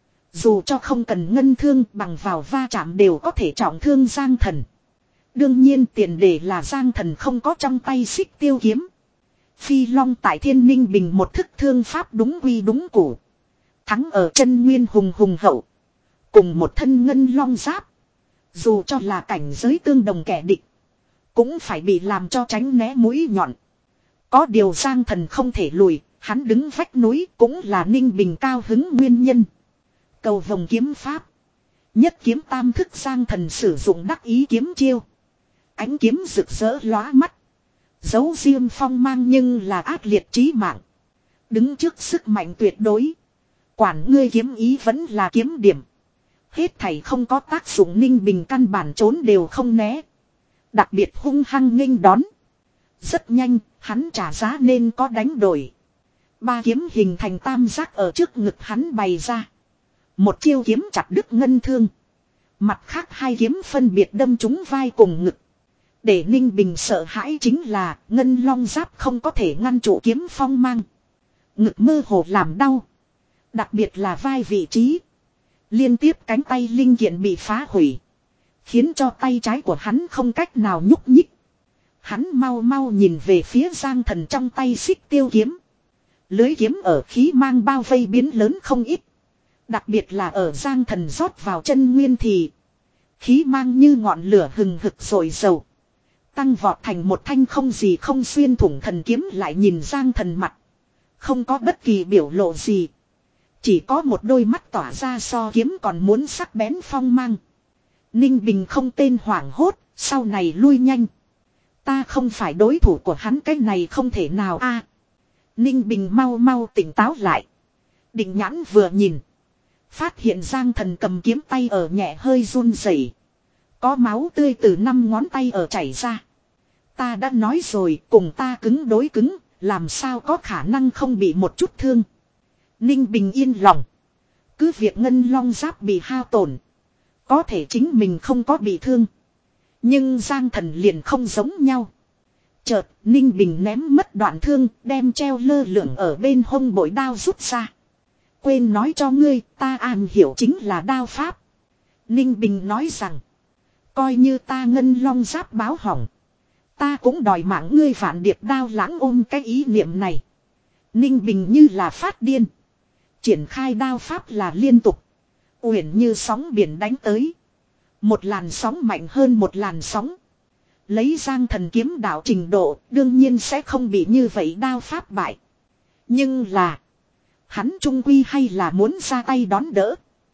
A: Dù cho không cần ngân thương bằng vào va chạm đều có thể trọng thương Giang thần. Đương nhiên tiền đề là Giang thần không có trong tay xích tiêu kiếm. Phi long tại thiên Ninh Bình một thức thương pháp đúng quy đúng củ. Thắng ở chân nguyên hùng hùng hậu. Cùng một thân ngân long giáp. Dù cho là cảnh giới tương đồng kẻ địch. Cũng phải bị làm cho tránh né mũi nhọn. Có điều Giang thần không thể lùi. Hắn đứng vách núi cũng là Ninh Bình cao hứng nguyên nhân. Cầu vồng kiếm pháp. Nhất kiếm tam thức Giang thần sử dụng đắc ý kiếm chiêu. Ánh kiếm rực rỡ lóa mắt. Giấu riêng phong mang nhưng là ác liệt chí mạng. Đứng trước sức mạnh tuyệt đối. Quản ngươi kiếm ý vẫn là kiếm điểm. Hết thảy không có tác dụng Ninh Bình căn bản trốn đều không né. Đặc biệt hung hăng nghênh đón. Rất nhanh, hắn trả giá nên có đánh đổi. Ba kiếm hình thành tam giác ở trước ngực hắn bày ra. Một chiêu kiếm chặt đứt ngân thương. Mặt khác hai kiếm phân biệt đâm trúng vai cùng ngực. Để Ninh Bình sợ hãi chính là ngân long giáp không có thể ngăn trụ kiếm phong mang. Ngực mơ hồ làm đau. Đặc biệt là vai vị trí. Liên tiếp cánh tay linh kiện bị phá hủy. Khiến cho tay trái của hắn không cách nào nhúc nhích. Hắn mau mau nhìn về phía Giang thần trong tay xích tiêu kiếm. Lưới kiếm ở khí mang bao vây biến lớn không ít. Đặc biệt là ở Giang thần rót vào chân nguyên thì. Khí mang như ngọn lửa hừng hực sồi dầu. Tăng vọt thành một thanh không gì không xuyên thủng thần kiếm lại nhìn Giang thần mặt. Không có bất kỳ biểu lộ gì. Chỉ có một đôi mắt tỏa ra so kiếm còn muốn sắc bén phong mang. Ninh Bình không tên hoảng hốt, sau này lui nhanh. Ta không phải đối thủ của hắn, cái này không thể nào a. Ninh Bình mau mau tỉnh táo lại. Định nhãn vừa nhìn. Phát hiện Giang Thần cầm kiếm tay ở nhẹ hơi run rẩy, có máu tươi từ năm ngón tay ở chảy ra. Ta đã nói rồi, cùng ta cứng đối cứng, làm sao có khả năng không bị một chút thương. Ninh Bình yên lòng. Cứ việc ngân long giáp bị hao tổn, có thể chính mình không có bị thương. Nhưng Giang Thần liền không giống nhau. Chợt, Ninh Bình ném mất đoạn thương, đem treo lơ lửng ở bên hông bội đao rút ra. Quên nói cho ngươi, ta am hiểu chính là đao pháp. Ninh Bình nói rằng, coi như ta ngân long giáp báo hỏng, ta cũng đòi mạng ngươi vạn điệp đao lãng ôm cái ý niệm này. Ninh Bình như là phát điên. Triển khai đao pháp là liên tục. Uyển như sóng biển đánh tới. Một làn sóng mạnh hơn một làn sóng. Lấy Giang Thần kiếm đạo trình độ, đương nhiên sẽ không bị như vậy đao pháp bại. Nhưng là, hắn trung quy hay là muốn ra tay đón đỡ.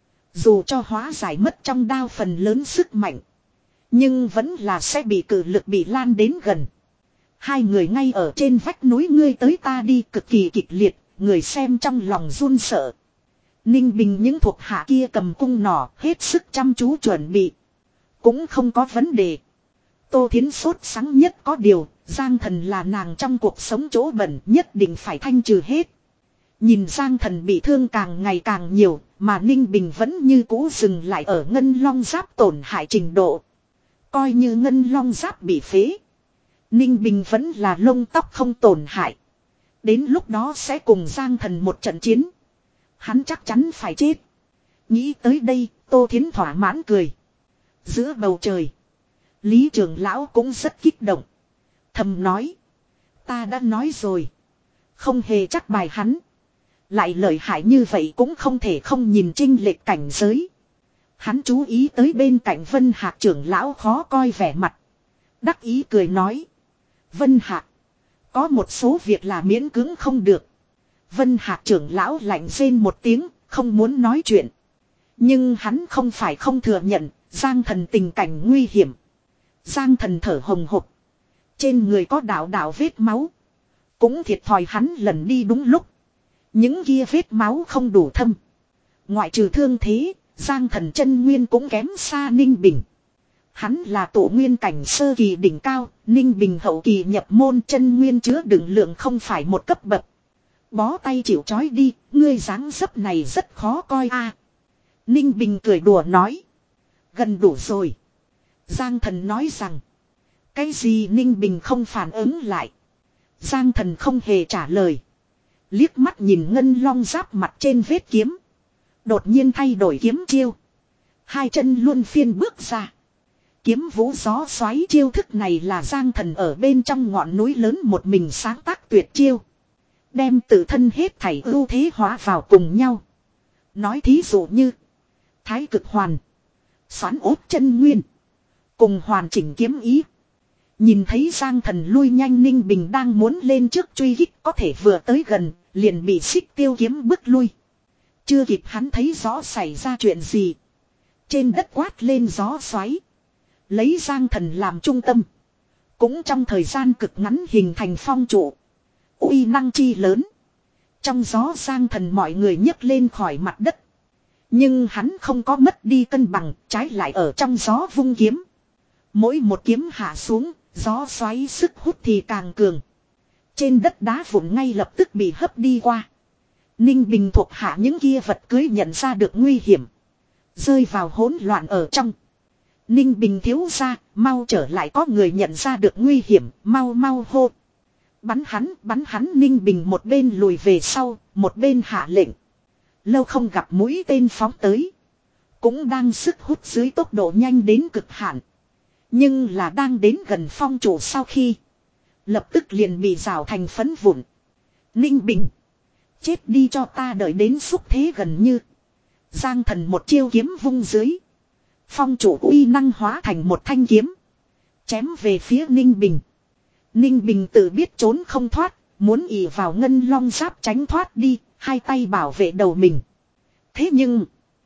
A: Dù cho hóa giải mất trong đao phần lớn sức mạnh, nhưng vẫn là sẽ bị cử lực bị lan đến gần. Hai người ngay ở trên vách núi ngươi tới ta đi cực kỳ kịch liệt, người xem trong lòng run sợ. Ninh Bình những thuộc hạ kia cầm cung nỏ hết sức chăm chú chuẩn bị. Cũng không có vấn đề. Tô Thiến sốt sắng nhất có điều, Giang Thần là nàng trong cuộc sống chỗ bẩn nhất định phải thanh trừ hết. Nhìn Giang Thần bị thương càng ngày càng nhiều, mà Ninh Bình vẫn như cũ dừng lại ở ngân long giáp tổn hại trình độ. Coi như ngân long giáp bị phế, Ninh Bình vẫn là lông tóc không tổn hại. Đến lúc đó sẽ cùng Giang Thần một trận chiến, hắn chắc chắn phải chết. Nghĩ tới đây, Tô Thiến thỏa mãn cười. Giữa bầu trời, Lý trưởng lão cũng rất kích động. Thầm nói, ta đã nói rồi, không hề chắc bài hắn. Lại lợi hại như vậy cũng không thể không nhìn chênh lệch cảnh giới. Hắn chú ý tới bên cạnh Vân Hạc trưởng lão khó coi vẻ mặt. Đắc ý cười nói, Vân Hạc, có một số việc là miễn cưỡng không được. Vân Hạc trưởng lão lạnh rên một tiếng, không muốn nói chuyện. Nhưng hắn không phải không thừa nhận, Giang Thần tình cảnh nguy hiểm. Giang Thần thở hồng hộc, trên người có đạo đạo vết máu. Cũng thiệt thòi hắn lần đi đúng lúc. Những kia vết máu không đủ thâm. Ngoại trừ thương thế, Giang Thần chân nguyên cũng kém xa Ninh Bình. Hắn là tổ nguyên cảnh sơ kỳ đỉnh cao, Ninh Bình hậu kỳ nhập môn chân nguyên chứa đựng lượng không phải một cấp bậc. Bó tay chịu trói đi, ngươi dáng dấp này rất khó coi a. Ninh Bình cười đùa nói. Gần đủ rồi. Giang Thần nói rằng. Cái gì Ninh Bình không phản ứng lại. Giang Thần không hề trả lời. Liếc mắt nhìn ngân long giáp mặt trên vết kiếm. Đột nhiên thay đổi kiếm chiêu. Hai chân luân phiên bước ra. Kiếm vũ gió xoáy chiêu thức này là Giang Thần ở bên trong ngọn núi lớn một mình sáng tác tuyệt chiêu. Đem tự thân hết thảy ưu thế hóa vào cùng nhau. Nói thí dụ như thái cực hoàn, xoắn ốt chân nguyên, cùng hoàn chỉnh kiếm ý. Nhìn thấy Giang Thần lui nhanh, Ninh Bình đang muốn lên trước truy kích, có thể vừa tới gần, liền bị Xích Tiêu kiếm bước lui. Chưa kịp hắn thấy rõ xảy ra chuyện gì, trên đất quát lên gió xoáy, lấy Giang Thần làm trung tâm. Cũng trong thời gian cực ngắn hình thành phong trụ, uy năng chi lớn. Trong gió Giang Thần mọi người nhấc lên khỏi mặt đất. Nhưng hắn không có mất đi cân bằng, trái lại ở trong gió vung kiếm. Mỗi một kiếm hạ xuống, gió xoáy sức hút thì càng cường. Trên đất đá vụn ngay lập tức bị hấp đi qua. Ninh Bình thuộc hạ những kia vật cưới nhận ra được nguy hiểm, rơi vào hỗn loạn ở trong. Ninh Bình thiếu ra, mau trở lại, có người nhận ra được nguy hiểm, mau mau hô. Bắn hắn, bắn hắn. Ninh Bình một bên lùi về sau, một bên hạ lệnh. Lâu không gặp mũi tên phóng tới, cũng đang sức hút dưới tốc độ nhanh đến cực hạn. Nhưng là đang đến gần phong trụ sau khi, lập tức liền bị rào thành phấn vụn. Ninh Bình, chết đi cho ta, đợi đến xúc thế gần như. Giang Thần một chiêu kiếm vung dưới, phong trụ uy năng hóa thành một thanh kiếm, chém về phía Ninh Bình. Ninh Bình tự biết trốn không thoát, muốn ỉ vào ngân long giáp tránh thoát đi, hai tay bảo vệ đầu mình. Thế nhưng,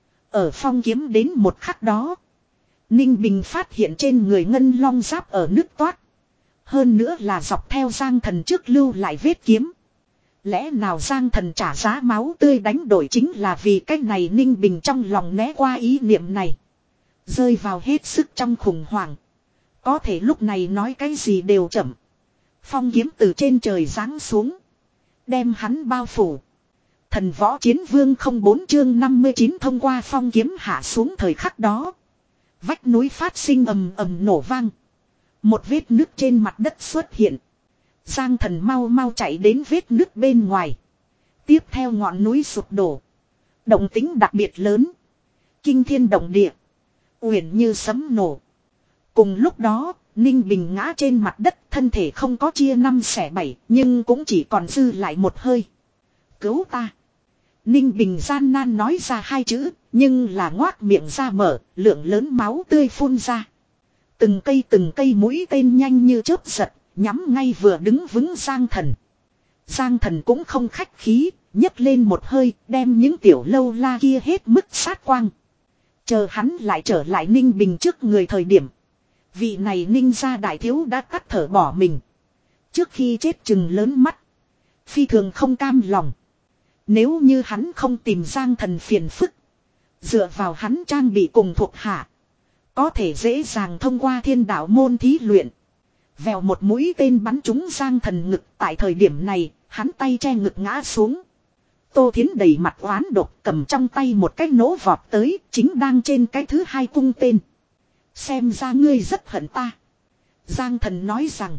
A: ở phong kiếm đến một khắc đó, Ninh Bình phát hiện trên người ngân long giáp ở nứt toát. Hơn nữa là dọc theo Giang Thần trước lưu lại vết kiếm. Lẽ nào Giang Thần trả giá máu tươi đánh đổi chính là vì cái này? Ninh Bình trong lòng né qua ý niệm này. Rơi vào hết sức trong khủng hoảng. Có thể lúc này nói cái gì đều chậm. Phong kiếm từ trên trời giáng xuống. Đem hắn bao phủ. Thần võ chiến vương không bốn chương năm mươi chín thông qua phong kiếm hạ xuống thời khắc đó. Vách núi phát sinh ầm ầm nổ vang. Một vết nứt trên mặt đất xuất hiện. Giang Thần mau mau chạy đến vết nứt bên ngoài. Tiếp theo ngọn núi sụp đổ. Động tính đặc biệt lớn. Kinh thiên động địa. Uyển như sấm nổ. Cùng lúc đó, Ninh Bình ngã trên mặt đất, thân thể không có chia năm xẻ bảy, nhưng cũng chỉ còn dư lại một hơi. Cứu ta. Ninh Bình gian nan nói ra hai chữ, nhưng là ngoác miệng ra mở, lượng lớn máu tươi phun ra. Từng cây từng cây mũi tên nhanh như chớp giật, nhắm ngay vừa đứng vững Giang Thần. Giang Thần cũng không khách khí, nhấc lên một hơi, đem những tiểu lâu la kia hết mức sát quang. Chờ hắn lại trở lại Ninh Bình trước người thời điểm. Vị này Ninh gia đại thiếu đã cắt thở bỏ mình. Trước khi chết chừng lớn mắt. Phi thường không cam lòng. Nếu như hắn không tìm Giang Thần phiền phức. Dựa vào hắn trang bị cùng thuộc hạ. Có thể dễ dàng thông qua thiên đạo môn thí luyện. Vèo một mũi tên bắn trúng Giang Thần ngực. Tại thời điểm này, hắn tay che ngực ngã xuống. Tô Thiến đầy mặt oán độc cầm trong tay một cái nỗ vọt tới. Chính đang trên cái thứ hai cung tên. Xem ra ngươi rất hận ta. Giang Thần nói rằng.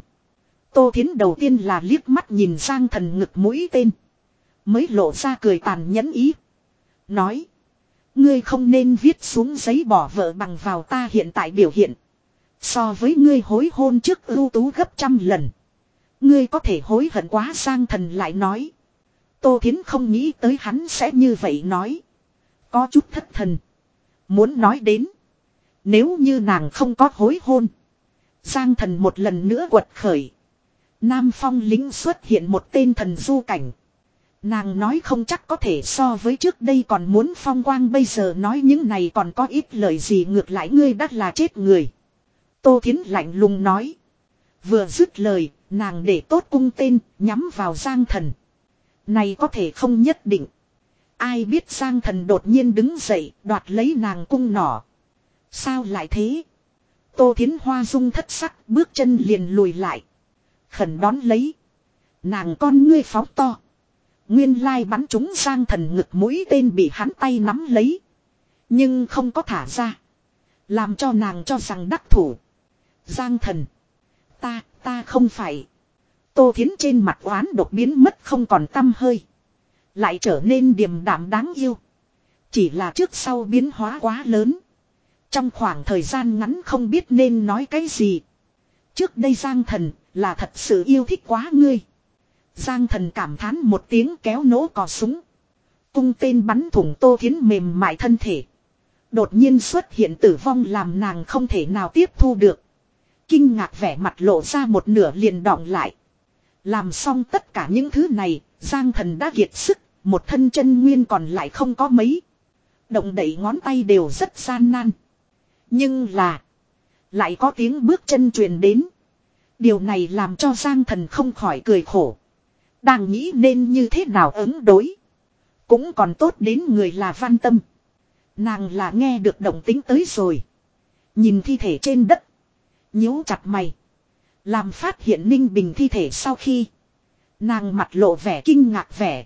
A: Tô Thiến đầu tiên là liếc mắt nhìn Giang Thần ngực mũi tên. Mới lộ ra cười tàn nhẫn ý. Nói. Ngươi không nên viết xuống giấy bỏ vợ bằng vào ta hiện tại biểu hiện. So với ngươi hối hôn trước ưu tú gấp trăm lần. Ngươi có thể hối hận quá. Giang Thần lại nói. Tô Thiến không nghĩ tới hắn sẽ như vậy nói. Có chút thất thần. Muốn nói đến. Nếu như nàng không có hối hôn. Giang Thần một lần nữa quật khởi. Nam Phong lính xuất hiện một tên thần du cảnh. Nàng nói không chắc có thể so với trước đây còn muốn phong quang, bây giờ nói những này còn có ít lời gì, ngược lại ngươi đắt là chết người. Tô Thiến lạnh lùng nói. Vừa dứt lời, nàng để tốt cung tên, nhắm vào Giang Thần. Này có thể không nhất định. Ai biết Giang Thần đột nhiên đứng dậy, đoạt lấy nàng cung nỏ. Sao lại thế? Tô Thiến hoa dung thất sắc, bước chân liền lùi lại. Khẩn đón lấy. Nàng con ngươi phóng to. Nguyên lai bắn trúng Giang Thần ngực mũi tên bị hắn tay nắm lấy. Nhưng không có thả ra. Làm cho nàng cho rằng đắc thủ. Giang Thần. Ta, ta không phải. Tô Thiến trên mặt oán độc biến mất không còn tăm hơi. Lại trở nên điềm đạm đáng yêu. Chỉ là trước sau biến hóa quá lớn. Trong khoảng thời gian ngắn không biết nên nói cái gì. Trước đây Giang Thần là thật sự yêu thích quá ngươi. Giang Thần cảm thán một tiếng kéo nỗ cò súng. Cung tên bắn thủng Tô Thiến mềm mại thân thể. Đột nhiên xuất hiện tử vong làm nàng không thể nào tiếp thu được. Kinh ngạc vẻ mặt lộ ra một nửa liền đọng lại. Làm xong tất cả những thứ này, Giang Thần đã kiệt sức, một thân chân nguyên còn lại không có mấy. Động đẩy ngón tay đều rất gian nan. Nhưng là, lại có tiếng bước chân truyền đến. Điều này làm cho Giang Thần không khỏi cười khổ. Đang nghĩ nên như thế nào ứng đối. Cũng còn tốt đến người là Văn Tâm. Nàng là nghe được động tính tới rồi. Nhìn thi thể trên đất. Nhíu chặt mày. Làm phát hiện Ninh Bình thi thể sau khi. Nàng mặt lộ vẻ kinh ngạc vẻ.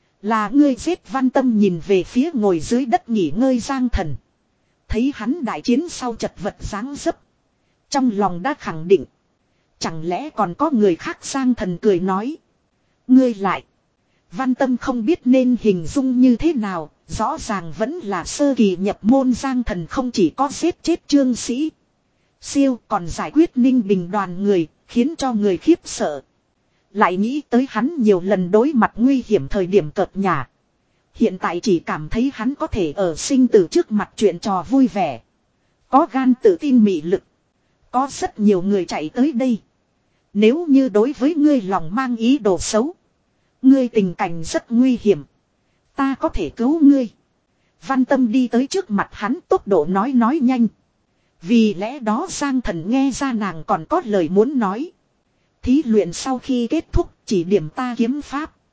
A: Là ngươi giết. Văn Tâm nhìn về phía ngồi dưới đất nghỉ ngơi Giang Thần. Thấy hắn đại chiến sau chật vật dáng dấp. Trong lòng đã khẳng định. Chẳng lẽ còn có người khác? Giang Thần cười nói. Ngươi lại. Văn Tâm không biết nên hình dung như thế nào. Rõ ràng vẫn là sơ kỳ nhập môn. Giang Thần không chỉ có giết chết Trương Sĩ Siêu còn giải quyết Ninh Bình đoàn người. Khiến cho người khiếp sợ. Lại nghĩ tới hắn nhiều lần đối mặt nguy hiểm thời điểm cợt nhả. Hiện tại chỉ cảm thấy hắn có thể ở sinh tử trước mặt chuyện trò vui vẻ. Có gan tự tin mị lực. Có rất nhiều người chạy tới đây. Nếu như đối với ngươi lòng mang ý đồ xấu. Ngươi tình cảnh rất nguy hiểm. Ta có thể cứu ngươi. Văn Tâm đi tới trước mặt hắn, tốc độ nói nói nhanh. Vì lẽ đó Giang Thần nghe ra nàng còn có lời muốn nói. Thí luyện sau khi kết thúc chỉ điểm ta kiếm pháp.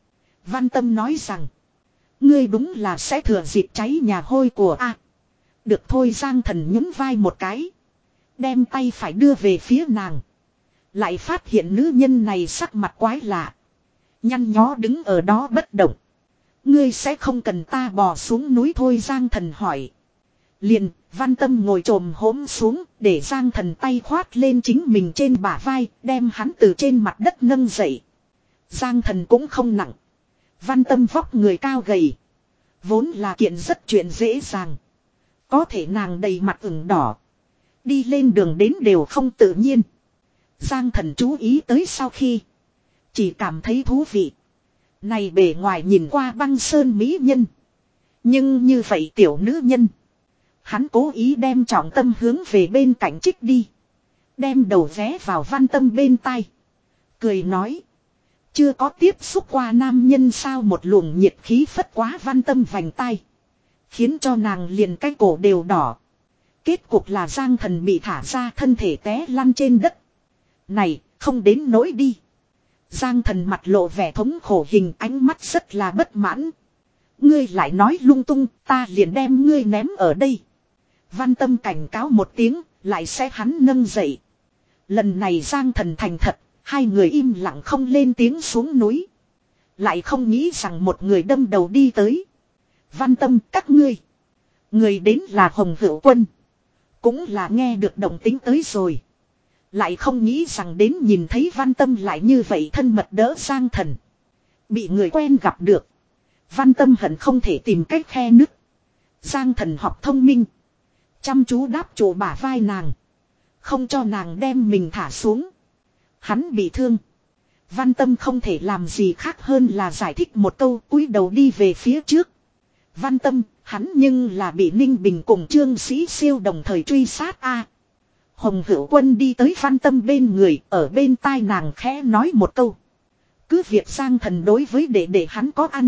A: Văn Tâm nói rằng. Ngươi đúng là sẽ thừa dịp cháy nhà hôi của a. À, được thôi, Giang Thần nhún vai một cái. Đem tay phải đưa về phía nàng. Lại phát hiện nữ nhân này sắc mặt quái lạ. Nhăn nhó đứng ở đó bất động. Ngươi sẽ không cần ta bò xuống núi thôi, Giang Thần hỏi. Liền, Văn Tâm ngồi trồm hổm xuống, để Giang Thần tay khoát lên chính mình trên bả vai, đem hắn từ trên mặt đất nâng dậy. Giang Thần cũng không nặng. Văn Tâm vóc người cao gầy. Vốn là kiện rất chuyện dễ dàng. Có thể nàng đầy mặt ửng đỏ. Đi lên đường đến đều không tự nhiên. Giang Thần chú ý tới sau khi. Chỉ cảm thấy thú vị. Này bề ngoài nhìn qua băng sơn mỹ nhân. Nhưng như vậy tiểu nữ nhân. Hắn cố ý đem trọng tâm hướng về bên cạnh trích đi. Đem đầu vé vào Văn Tâm bên tai. Cười nói. Chưa có tiếp xúc qua nam nhân sao, một luồng nhiệt khí phất quá Văn Tâm vành tai. Khiến cho nàng liền cái cổ đều đỏ. Kết cục là Giang Thần bị thả ra, thân thể té lăn trên đất. Này, không đến nỗi đi. Giang Thần mặt lộ vẻ thống khổ, hình ánh mắt rất là bất mãn. Ngươi lại nói lung tung, ta liền đem ngươi ném ở đây. Văn Tâm cảnh cáo một tiếng, lại sẽ hắn nâng dậy. Lần này Giang Thần thành thật, hai người im lặng không lên tiếng xuống núi. Lại không nghĩ rằng một người đâm đầu đi tới. Văn Tâm, các ngươi. Người đến là Hồng Hữu Quân. Cũng là nghe được động tính tới rồi. Lại không nghĩ rằng đến nhìn thấy Văn Tâm lại như vậy thân mật đỡ Giang Thần. Bị người quen gặp được. Văn Tâm hận không thể tìm cách khe nứt. Giang Thần học thông minh. Chăm chú đáp chỗ bả vai nàng. Không cho nàng đem mình thả xuống. Hắn bị thương. Văn Tâm không thể làm gì khác hơn là giải thích một câu, cúi đầu đi về phía trước. Văn Tâm, hắn nhưng là bị Ninh Bình cùng Trương Sĩ Siêu đồng thời truy sát a. À, Hồng Hữu Quân đi tới Văn Tâm bên người, ở bên tai nàng khẽ nói một câu. Cứ việc Giang Thần đối với đệ đệ hắn có ăn.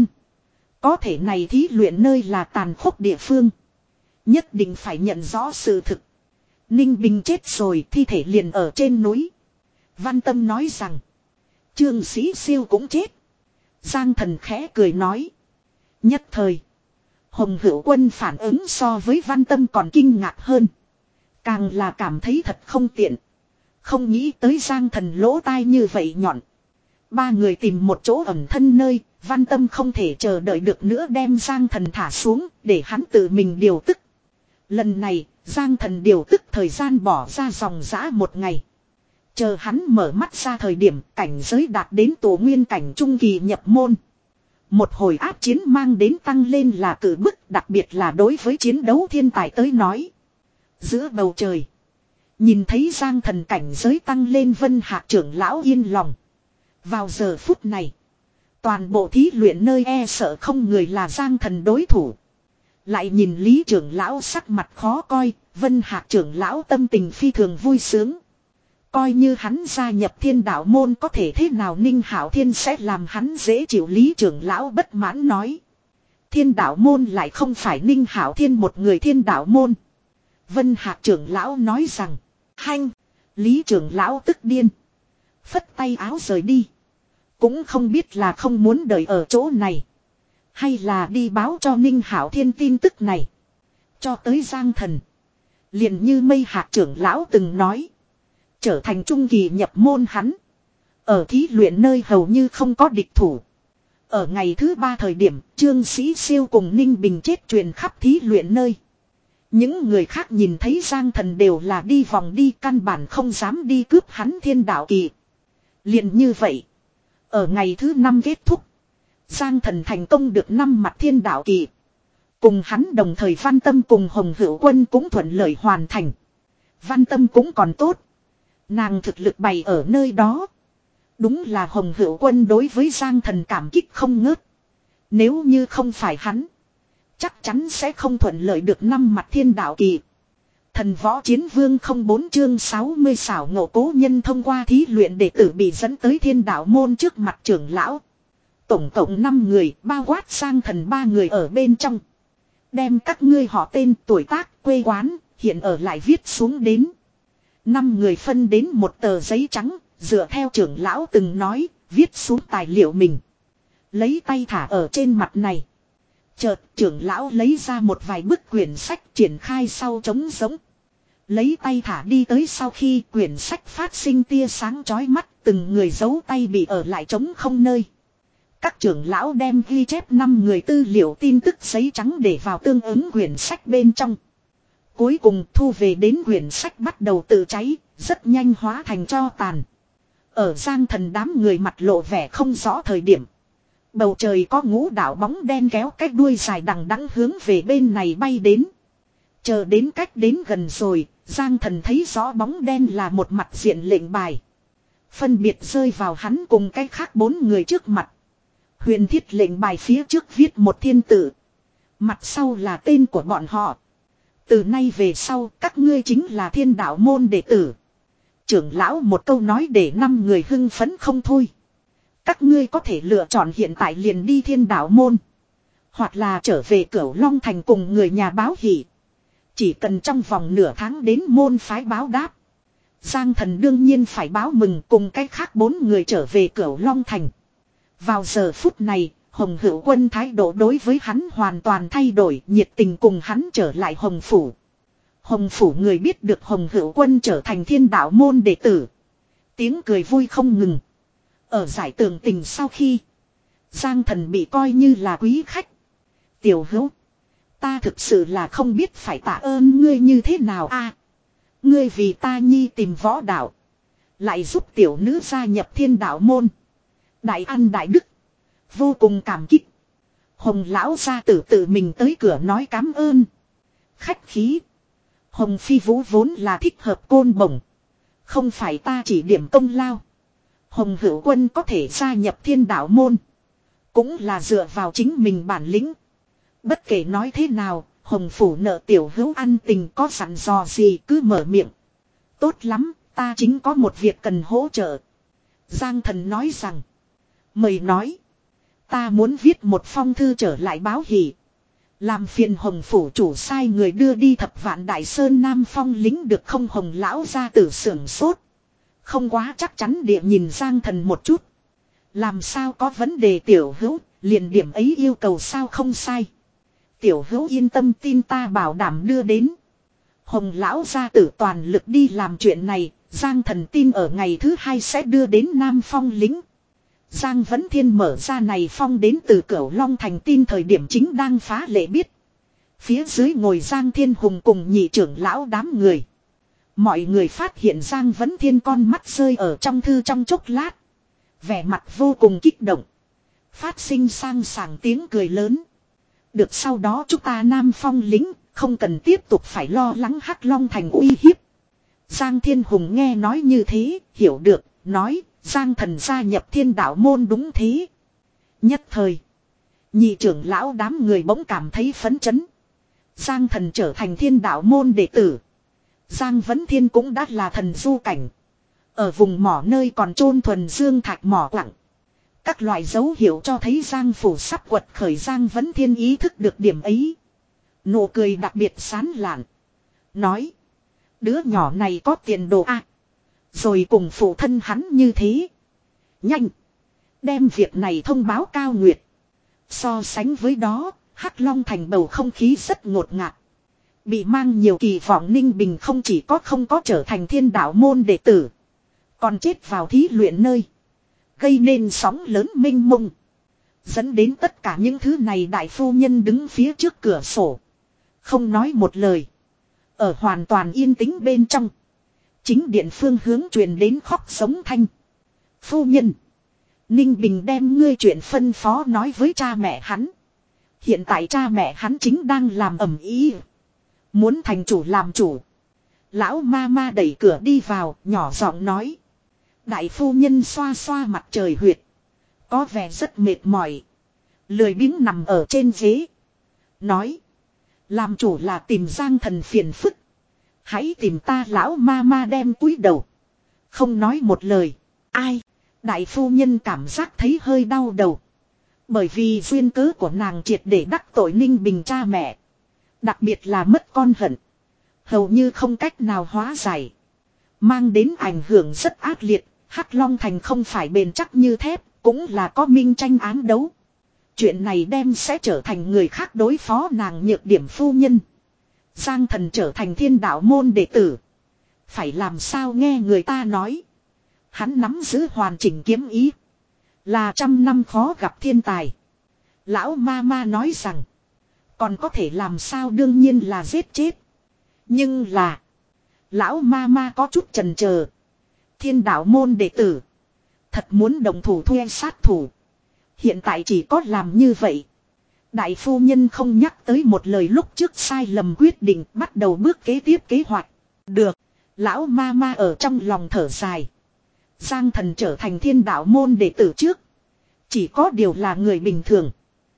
A: Có thể này thí luyện nơi là tàn khốc địa phương. Nhất định phải nhận rõ sự thực. Ninh Bình chết rồi, thi thể liền ở trên núi. Văn Tâm nói rằng. Trương Sĩ Siêu cũng chết. Giang Thần khẽ cười nói. Nhất thời. Hồng Hữu Quân phản ứng so với Văn Tâm còn kinh ngạc hơn. Càng là cảm thấy thật không tiện. Không nghĩ tới Giang Thần lỗ tai như vậy nhọn. Ba người tìm một chỗ ẩn thân nơi. Văn Tâm không thể chờ đợi được nữa đem Giang Thần thả xuống. Để hắn tự mình điều tức. Lần này Giang Thần điều tức thời gian bỏ ra dòng dã một ngày. Chờ hắn mở mắt ra thời điểm cảnh giới đạt đến tổ nguyên cảnh trung kỳ nhập môn. Một hồi áp chiến mang đến tăng lên là cử bức, đặc biệt là đối với chiến đấu thiên tài tới nói. Giữa bầu trời, nhìn thấy Giang Thần cảnh giới tăng lên, Vân Hạc trưởng lão yên lòng. Vào giờ phút này, toàn bộ thí luyện nơi e sợ không người là Giang Thần đối thủ. Lại nhìn Lý trưởng lão sắc mặt khó coi, Vân Hạc trưởng lão tâm tình phi thường vui sướng. Coi như hắn gia nhập Thiên Đạo môn có thể thế nào Ninh Hạo Thiên sẽ làm hắn dễ chịu, Lý trưởng lão bất mãn nói. Thiên Đạo môn lại không phải Ninh Hạo Thiên một người Thiên Đạo môn. Vân Hạc trưởng lão nói rằng. Hanh. Lý trưởng lão tức điên. Phất tay áo rời đi. Cũng không biết là không muốn đợi ở chỗ này. Hay là đi báo cho Ninh Hạo Thiên tin tức này. Cho tới Giang Thần. Liền như Mây Hạc trưởng lão từng nói. Trở thành trung kỳ nhập môn hắn. Ở thí luyện nơi hầu như không có địch thủ. Ở ngày thứ ba thời điểm, Trương Sĩ Siêu cùng Ninh Bình chết truyền khắp thí luyện nơi. Những người khác nhìn thấy Giang Thần đều là đi vòng đi, căn bản không dám đi cướp hắn Thiên Đạo kỳ. Liền như vậy. Ở ngày thứ năm kết thúc. Giang Thần thành công được năm mặt Thiên Đạo kỳ. Cùng hắn đồng thời Văn Tâm cùng Hồng Hữu Quân cũng thuận lợi hoàn thành. Văn Tâm cũng còn tốt. Nàng thực lực bày ở nơi đó. Đúng là Hồng Hữu Quân đối với Giang Thần cảm kích không ngớt. Nếu như không phải hắn, chắc chắn sẽ không thuận lợi được năm mặt Thiên Đạo kỳ. Thần Võ Chiến Vương không bốn chương sáu mươi xảo ngộ cố nhân thông qua thí luyện đệ tử bị dẫn tới Thiên Đạo môn trước mặt trưởng lão. Tổng cộng năm người, bao quát Giang Thần ba người ở bên trong. Đem các ngươi họ tên, tuổi tác, quê quán, hiện ở lại viết xuống đến. Năm người phân đến một tờ giấy trắng, dựa theo trưởng lão từng nói, viết xuống tài liệu mình. Lấy tay thả ở trên mặt này. Chợt trưởng lão lấy ra một vài bức quyển sách triển khai sau trống giống. Lấy tay thả đi tới sau khi quyển sách phát sinh tia sáng chói mắt, từng người giấu tay bị ở lại trống không nơi. Các trưởng lão đem ghi chép năm người tư liệu tin tức giấy trắng để vào tương ứng quyển sách bên trong. Cuối cùng thu về đến quyển sách bắt đầu tự cháy, rất nhanh hóa thành tro tàn. Ở Giang Thần đám người mặt lộ vẻ không rõ thời điểm. Bầu trời có ngũ đạo bóng đen kéo cách đuôi dài đằng đẵng hướng về bên này bay đến. Chờ đến cách đến gần rồi, Giang Thần thấy rõ bóng đen là một mặt diện lệnh bài. Phân biệt rơi vào hắn cùng cách khác bốn người trước mặt. Huyền thiết lệnh bài phía trước viết một thiên tử. Mặt sau là tên của bọn họ. Từ nay về sau các ngươi chính là thiên đạo môn đệ tử. Trưởng lão một câu nói để năm người hưng phấn không thôi. Các ngươi có thể lựa chọn hiện tại liền đi thiên đạo môn. Hoặc là trở về Cửu Long Thành cùng người nhà báo hỷ. Chỉ cần trong vòng nửa tháng đến môn phái báo đáp. Giang Thần đương nhiên phải báo mừng cùng cách khác bốn người trở về Cửu Long Thành. Vào giờ phút này, Hồng Hữu Quân thái độ đối với hắn hoàn toàn thay đổi, nhiệt tình cùng hắn trở lại Hồng Phủ. Hồng Phủ người biết được Hồng Hữu Quân trở thành thiên đạo môn đệ tử. Tiếng cười vui không ngừng. Ở giải tường tình sau khi, Giang Thần bị coi như là quý khách. Tiểu Hữu, ta thực sự là không biết phải tạ ơn ngươi như thế nào a. Ngươi vì ta nhi tìm võ đạo, lại giúp tiểu nữ gia nhập thiên đạo môn. Đại ăn đại đức, vô cùng cảm kích. Hồng lão gia tử tự mình tới cửa nói cám ơn. Khách khí. Hồng Phi Vũ vốn là thích hợp côn bổng, không phải ta chỉ điểm công lao. Hồng Hữu Quân có thể gia nhập thiên đạo môn, cũng là dựa vào chính mình bản lĩnh. Bất kể nói thế nào, Hồng Phủ nợ tiểu hữu ăn tình, có dặn dò gì cứ mở miệng. Tốt lắm, ta chính có một việc cần hỗ trợ. Giang Thần nói rằng, mời nói. Ta muốn viết một phong thư trở lại báo hỷ. Làm phiền Hồng Phủ chủ sai người đưa đi Thập Vạn Đại Sơn Nam Phong lính được không? Hồng lão gia tử sưởng sốt. Không quá chắc chắn địa nhìn Giang Thần một chút. Làm sao có vấn đề tiểu hữu, liền điểm ấy yêu cầu sao không sai. Tiểu hữu yên tâm, tin ta bảo đảm đưa đến. Hồng lão gia tử toàn lực đi làm chuyện này, Giang Thần tin ở ngày thứ hai sẽ đưa đến Nam Phong lính. Giang Vấn Thiên mở ra này phong đến từ Cửu Long Thành tin thời điểm chính đang phá lệ biết. Phía dưới ngồi Giang Thiên Hùng cùng nhị trưởng lão đám người. Mọi người phát hiện Giang Vấn Thiên con mắt rơi ở trong thư trong chốc lát. Vẻ mặt vô cùng kích động. Phát sinh sang sảng tiếng cười lớn. Được, sau đó chúng ta Nam Phong lính, không cần tiếp tục phải lo lắng Hắc Long Thành uy hiếp. Giang Thiên Hùng nghe nói như thế, hiểu được, nói, Giang Thần gia nhập thiên đạo môn đúng thế. Nhất thời, nhị trưởng lão đám người bỗng cảm thấy phấn chấn. Giang Thần trở thành thiên đạo môn đệ tử. Giang Vấn Thiên cũng đã là thần du cảnh. Ở vùng mỏ nơi còn chôn thuần dương thạch mỏ quặng. Các loại dấu hiệu cho thấy Giang Phủ sắp quật khởi. Giang Vấn Thiên ý thức được điểm ấy. Nụ cười đặc biệt sán lạn. Nói, đứa nhỏ này có tiền đồ à. Rồi cùng phụ thân hắn như thế. Nhanh, đem việc này thông báo Cao Nguyệt. So sánh với đó, Hắc Long Thành bầu không khí rất ngột ngạt. Bị mang nhiều kỳ vọng Ninh Bình không chỉ có không có trở thành thiên đạo môn đệ tử, còn chết vào thí luyện nơi. Gây nên sóng lớn mênh mông. Dẫn đến tất cả những thứ này đại phu nhân đứng phía trước cửa sổ. Không nói một lời. Ở hoàn toàn yên tĩnh bên trong. Chính điện phương hướng truyền đến khóc sống thanh. Phu nhân, Ninh Bình đem ngươi chuyện phân phó nói với cha mẹ hắn. Hiện tại cha mẹ hắn chính đang làm ầm ĩ, muốn thành chủ làm chủ. Lão ma ma đẩy cửa đi vào, nhỏ giọng nói. Đại phu nhân xoa xoa mặt trời huyệt, có vẻ rất mệt mỏi, lười biếng nằm ở trên ghế. Nói, làm chủ là tìm Giang Thần phiền phức. Hãy tìm ta. Lão ma ma đem cúi đầu, không nói một lời. Ai? Đại phu nhân cảm giác thấy hơi đau đầu. Bởi vì duyên cớ của nàng triệt để đắc tội Ninh Bình cha mẹ. Đặc biệt là mất con hận, hầu như không cách nào hóa giải. Mang đến ảnh hưởng rất ác liệt. Hắc Long Thành không phải bền chắc như thép, cũng là có minh tranh ám đấu. Chuyện này đem sẽ trở thành người khác đối phó nàng nhược điểm phu nhân. Giang Thần trở thành thiên đạo môn đệ tử. Phải làm sao nghe người ta nói. Hắn nắm giữ hoàn chỉnh kiếm ý. Là trăm năm khó gặp thiên tài. Lão ma ma nói rằng. Còn có thể làm sao đương nhiên là giết chết. Nhưng là. Lão ma ma có chút chần chờ. Thiên đạo môn đệ tử. Thật muốn đồng thủ thuê sát thủ. Hiện tại chỉ có làm như vậy. Đại phu nhân không nhắc tới một lời lúc trước sai lầm quyết định bắt đầu bước kế tiếp kế hoạch. Được. Lão ma ma ở trong lòng thở dài. Giang Thần trở thành thiên đạo môn đệ tử trước. Chỉ có điều là người bình thường.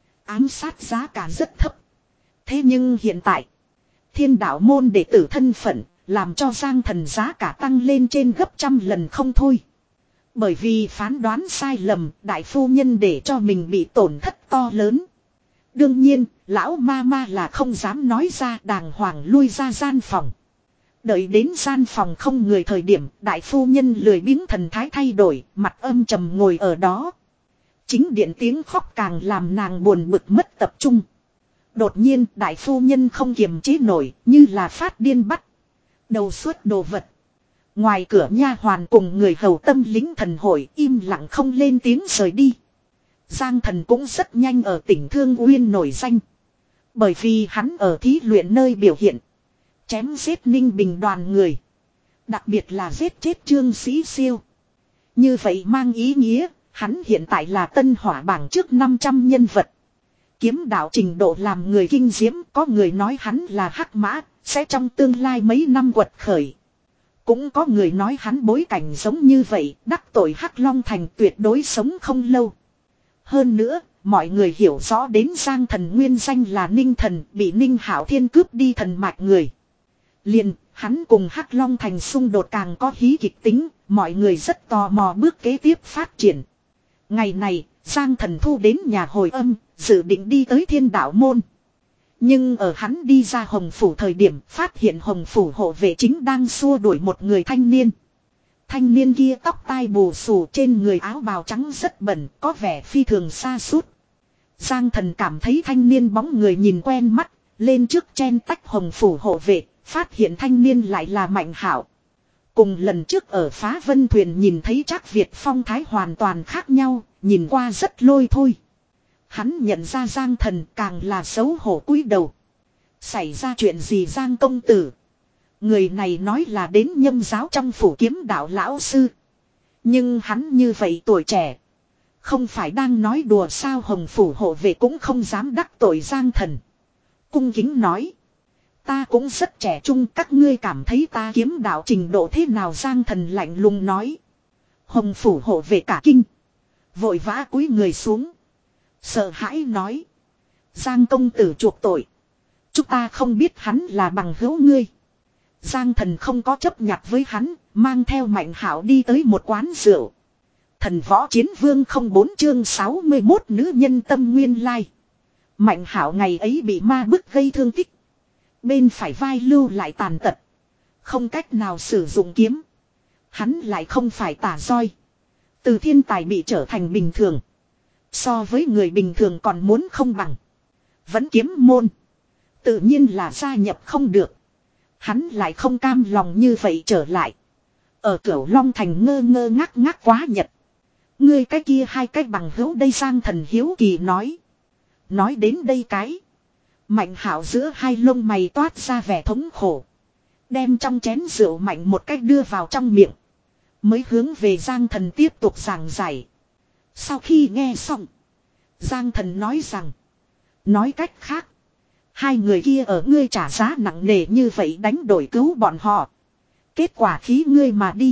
A: Ám sát giá cả rất thấp. Thế nhưng hiện tại. Thiên đạo môn đệ tử thân phận. Làm cho Giang Thần giá cả tăng lên trên gấp trăm lần không thôi. Bởi vì phán đoán sai lầm. Đại phu nhân để cho mình bị tổn thất to lớn. Đương nhiên. Lão ma ma là không dám nói ra đàng hoàng lui ra gian phòng. Đợi đến gian phòng không người thời điểm. Đại phu nhân lười biếng thần thái thay đổi. Mặt âm trầm ngồi ở đó. Chính điện tiếng khóc càng làm nàng buồn bực mất tập trung. Đột nhiên đại phu nhân không kiềm chế nổi. Như là phát điên bắt. Đầu suốt đồ vật. Ngoài cửa nha hoàn cùng người hầu tâm lính thần hội im lặng không lên tiếng rời đi. Giang Thần cũng rất nhanh ở tỉnh Thương Uyên nổi danh. Bởi vì hắn ở thí luyện nơi biểu hiện. Chém giết Ninh Bình đoàn người. Đặc biệt là giết chết Trương Sĩ Siêu. Như vậy mang ý nghĩa, hắn hiện tại là tân hỏa bảng trước năm trăm nhân vật. Kiếm đạo trình độ làm người kinh diễm, có người nói hắn là hắc mã, sẽ trong tương lai mấy năm quật khởi. Cũng có người nói hắn bối cảnh giống như vậy, đắc tội Hắc Long Thành tuyệt đối sống không lâu. Hơn nữa, mọi người hiểu rõ đến Giang Thần nguyên danh là Ninh Thần, bị Ninh Hạo Thiên cướp đi thần mạch người. Liền, hắn cùng Hắc Long Thành xung đột càng có hí kịch tính, mọi người rất tò mò bước kế tiếp phát triển. Ngày này, Giang Thần thu đến nhà hồi âm, dự định đi tới thiên đạo môn. Nhưng ở hắn đi ra Hồng Phủ thời điểm phát hiện Hồng Phủ hộ vệ chính đang xua đuổi một người thanh niên. Thanh niên kia tóc tai bù xù trên người áo bào trắng rất bẩn, có vẻ phi thường xa sút. Giang Thần cảm thấy thanh niên bóng người nhìn quen mắt, lên trước chen tách Hồng Phủ hộ vệ, phát hiện thanh niên lại là Mạnh Hạo. Cùng lần trước ở Phá Vân Thuyền nhìn thấy Trác Việt phong thái hoàn toàn khác nhau, nhìn qua rất lôi thôi. Hắn nhận ra Giang Thần càng là xấu hổ cúi đầu. Xảy ra chuyện gì Giang công tử? Người này nói là đến Nhâm giáo trong phủ kiếm đạo lão sư. Nhưng hắn như vậy tuổi trẻ. Không phải đang nói đùa sao? Hồng Phủ hộ vệ cũng không dám đắc tội Giang Thần. Cung kính nói. Ta cũng rất trẻ trung, các ngươi cảm thấy ta kiếm đạo trình độ thế nào? Giang Thần lạnh lùng nói. Hồng Phủ hộ vệ cả kinh. Vội vã cúi người xuống. Sợ hãi nói. Giang công tử chuộc tội. Chúng ta không biết hắn là bằng hữu ngươi. Giang Thần không có chấp nhặt với hắn, mang theo Mạnh Hạo đi tới một quán rượu. Thần võ chiến vương không bốn chương sáu mươi mốt nữ nhân tâm nguyên lai. Mạnh Hạo ngày ấy bị ma bức gây thương tích. Bên phải vai lưu lại tàn tật. Không cách nào sử dụng kiếm. Hắn lại không phải tả roi. Từ thiên tài bị trở thành bình thường. So với người bình thường còn muốn không bằng. Vẫn kiếm môn. Tự nhiên là gia nhập không được. Hắn lại không cam lòng như vậy trở lại. Ở Cửu Long Thành ngơ ngơ ngác ngác quá nhật. Ngươi cái kia hai cái bằng hữu đây? Giang Thần hiếu kỳ nói. Nói đến đây cái. Mạnh Hạo giữa hai lông mày toát ra vẻ thống khổ. Đem trong chén rượu mạnh một cách đưa vào trong miệng. Mới hướng về Giang Thần tiếp tục giảng giải. Sau khi nghe xong. Giang Thần nói rằng. Nói cách khác. Hai người kia ở ngươi trả giá nặng nề như vậy đánh đổi cứu bọn họ. Kết quả khí ngươi mà đi.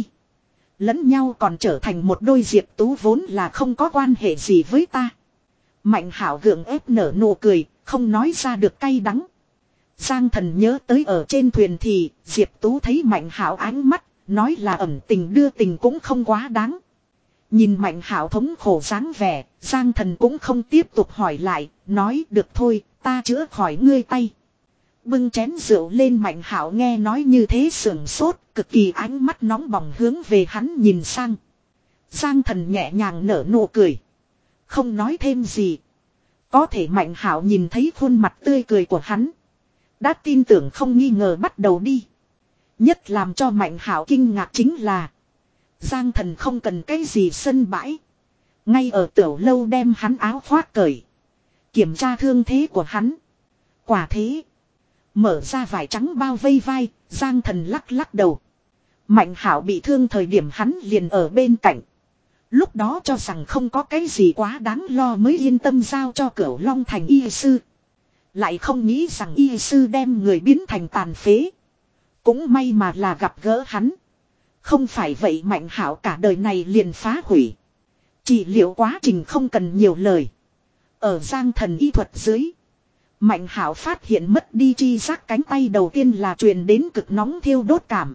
A: Lẫn nhau còn trở thành một đôi. Diệp Tú vốn là không có quan hệ gì với ta. Mạnh Hạo gượng ép nở nụ cười. Không nói ra được cay đắng. Giang Thần nhớ tới ở trên thuyền thì Diệp Tú thấy Mạnh Hạo ánh mắt. Nói là ẩn tình đưa tình cũng không quá đáng. Nhìn Mạnh Hạo thống khổ dáng vẻ. Giang Thần cũng không tiếp tục hỏi lại. Nói được thôi, ta chữa khỏi ngươi tay. Bưng chén rượu lên. Mạnh Hạo nghe nói như thế sưởng sốt. Cực kỳ ánh mắt nóng bỏng hướng về hắn nhìn sang. Giang Thần nhẹ nhàng nở nụ cười. Không nói thêm gì. Có thể Mạnh Hảo nhìn thấy khuôn mặt tươi cười của hắn. Đã tin tưởng không nghi ngờ bắt đầu đi. Nhất làm cho Mạnh Hảo kinh ngạc chính là. Giang Thần không cần cái gì sân bãi. Ngay ở tiểu lâu đem hắn áo khoác cởi. Kiểm tra thương thế của hắn. Quả thế. Mở ra vải trắng bao vây vai. Giang Thần lắc lắc đầu. Mạnh Hảo bị thương thời điểm hắn liền ở bên cạnh. Lúc đó cho rằng không có cái gì quá đáng lo mới yên tâm giao cho Cửu Long Thành y sư. Lại không nghĩ rằng y sư đem người biến thành tàn phế. Cũng may mà là gặp gỡ hắn. Không phải vậy Mạnh Hảo cả đời này liền phá hủy. Trị liệu quá trình không cần nhiều lời. Ở Giang Thần y thuật dưới. Mạnh Hảo phát hiện mất đi chi giác cánh tay đầu tiên là truyền đến cực nóng thiêu đốt cảm.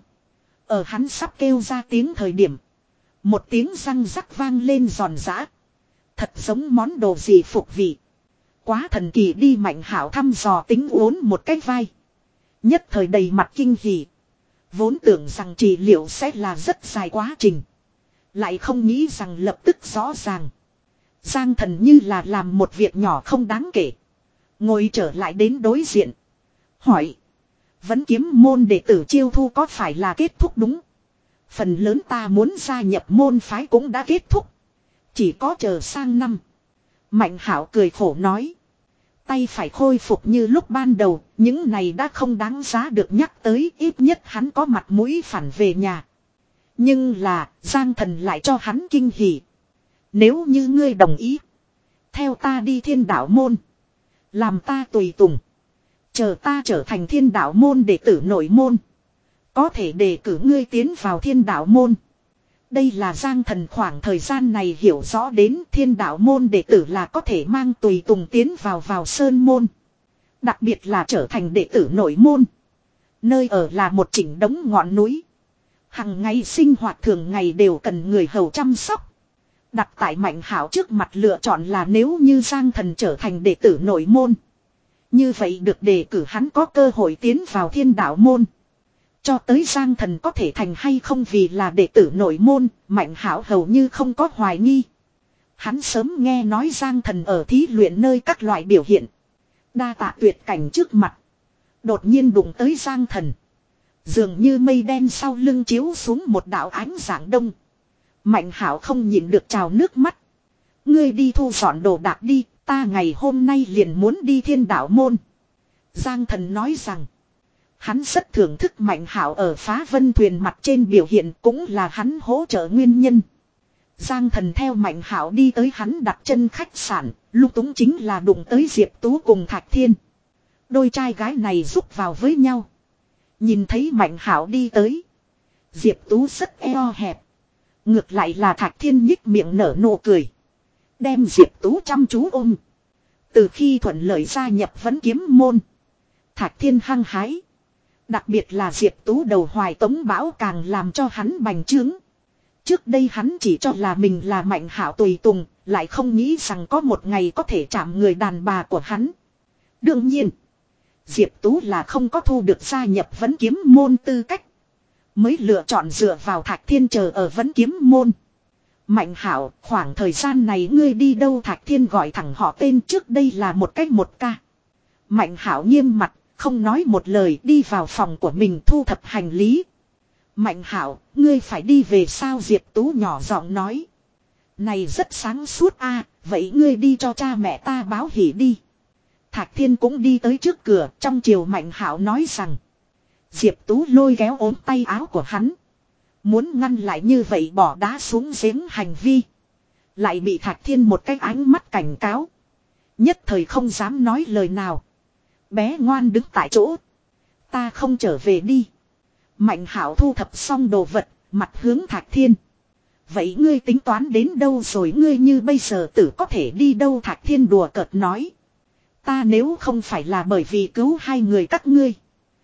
A: Ở hắn sắp kêu ra tiếng thời điểm. Một tiếng răng rắc vang lên giòn giã. Thật giống món đồ gì phục vị. Quá thần kỳ đi Mạnh Hảo thăm dò tính uốn một cái vai. Nhất thời đầy mặt kinh hỉ. Vốn tưởng rằng trị liệu sẽ là rất dài quá trình. Lại không nghĩ rằng lập tức rõ ràng. Giang Thần như là làm một việc nhỏ không đáng kể. Ngồi trở lại đến đối diện. Hỏi. Vẫn kiếm môn đệ tử chiêu thu có phải là kết thúc đúng? Phần lớn ta muốn gia nhập môn phái cũng đã kết thúc. Chỉ có chờ sang năm. Mạnh Hảo cười khổ nói. Tay phải khôi phục như lúc ban đầu. Những này đã không đáng giá được nhắc tới. Ít nhất hắn có mặt mũi phản về nhà. Nhưng là Giang Thần lại cho hắn kinh hỉ. Nếu như ngươi đồng ý. Theo ta đi thiên đạo môn. Làm ta tùy tùng. Chờ ta trở thành thiên đạo môn đệ tử nội môn. Có thể đề cử ngươi tiến vào thiên đạo môn. Đây là Giang Thần khoảng thời gian này hiểu rõ đến thiên đạo môn đệ tử là có thể mang tùy tùng tiến vào vào sơn môn. Đặc biệt là trở thành đệ tử nội môn. Nơi ở là một chỉnh đống ngọn núi. Hằng ngày sinh hoạt thường ngày đều cần người hầu chăm sóc. Đặt tại Mạnh Hảo trước mặt lựa chọn là nếu như Giang Thần trở thành đệ tử nội môn. Như vậy được đề cử hắn có cơ hội tiến vào thiên đạo môn. Cho tới Giang Thần có thể thành hay không vì là đệ tử nội môn, Mạnh Hảo hầu như không có hoài nghi. Hắn sớm nghe nói Giang Thần ở thí luyện nơi các loại biểu hiện. Đa tạ tuyệt cảnh trước mặt. Đột nhiên đụng tới Giang Thần. Dường như mây đen sau lưng chiếu xuống một đạo ánh dạng đông. Mạnh Hảo không nhịn được trào nước mắt. Ngươi đi thu dọn đồ đạc đi, ta ngày hôm nay liền muốn đi thiên đạo môn. Giang Thần nói rằng. Hắn rất thưởng thức Mạnh Hảo ở phá vân thuyền mặt trên biểu hiện cũng là hắn hỗ trợ nguyên nhân. Giang Thần theo Mạnh Hảo đi tới hắn đặt chân khách sạn, lúc túng chính là đụng tới Diệp Tú cùng Thạch Thiên. Đôi trai gái này rúc vào với nhau. Nhìn thấy Mạnh Hảo đi tới. Diệp Tú rất eo hẹp. Ngược lại là Thạch Thiên nhích miệng nở nụ cười. Đem Diệp Tú chăm chú ôm. Từ khi thuận lợi gia nhập Vẫn Kiếm môn. Thạch Thiên hăng hái. Đặc biệt là Diệp Tú đầu hoài tống bão càng làm cho hắn bành trướng. Trước đây hắn chỉ cho là mình là Mạnh Hảo tùy tùng, lại không nghĩ rằng có một ngày có thể chạm người đàn bà của hắn. Đương nhiên, Diệp Tú là không có thu được gia nhập Vẫn Kiếm môn tư cách. Mới lựa chọn dựa vào Thạch Thiên chờ ở Vẫn Kiếm môn. Mạnh Hảo, khoảng thời gian này ngươi đi đâu? Thạch Thiên gọi thẳng họ tên trước đây là một cách một ca. Mạnh Hảo nghiêm mặt. Không nói một lời đi vào phòng của mình thu thập hành lý. Mạnh Hảo, ngươi phải đi về sao? Diệp Tú nhỏ giọng nói. Này rất sáng suốt a, vậy ngươi đi cho cha mẹ ta báo hỉ đi. Thạch Thiên cũng đi tới trước cửa, trong chiều Mạnh Hảo nói rằng. Diệp Tú lôi kéo ốm tay áo của hắn. Muốn ngăn lại như vậy bỏ đá xuống giếng hành vi. Lại bị Thạch Thiên một cái ánh mắt cảnh cáo. Nhất thời không dám nói lời nào. Bé ngoan đứng tại chỗ. Ta không trở về đi. Mạnh Hảo thu thập xong đồ vật, mặt hướng Thạch Thiên. Vậy ngươi tính toán đến đâu rồi? Ngươi như bây giờ tử có thể đi đâu? Thạch Thiên đùa cợt nói. Ta nếu không phải là bởi vì cứu hai người các ngươi,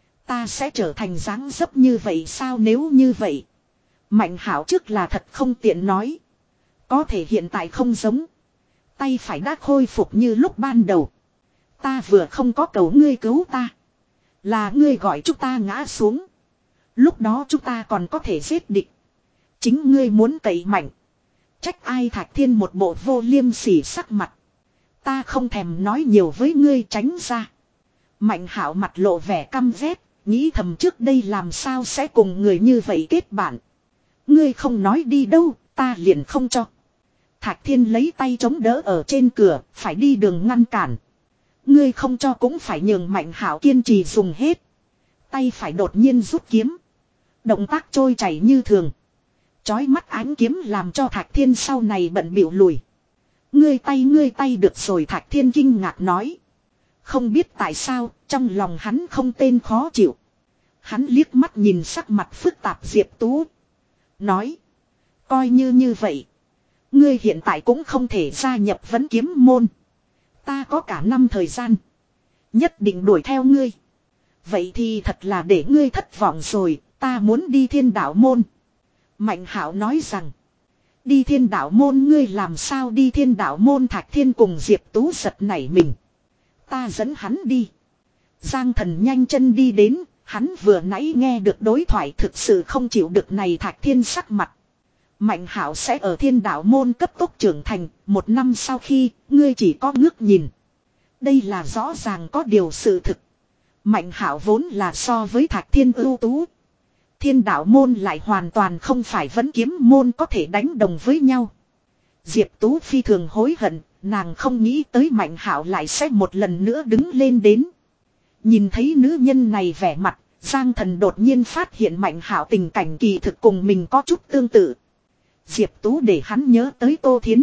A: ta sẽ trở thành dáng dấp như vậy sao? Nếu như vậy, Mạnh Hảo trước là thật không tiện nói. Có thể hiện tại không giống. Tay phải đã khôi phục như lúc ban đầu. Ta vừa không có cầu ngươi cứu ta. Là ngươi gọi chúng ta ngã xuống. Lúc đó chúng ta còn có thể giết địch. Chính ngươi muốn cậy mạnh. Trách ai? Thạch Thiên một bộ vô liêm sỉ sắc mặt. Ta không thèm nói nhiều với ngươi, tránh ra. Mạnh Hạo mặt lộ vẻ căm ghét, nghĩ thầm trước đây làm sao sẽ cùng người như vậy kết bạn. Ngươi không nói đi đâu, ta liền không cho. Thạch Thiên lấy tay chống đỡ ở trên cửa, phải đi đường ngăn cản. Ngươi không cho cũng phải nhường Mạnh Hạo kiên trì dùng hết. Tay phải đột nhiên rút kiếm. Động tác trôi chảy như thường. Chói mắt ánh kiếm làm cho Thạch Thiên sau này bận bịu lùi. Ngươi tay ngươi tay được rồi, Thạch Thiên kinh ngạc nói. Không biết tại sao, trong lòng hắn không tên khó chịu. Hắn liếc mắt nhìn sắc mặt phức tạp Diệp Tú. Nói. Coi như như vậy. Ngươi hiện tại cũng không thể gia nhập Vấn Kiếm môn. Ta có cả năm thời gian. Nhất định đuổi theo ngươi. Vậy thì thật là để ngươi thất vọng rồi, ta muốn đi Thiên Đạo môn. Mạnh Hạo nói rằng. Đi Thiên Đạo môn, ngươi làm sao đi Thiên Đạo môn? Thạch Thiên cùng Diệp Tú giật nảy mình. Ta dẫn hắn đi. Giang Thần nhanh chân đi đến, hắn vừa nãy nghe được đối thoại thực sự không chịu được này. Thạch Thiên sắc mặt. Mạnh Hạo sẽ ở Thiên Đạo môn cấp tốc trưởng thành, một năm sau khi, ngươi chỉ có ngước nhìn. Đây là rõ ràng có điều sự thực. Mạnh Hạo vốn là so với Thạch Thiên ưu tú. Thiên Đạo môn lại hoàn toàn không phải Vấn Kiếm môn có thể đánh đồng với nhau. Diệp Tú phi thường hối hận, nàng không nghĩ tới Mạnh Hạo lại sẽ một lần nữa đứng lên đến. Nhìn thấy nữ nhân này vẻ mặt, Giang Thần đột nhiên phát hiện Mạnh Hạo tình cảnh kỳ thực cùng mình có chút tương tự. Diệp Tú để hắn nhớ tới Tô Thiến.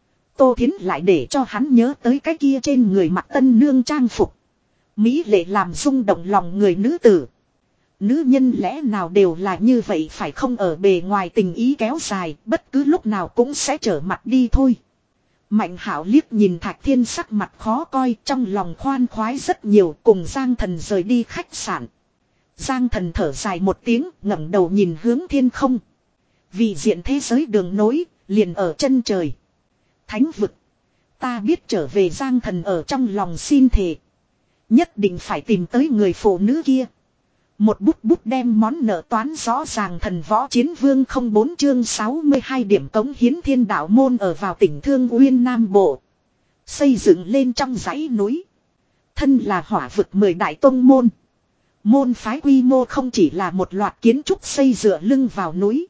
A: Tô Thiến lại để cho hắn nhớ tới cái kia trên người mặc tân nương trang phục. Mỹ lệ làm rung động lòng người nữ tử. Nữ nhân lẽ nào đều là như vậy phải không? Ở bề ngoài tình ý kéo dài, bất cứ lúc nào cũng sẽ trở mặt đi thôi. Mạnh Hạo liếc nhìn Thạch Thiên sắc mặt khó coi, trong lòng khoan khoái rất nhiều, cùng Giang Thần rời đi khách sạn. Giang Thần thở dài một tiếng, ngẩng đầu nhìn hướng thiên không. Vị diện thế giới đường nối, liền ở chân trời. Thánh vực. Ta biết trở về. Giang Thần ở trong lòng xin thề. Nhất định phải tìm tới người phụ nữ kia. Một bút bút đem món nợ toán rõ ràng. Thần Võ Chiến Vương không bốn chương sáu mươi hai điểm cống hiến. Thiên Đạo môn ở vào tỉnh Thương Uyên Nam Bộ. Xây dựng lên trong dãy núi. Thân là hỏa vực mười đại tông môn. Môn phái quy mô không chỉ là một loạt kiến trúc xây dựa lưng vào núi.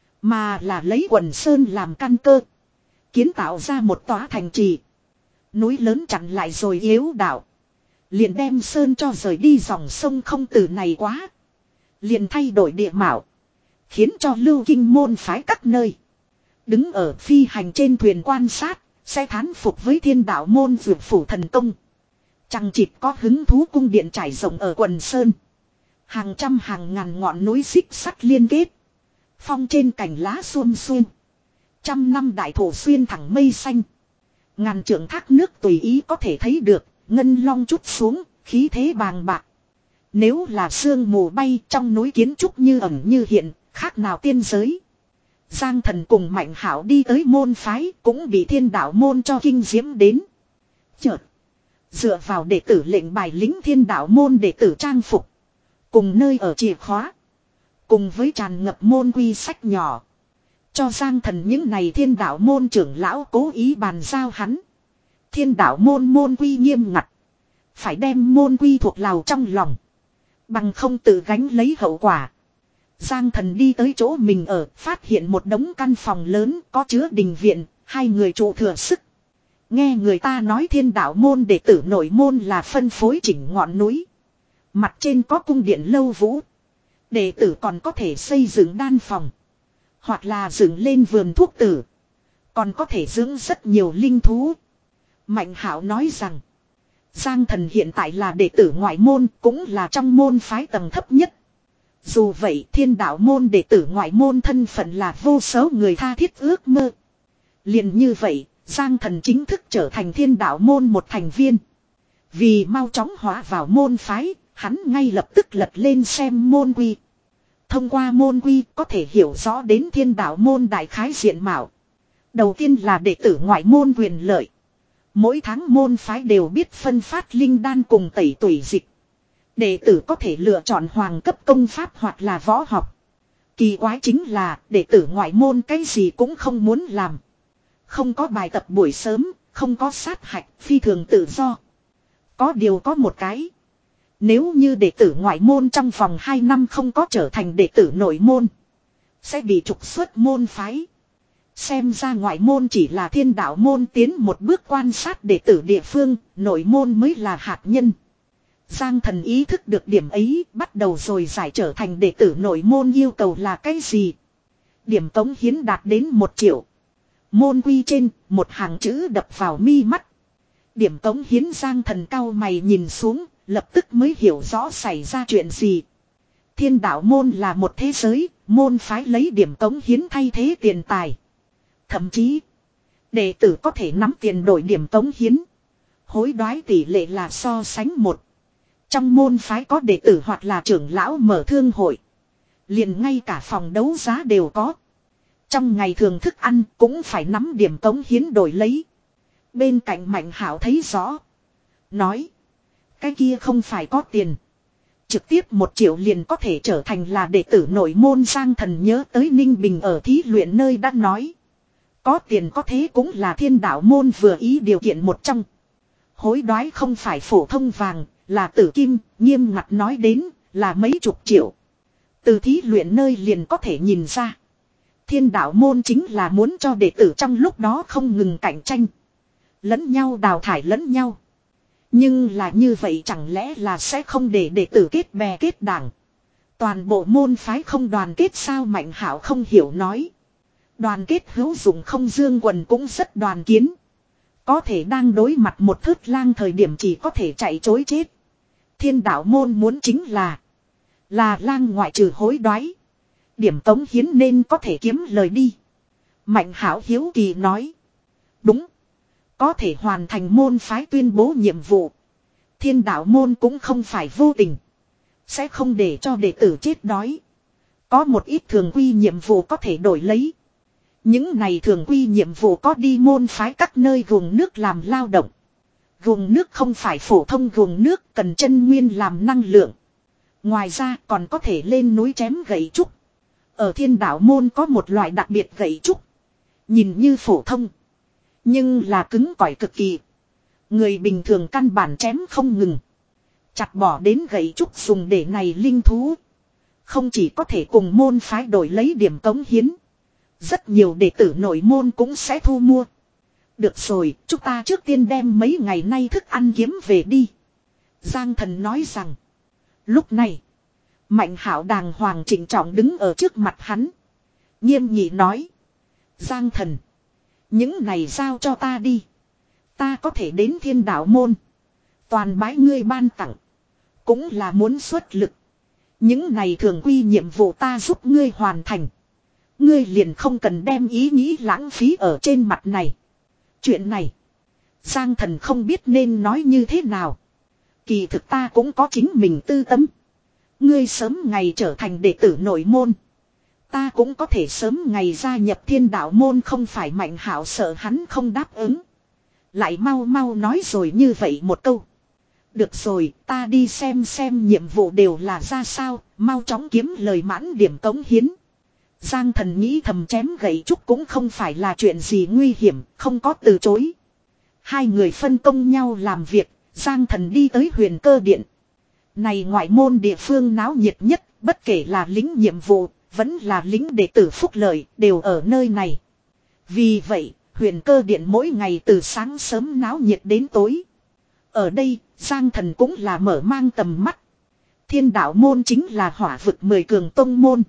A: Mà là lấy quần sơn làm căn cơ. Kiến tạo ra một tòa thành trì. Núi lớn chặn lại rồi yếu đạo. Liền đem sơn cho rời đi dòng sông không từ này quá. Liền thay đổi địa mạo. Khiến cho lưu kinh môn phái các nơi. Đứng ở phi hành trên thuyền quan sát. Sẽ thán phục với Thiên Đạo môn vượt phủ thần công. Chẳng chịt có hứng thú cung điện trải rộng ở quần sơn. Hàng trăm hàng ngàn ngọn núi xích sắt liên kết. Phong trên cành lá xuôn xuôn. Trăm năm đại thổ xuyên thẳng mây xanh. Ngàn trượng thác nước tùy ý có thể thấy được. Ngân long chút xuống, khí thế bàng bạc. Nếu là sương mù bay trong núi kiến trúc như ẩn như hiện, khác nào tiên giới. Giang Thần cùng Mạnh Hạo đi tới môn phái, cũng bị Thiên Đạo môn cho kinh diễm đến. Chợt, dựa vào đệ tử lệnh bài lính Thiên Đạo môn đệ tử trang phục. Cùng nơi ở chìa khóa. Cùng với tràn ngập môn quy sách nhỏ. Cho Giang Thần những này Thiên Đạo môn trưởng lão cố ý bàn giao hắn. Thiên Đạo môn môn quy nghiêm ngặt. Phải đem môn quy thuộc lào trong lòng. Bằng không tự gánh lấy hậu quả. Giang Thần đi tới chỗ mình ở, phát hiện một đống căn phòng lớn có chứa đình viện, hai người trụ thừa sức. Nghe người ta nói Thiên Đạo môn đệ tử nội môn là phân phối chỉnh ngọn núi. Mặt trên có cung điện lâu vũ. Đệ tử còn có thể xây dựng đan phòng. Hoặc là dựng lên vườn thuốc tử. Còn có thể dưỡng rất nhiều linh thú. Mạnh Hạo nói rằng. Giang Thần hiện tại là đệ tử ngoại môn. Cũng là trong môn phái tầng thấp nhất. Dù vậy Thiên Đạo môn đệ tử ngoại môn thân phận là vô số người tha thiết ước mơ. Liền như vậy Giang Thần chính thức trở thành Thiên Đạo môn một thành viên. Vì mau chóng hóa vào môn phái. Hắn ngay lập tức lật lên xem môn quy. Thông qua môn quy có thể hiểu rõ đến Thiên Đạo môn đại khái diện mạo. Đầu tiên là đệ tử ngoại môn quyền lợi. Mỗi tháng môn phái đều biết phân phát linh đan cùng tẩy tủy dịch. Đệ tử có thể lựa chọn hoàng cấp công pháp hoặc là võ học. Kỳ quái chính là đệ tử ngoại môn cái gì cũng không muốn làm. Không có bài tập buổi sớm, không có sát hạch, phi thường tự do. Có điều có một cái. Nếu như đệ tử ngoại môn trong vòng hai năm không có trở thành đệ tử nội môn, sẽ bị trục xuất môn phái. Xem ra ngoại môn chỉ là thiên đạo môn tiến một bước quan sát đệ tử địa phương, nội môn mới là hạt nhân. Giang Thần ý thức được điểm ấy, bắt đầu rồi giải trở thành đệ tử nội môn yêu cầu là cái gì. Điểm cống hiến đạt đến một triệu. Môn quy trên, một hàng chữ đập vào mi mắt. Điểm cống hiến Giang Thần cao mày nhìn xuống, lập tức mới hiểu rõ xảy ra chuyện gì. Thiên đạo môn là một thế giới, môn phái lấy điểm cống hiến thay thế tiền tài. Thậm chí, đệ tử có thể nắm tiền đổi điểm cống hiến. Hối đoái tỷ lệ là so sánh một. Trong môn phái có đệ tử hoặc là trưởng lão mở thương hội. Liền ngay cả phòng đấu giá đều có. Trong ngày thường thức ăn cũng phải nắm điểm cống hiến đổi lấy. Bên cạnh Mạnh Hảo thấy rõ. Nói. Cái kia không phải có tiền. Trực tiếp một triệu liền có thể trở thành là đệ tử nội môn. Giang Thần nhớ tới Ninh Bình ở thí luyện nơi đã nói. Có tiền có thế cũng là thiên đạo môn vừa ý điều kiện một trong. Hối đoái không phải phổ thông vàng, là tử kim, nghiêm ngặt nói đến, là mấy chục triệu. Từ thí luyện nơi liền có thể nhìn ra. Thiên đạo môn chính là muốn cho đệ tử trong lúc đó không ngừng cạnh tranh. Lẫn nhau đào thải lẫn nhau. Nhưng là như vậy chẳng lẽ là sẽ không để đệ tử kết bè kết đảng. Toàn bộ môn phái không đoàn kết sao? Mạnh Hảo không hiểu nói. Đoàn kết hữu dụng không? Dương Quần cũng rất đoàn kiến. Có thể đang đối mặt một thớt lang thời điểm chỉ có thể chạy chối chết. Thiên đạo môn muốn chính là. Là lang ngoại trừ hối đoái. Điểm cống hiến nên có thể kiếm lời đi. Mạnh Hảo hiếu kỳ nói. Đúng. Có thể hoàn thành môn phái tuyên bố nhiệm vụ. Thiên đạo môn cũng không phải vô tình. Sẽ không để cho đệ tử chết đói. Có một ít thường quy nhiệm vụ có thể đổi lấy. Những này thường quy nhiệm vụ có đi môn phái các nơi vùng nước làm lao động. Vùng nước không phải phổ thông vùng nước, cần chân nguyên làm năng lượng. Ngoài ra còn có thể lên núi chém gậy trúc. Ở thiên đạo môn có một loại đặc biệt gậy trúc. Nhìn như phổ thông. Nhưng là cứng cỏi cực kỳ. Người bình thường căn bản chém không ngừng. Chặt bỏ đến gậy trúc dùng để này linh thú. Không chỉ có thể cùng môn phái đổi lấy điểm cống hiến. Rất nhiều đệ tử nội môn cũng sẽ thu mua. Được rồi, chúng ta trước tiên đem mấy ngày nay thức ăn kiếm về đi. Giang Thần nói rằng. Lúc này, Mạnh Hảo đàng hoàng trịnh trọng đứng ở trước mặt hắn. Nghiêm nghị nói. Giang Thần, những này giao cho ta đi. Ta có thể đến thiên đạo môn. Toàn bái ngươi ban tặng. Cũng là muốn xuất lực. Những này thường quy nhiệm vụ ta giúp ngươi hoàn thành. Ngươi liền không cần đem ý nghĩ lãng phí ở trên mặt này. Chuyện này, Giang Thần không biết nên nói như thế nào. Kỳ thực ta cũng có chính mình tư tâm. Ngươi sớm ngày trở thành đệ tử nội môn. Ta cũng có thể sớm ngày gia nhập thiên đạo môn. Không phải Mạnh Hảo sợ hắn không đáp ứng. Lại mau mau nói rồi như vậy một câu. Được rồi, ta đi xem xem nhiệm vụ đều là ra sao. Mau chóng kiếm lời mãn điểm cống hiến. Giang Thần nghĩ thầm chém gậy trúc cũng không phải là chuyện gì nguy hiểm, không có từ chối. Hai người phân công nhau làm việc, Giang Thần đi tới Huyền Cơ Điện. Này ngoại môn địa phương náo nhiệt nhất, bất kể là lính nhiệm vụ, vẫn là lính đệ tử phúc lợi, đều ở nơi này. Vì vậy, Huyền Cơ Điện mỗi ngày từ sáng sớm náo nhiệt đến tối. Ở đây, Giang Thần cũng là mở mang tầm mắt. Thiên đạo môn chính là hỏa vực mười cường tông môn.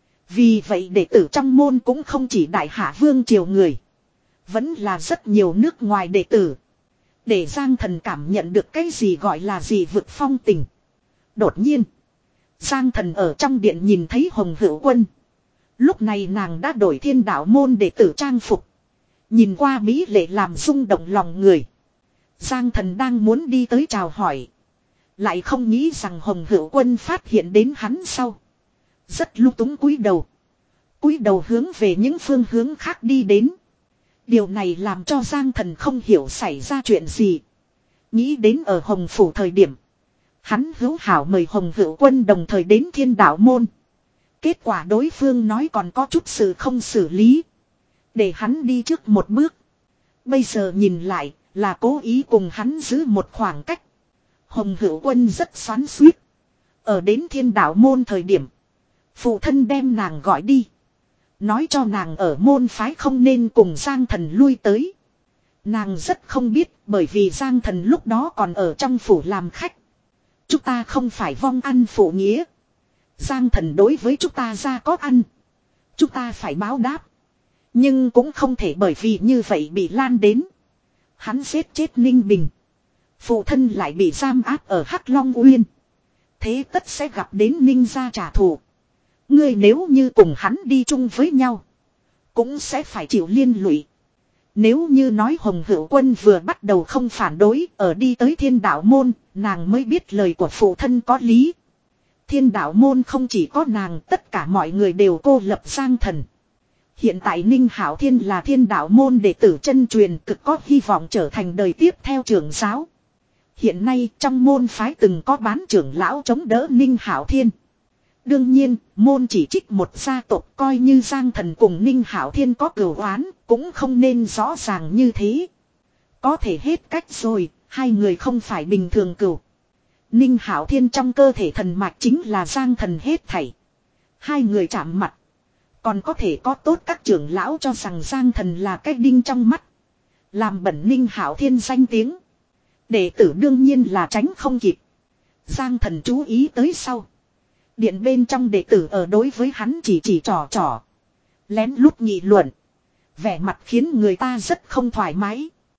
A: Vì vậy đệ tử trong môn cũng không chỉ đại hạ vương triều người. Vẫn là rất nhiều nước ngoài đệ tử. Để Giang Thần cảm nhận được cái gì gọi là gì vực phong tình. Đột nhiên, Giang Thần ở trong điện nhìn thấy Hồng Hữu Quân. Lúc này nàng đã đổi thiên đạo môn đệ tử trang phục. Nhìn qua mỹ lệ làm rung động lòng người. Giang Thần đang muốn đi tới chào hỏi. Lại không nghĩ rằng Hồng Hữu Quân phát hiện đến hắn sau. Rất lung túng cúi đầu. Cúi đầu hướng về những phương hướng khác đi đến. Điều này làm cho Giang Thần không hiểu xảy ra chuyện gì. Nghĩ đến ở Hồng Phủ thời điểm. Hắn hữu hảo mời Hồng Hữu Quân đồng thời đến thiên đạo môn. Kết quả đối phương nói còn có chút sự không xử lý. Để hắn đi trước một bước. Bây giờ nhìn lại, là cố ý cùng hắn giữ một khoảng cách. Hồng Hữu Quân rất xoắn xuýt. Ở đến Thiên Đạo môn thời điểm, phụ thân đem nàng gọi đi. Nói cho nàng ở môn phái không nên cùng Giang Thần lui tới. Nàng rất không biết, bởi vì Giang Thần lúc đó còn ở trong phủ làm khách. Chúng ta không phải vong ăn phụ nghĩa. Giang Thần đối với chúng ta ra có ăn. Chúng ta phải báo đáp. Nhưng cũng không thể bởi vì như vậy bị lan đến. Hắn giết chết Ninh Bình. Phụ thân lại bị giam áp ở Hắc Long Uyên. Thế tất sẽ gặp đến Ninh gia trả thù. Ngươi nếu như cùng hắn đi chung với nhau, cũng sẽ phải chịu liên lụy. Nếu như nói Hồng Hữu Quân vừa bắt đầu không phản đối, ở đi tới Thiên Đạo môn, nàng mới biết lời của phụ thân có lý. Thiên Đạo môn không chỉ có nàng, tất cả mọi người đều cô lập Giang Thần. Hiện tại Ninh Hạo Thiên là Thiên Đạo môn đệ tử chân truyền, cực có hy vọng trở thành đời tiếp theo trưởng giáo. Hiện nay trong môn phái từng có bán trưởng lão chống đỡ Ninh Hạo Thiên. Đương nhiên, môn chỉ trích một gia tộc, coi như Giang Thần cùng Ninh Hạo Thiên có cửu oán, cũng không nên rõ ràng như thế. Có thể hết cách rồi, hai người không phải bình thường cửu. Ninh Hạo Thiên trong cơ thể thần mạch chính là Giang Thần hết thảy. Hai người chạm mặt. Còn có thể có tốt các trưởng lão cho rằng Giang Thần là cái đinh trong mắt. Làm bẩn Ninh Hạo Thiên danh tiếng. Đệ tử đương nhiên là tránh không kịp. Giang Thần chú ý tới sau. Điện bên trong đệ tử ở đối với hắn chỉ chỉ trò trò. Lén lút nghị luận. Vẻ mặt khiến người ta rất không thoải mái.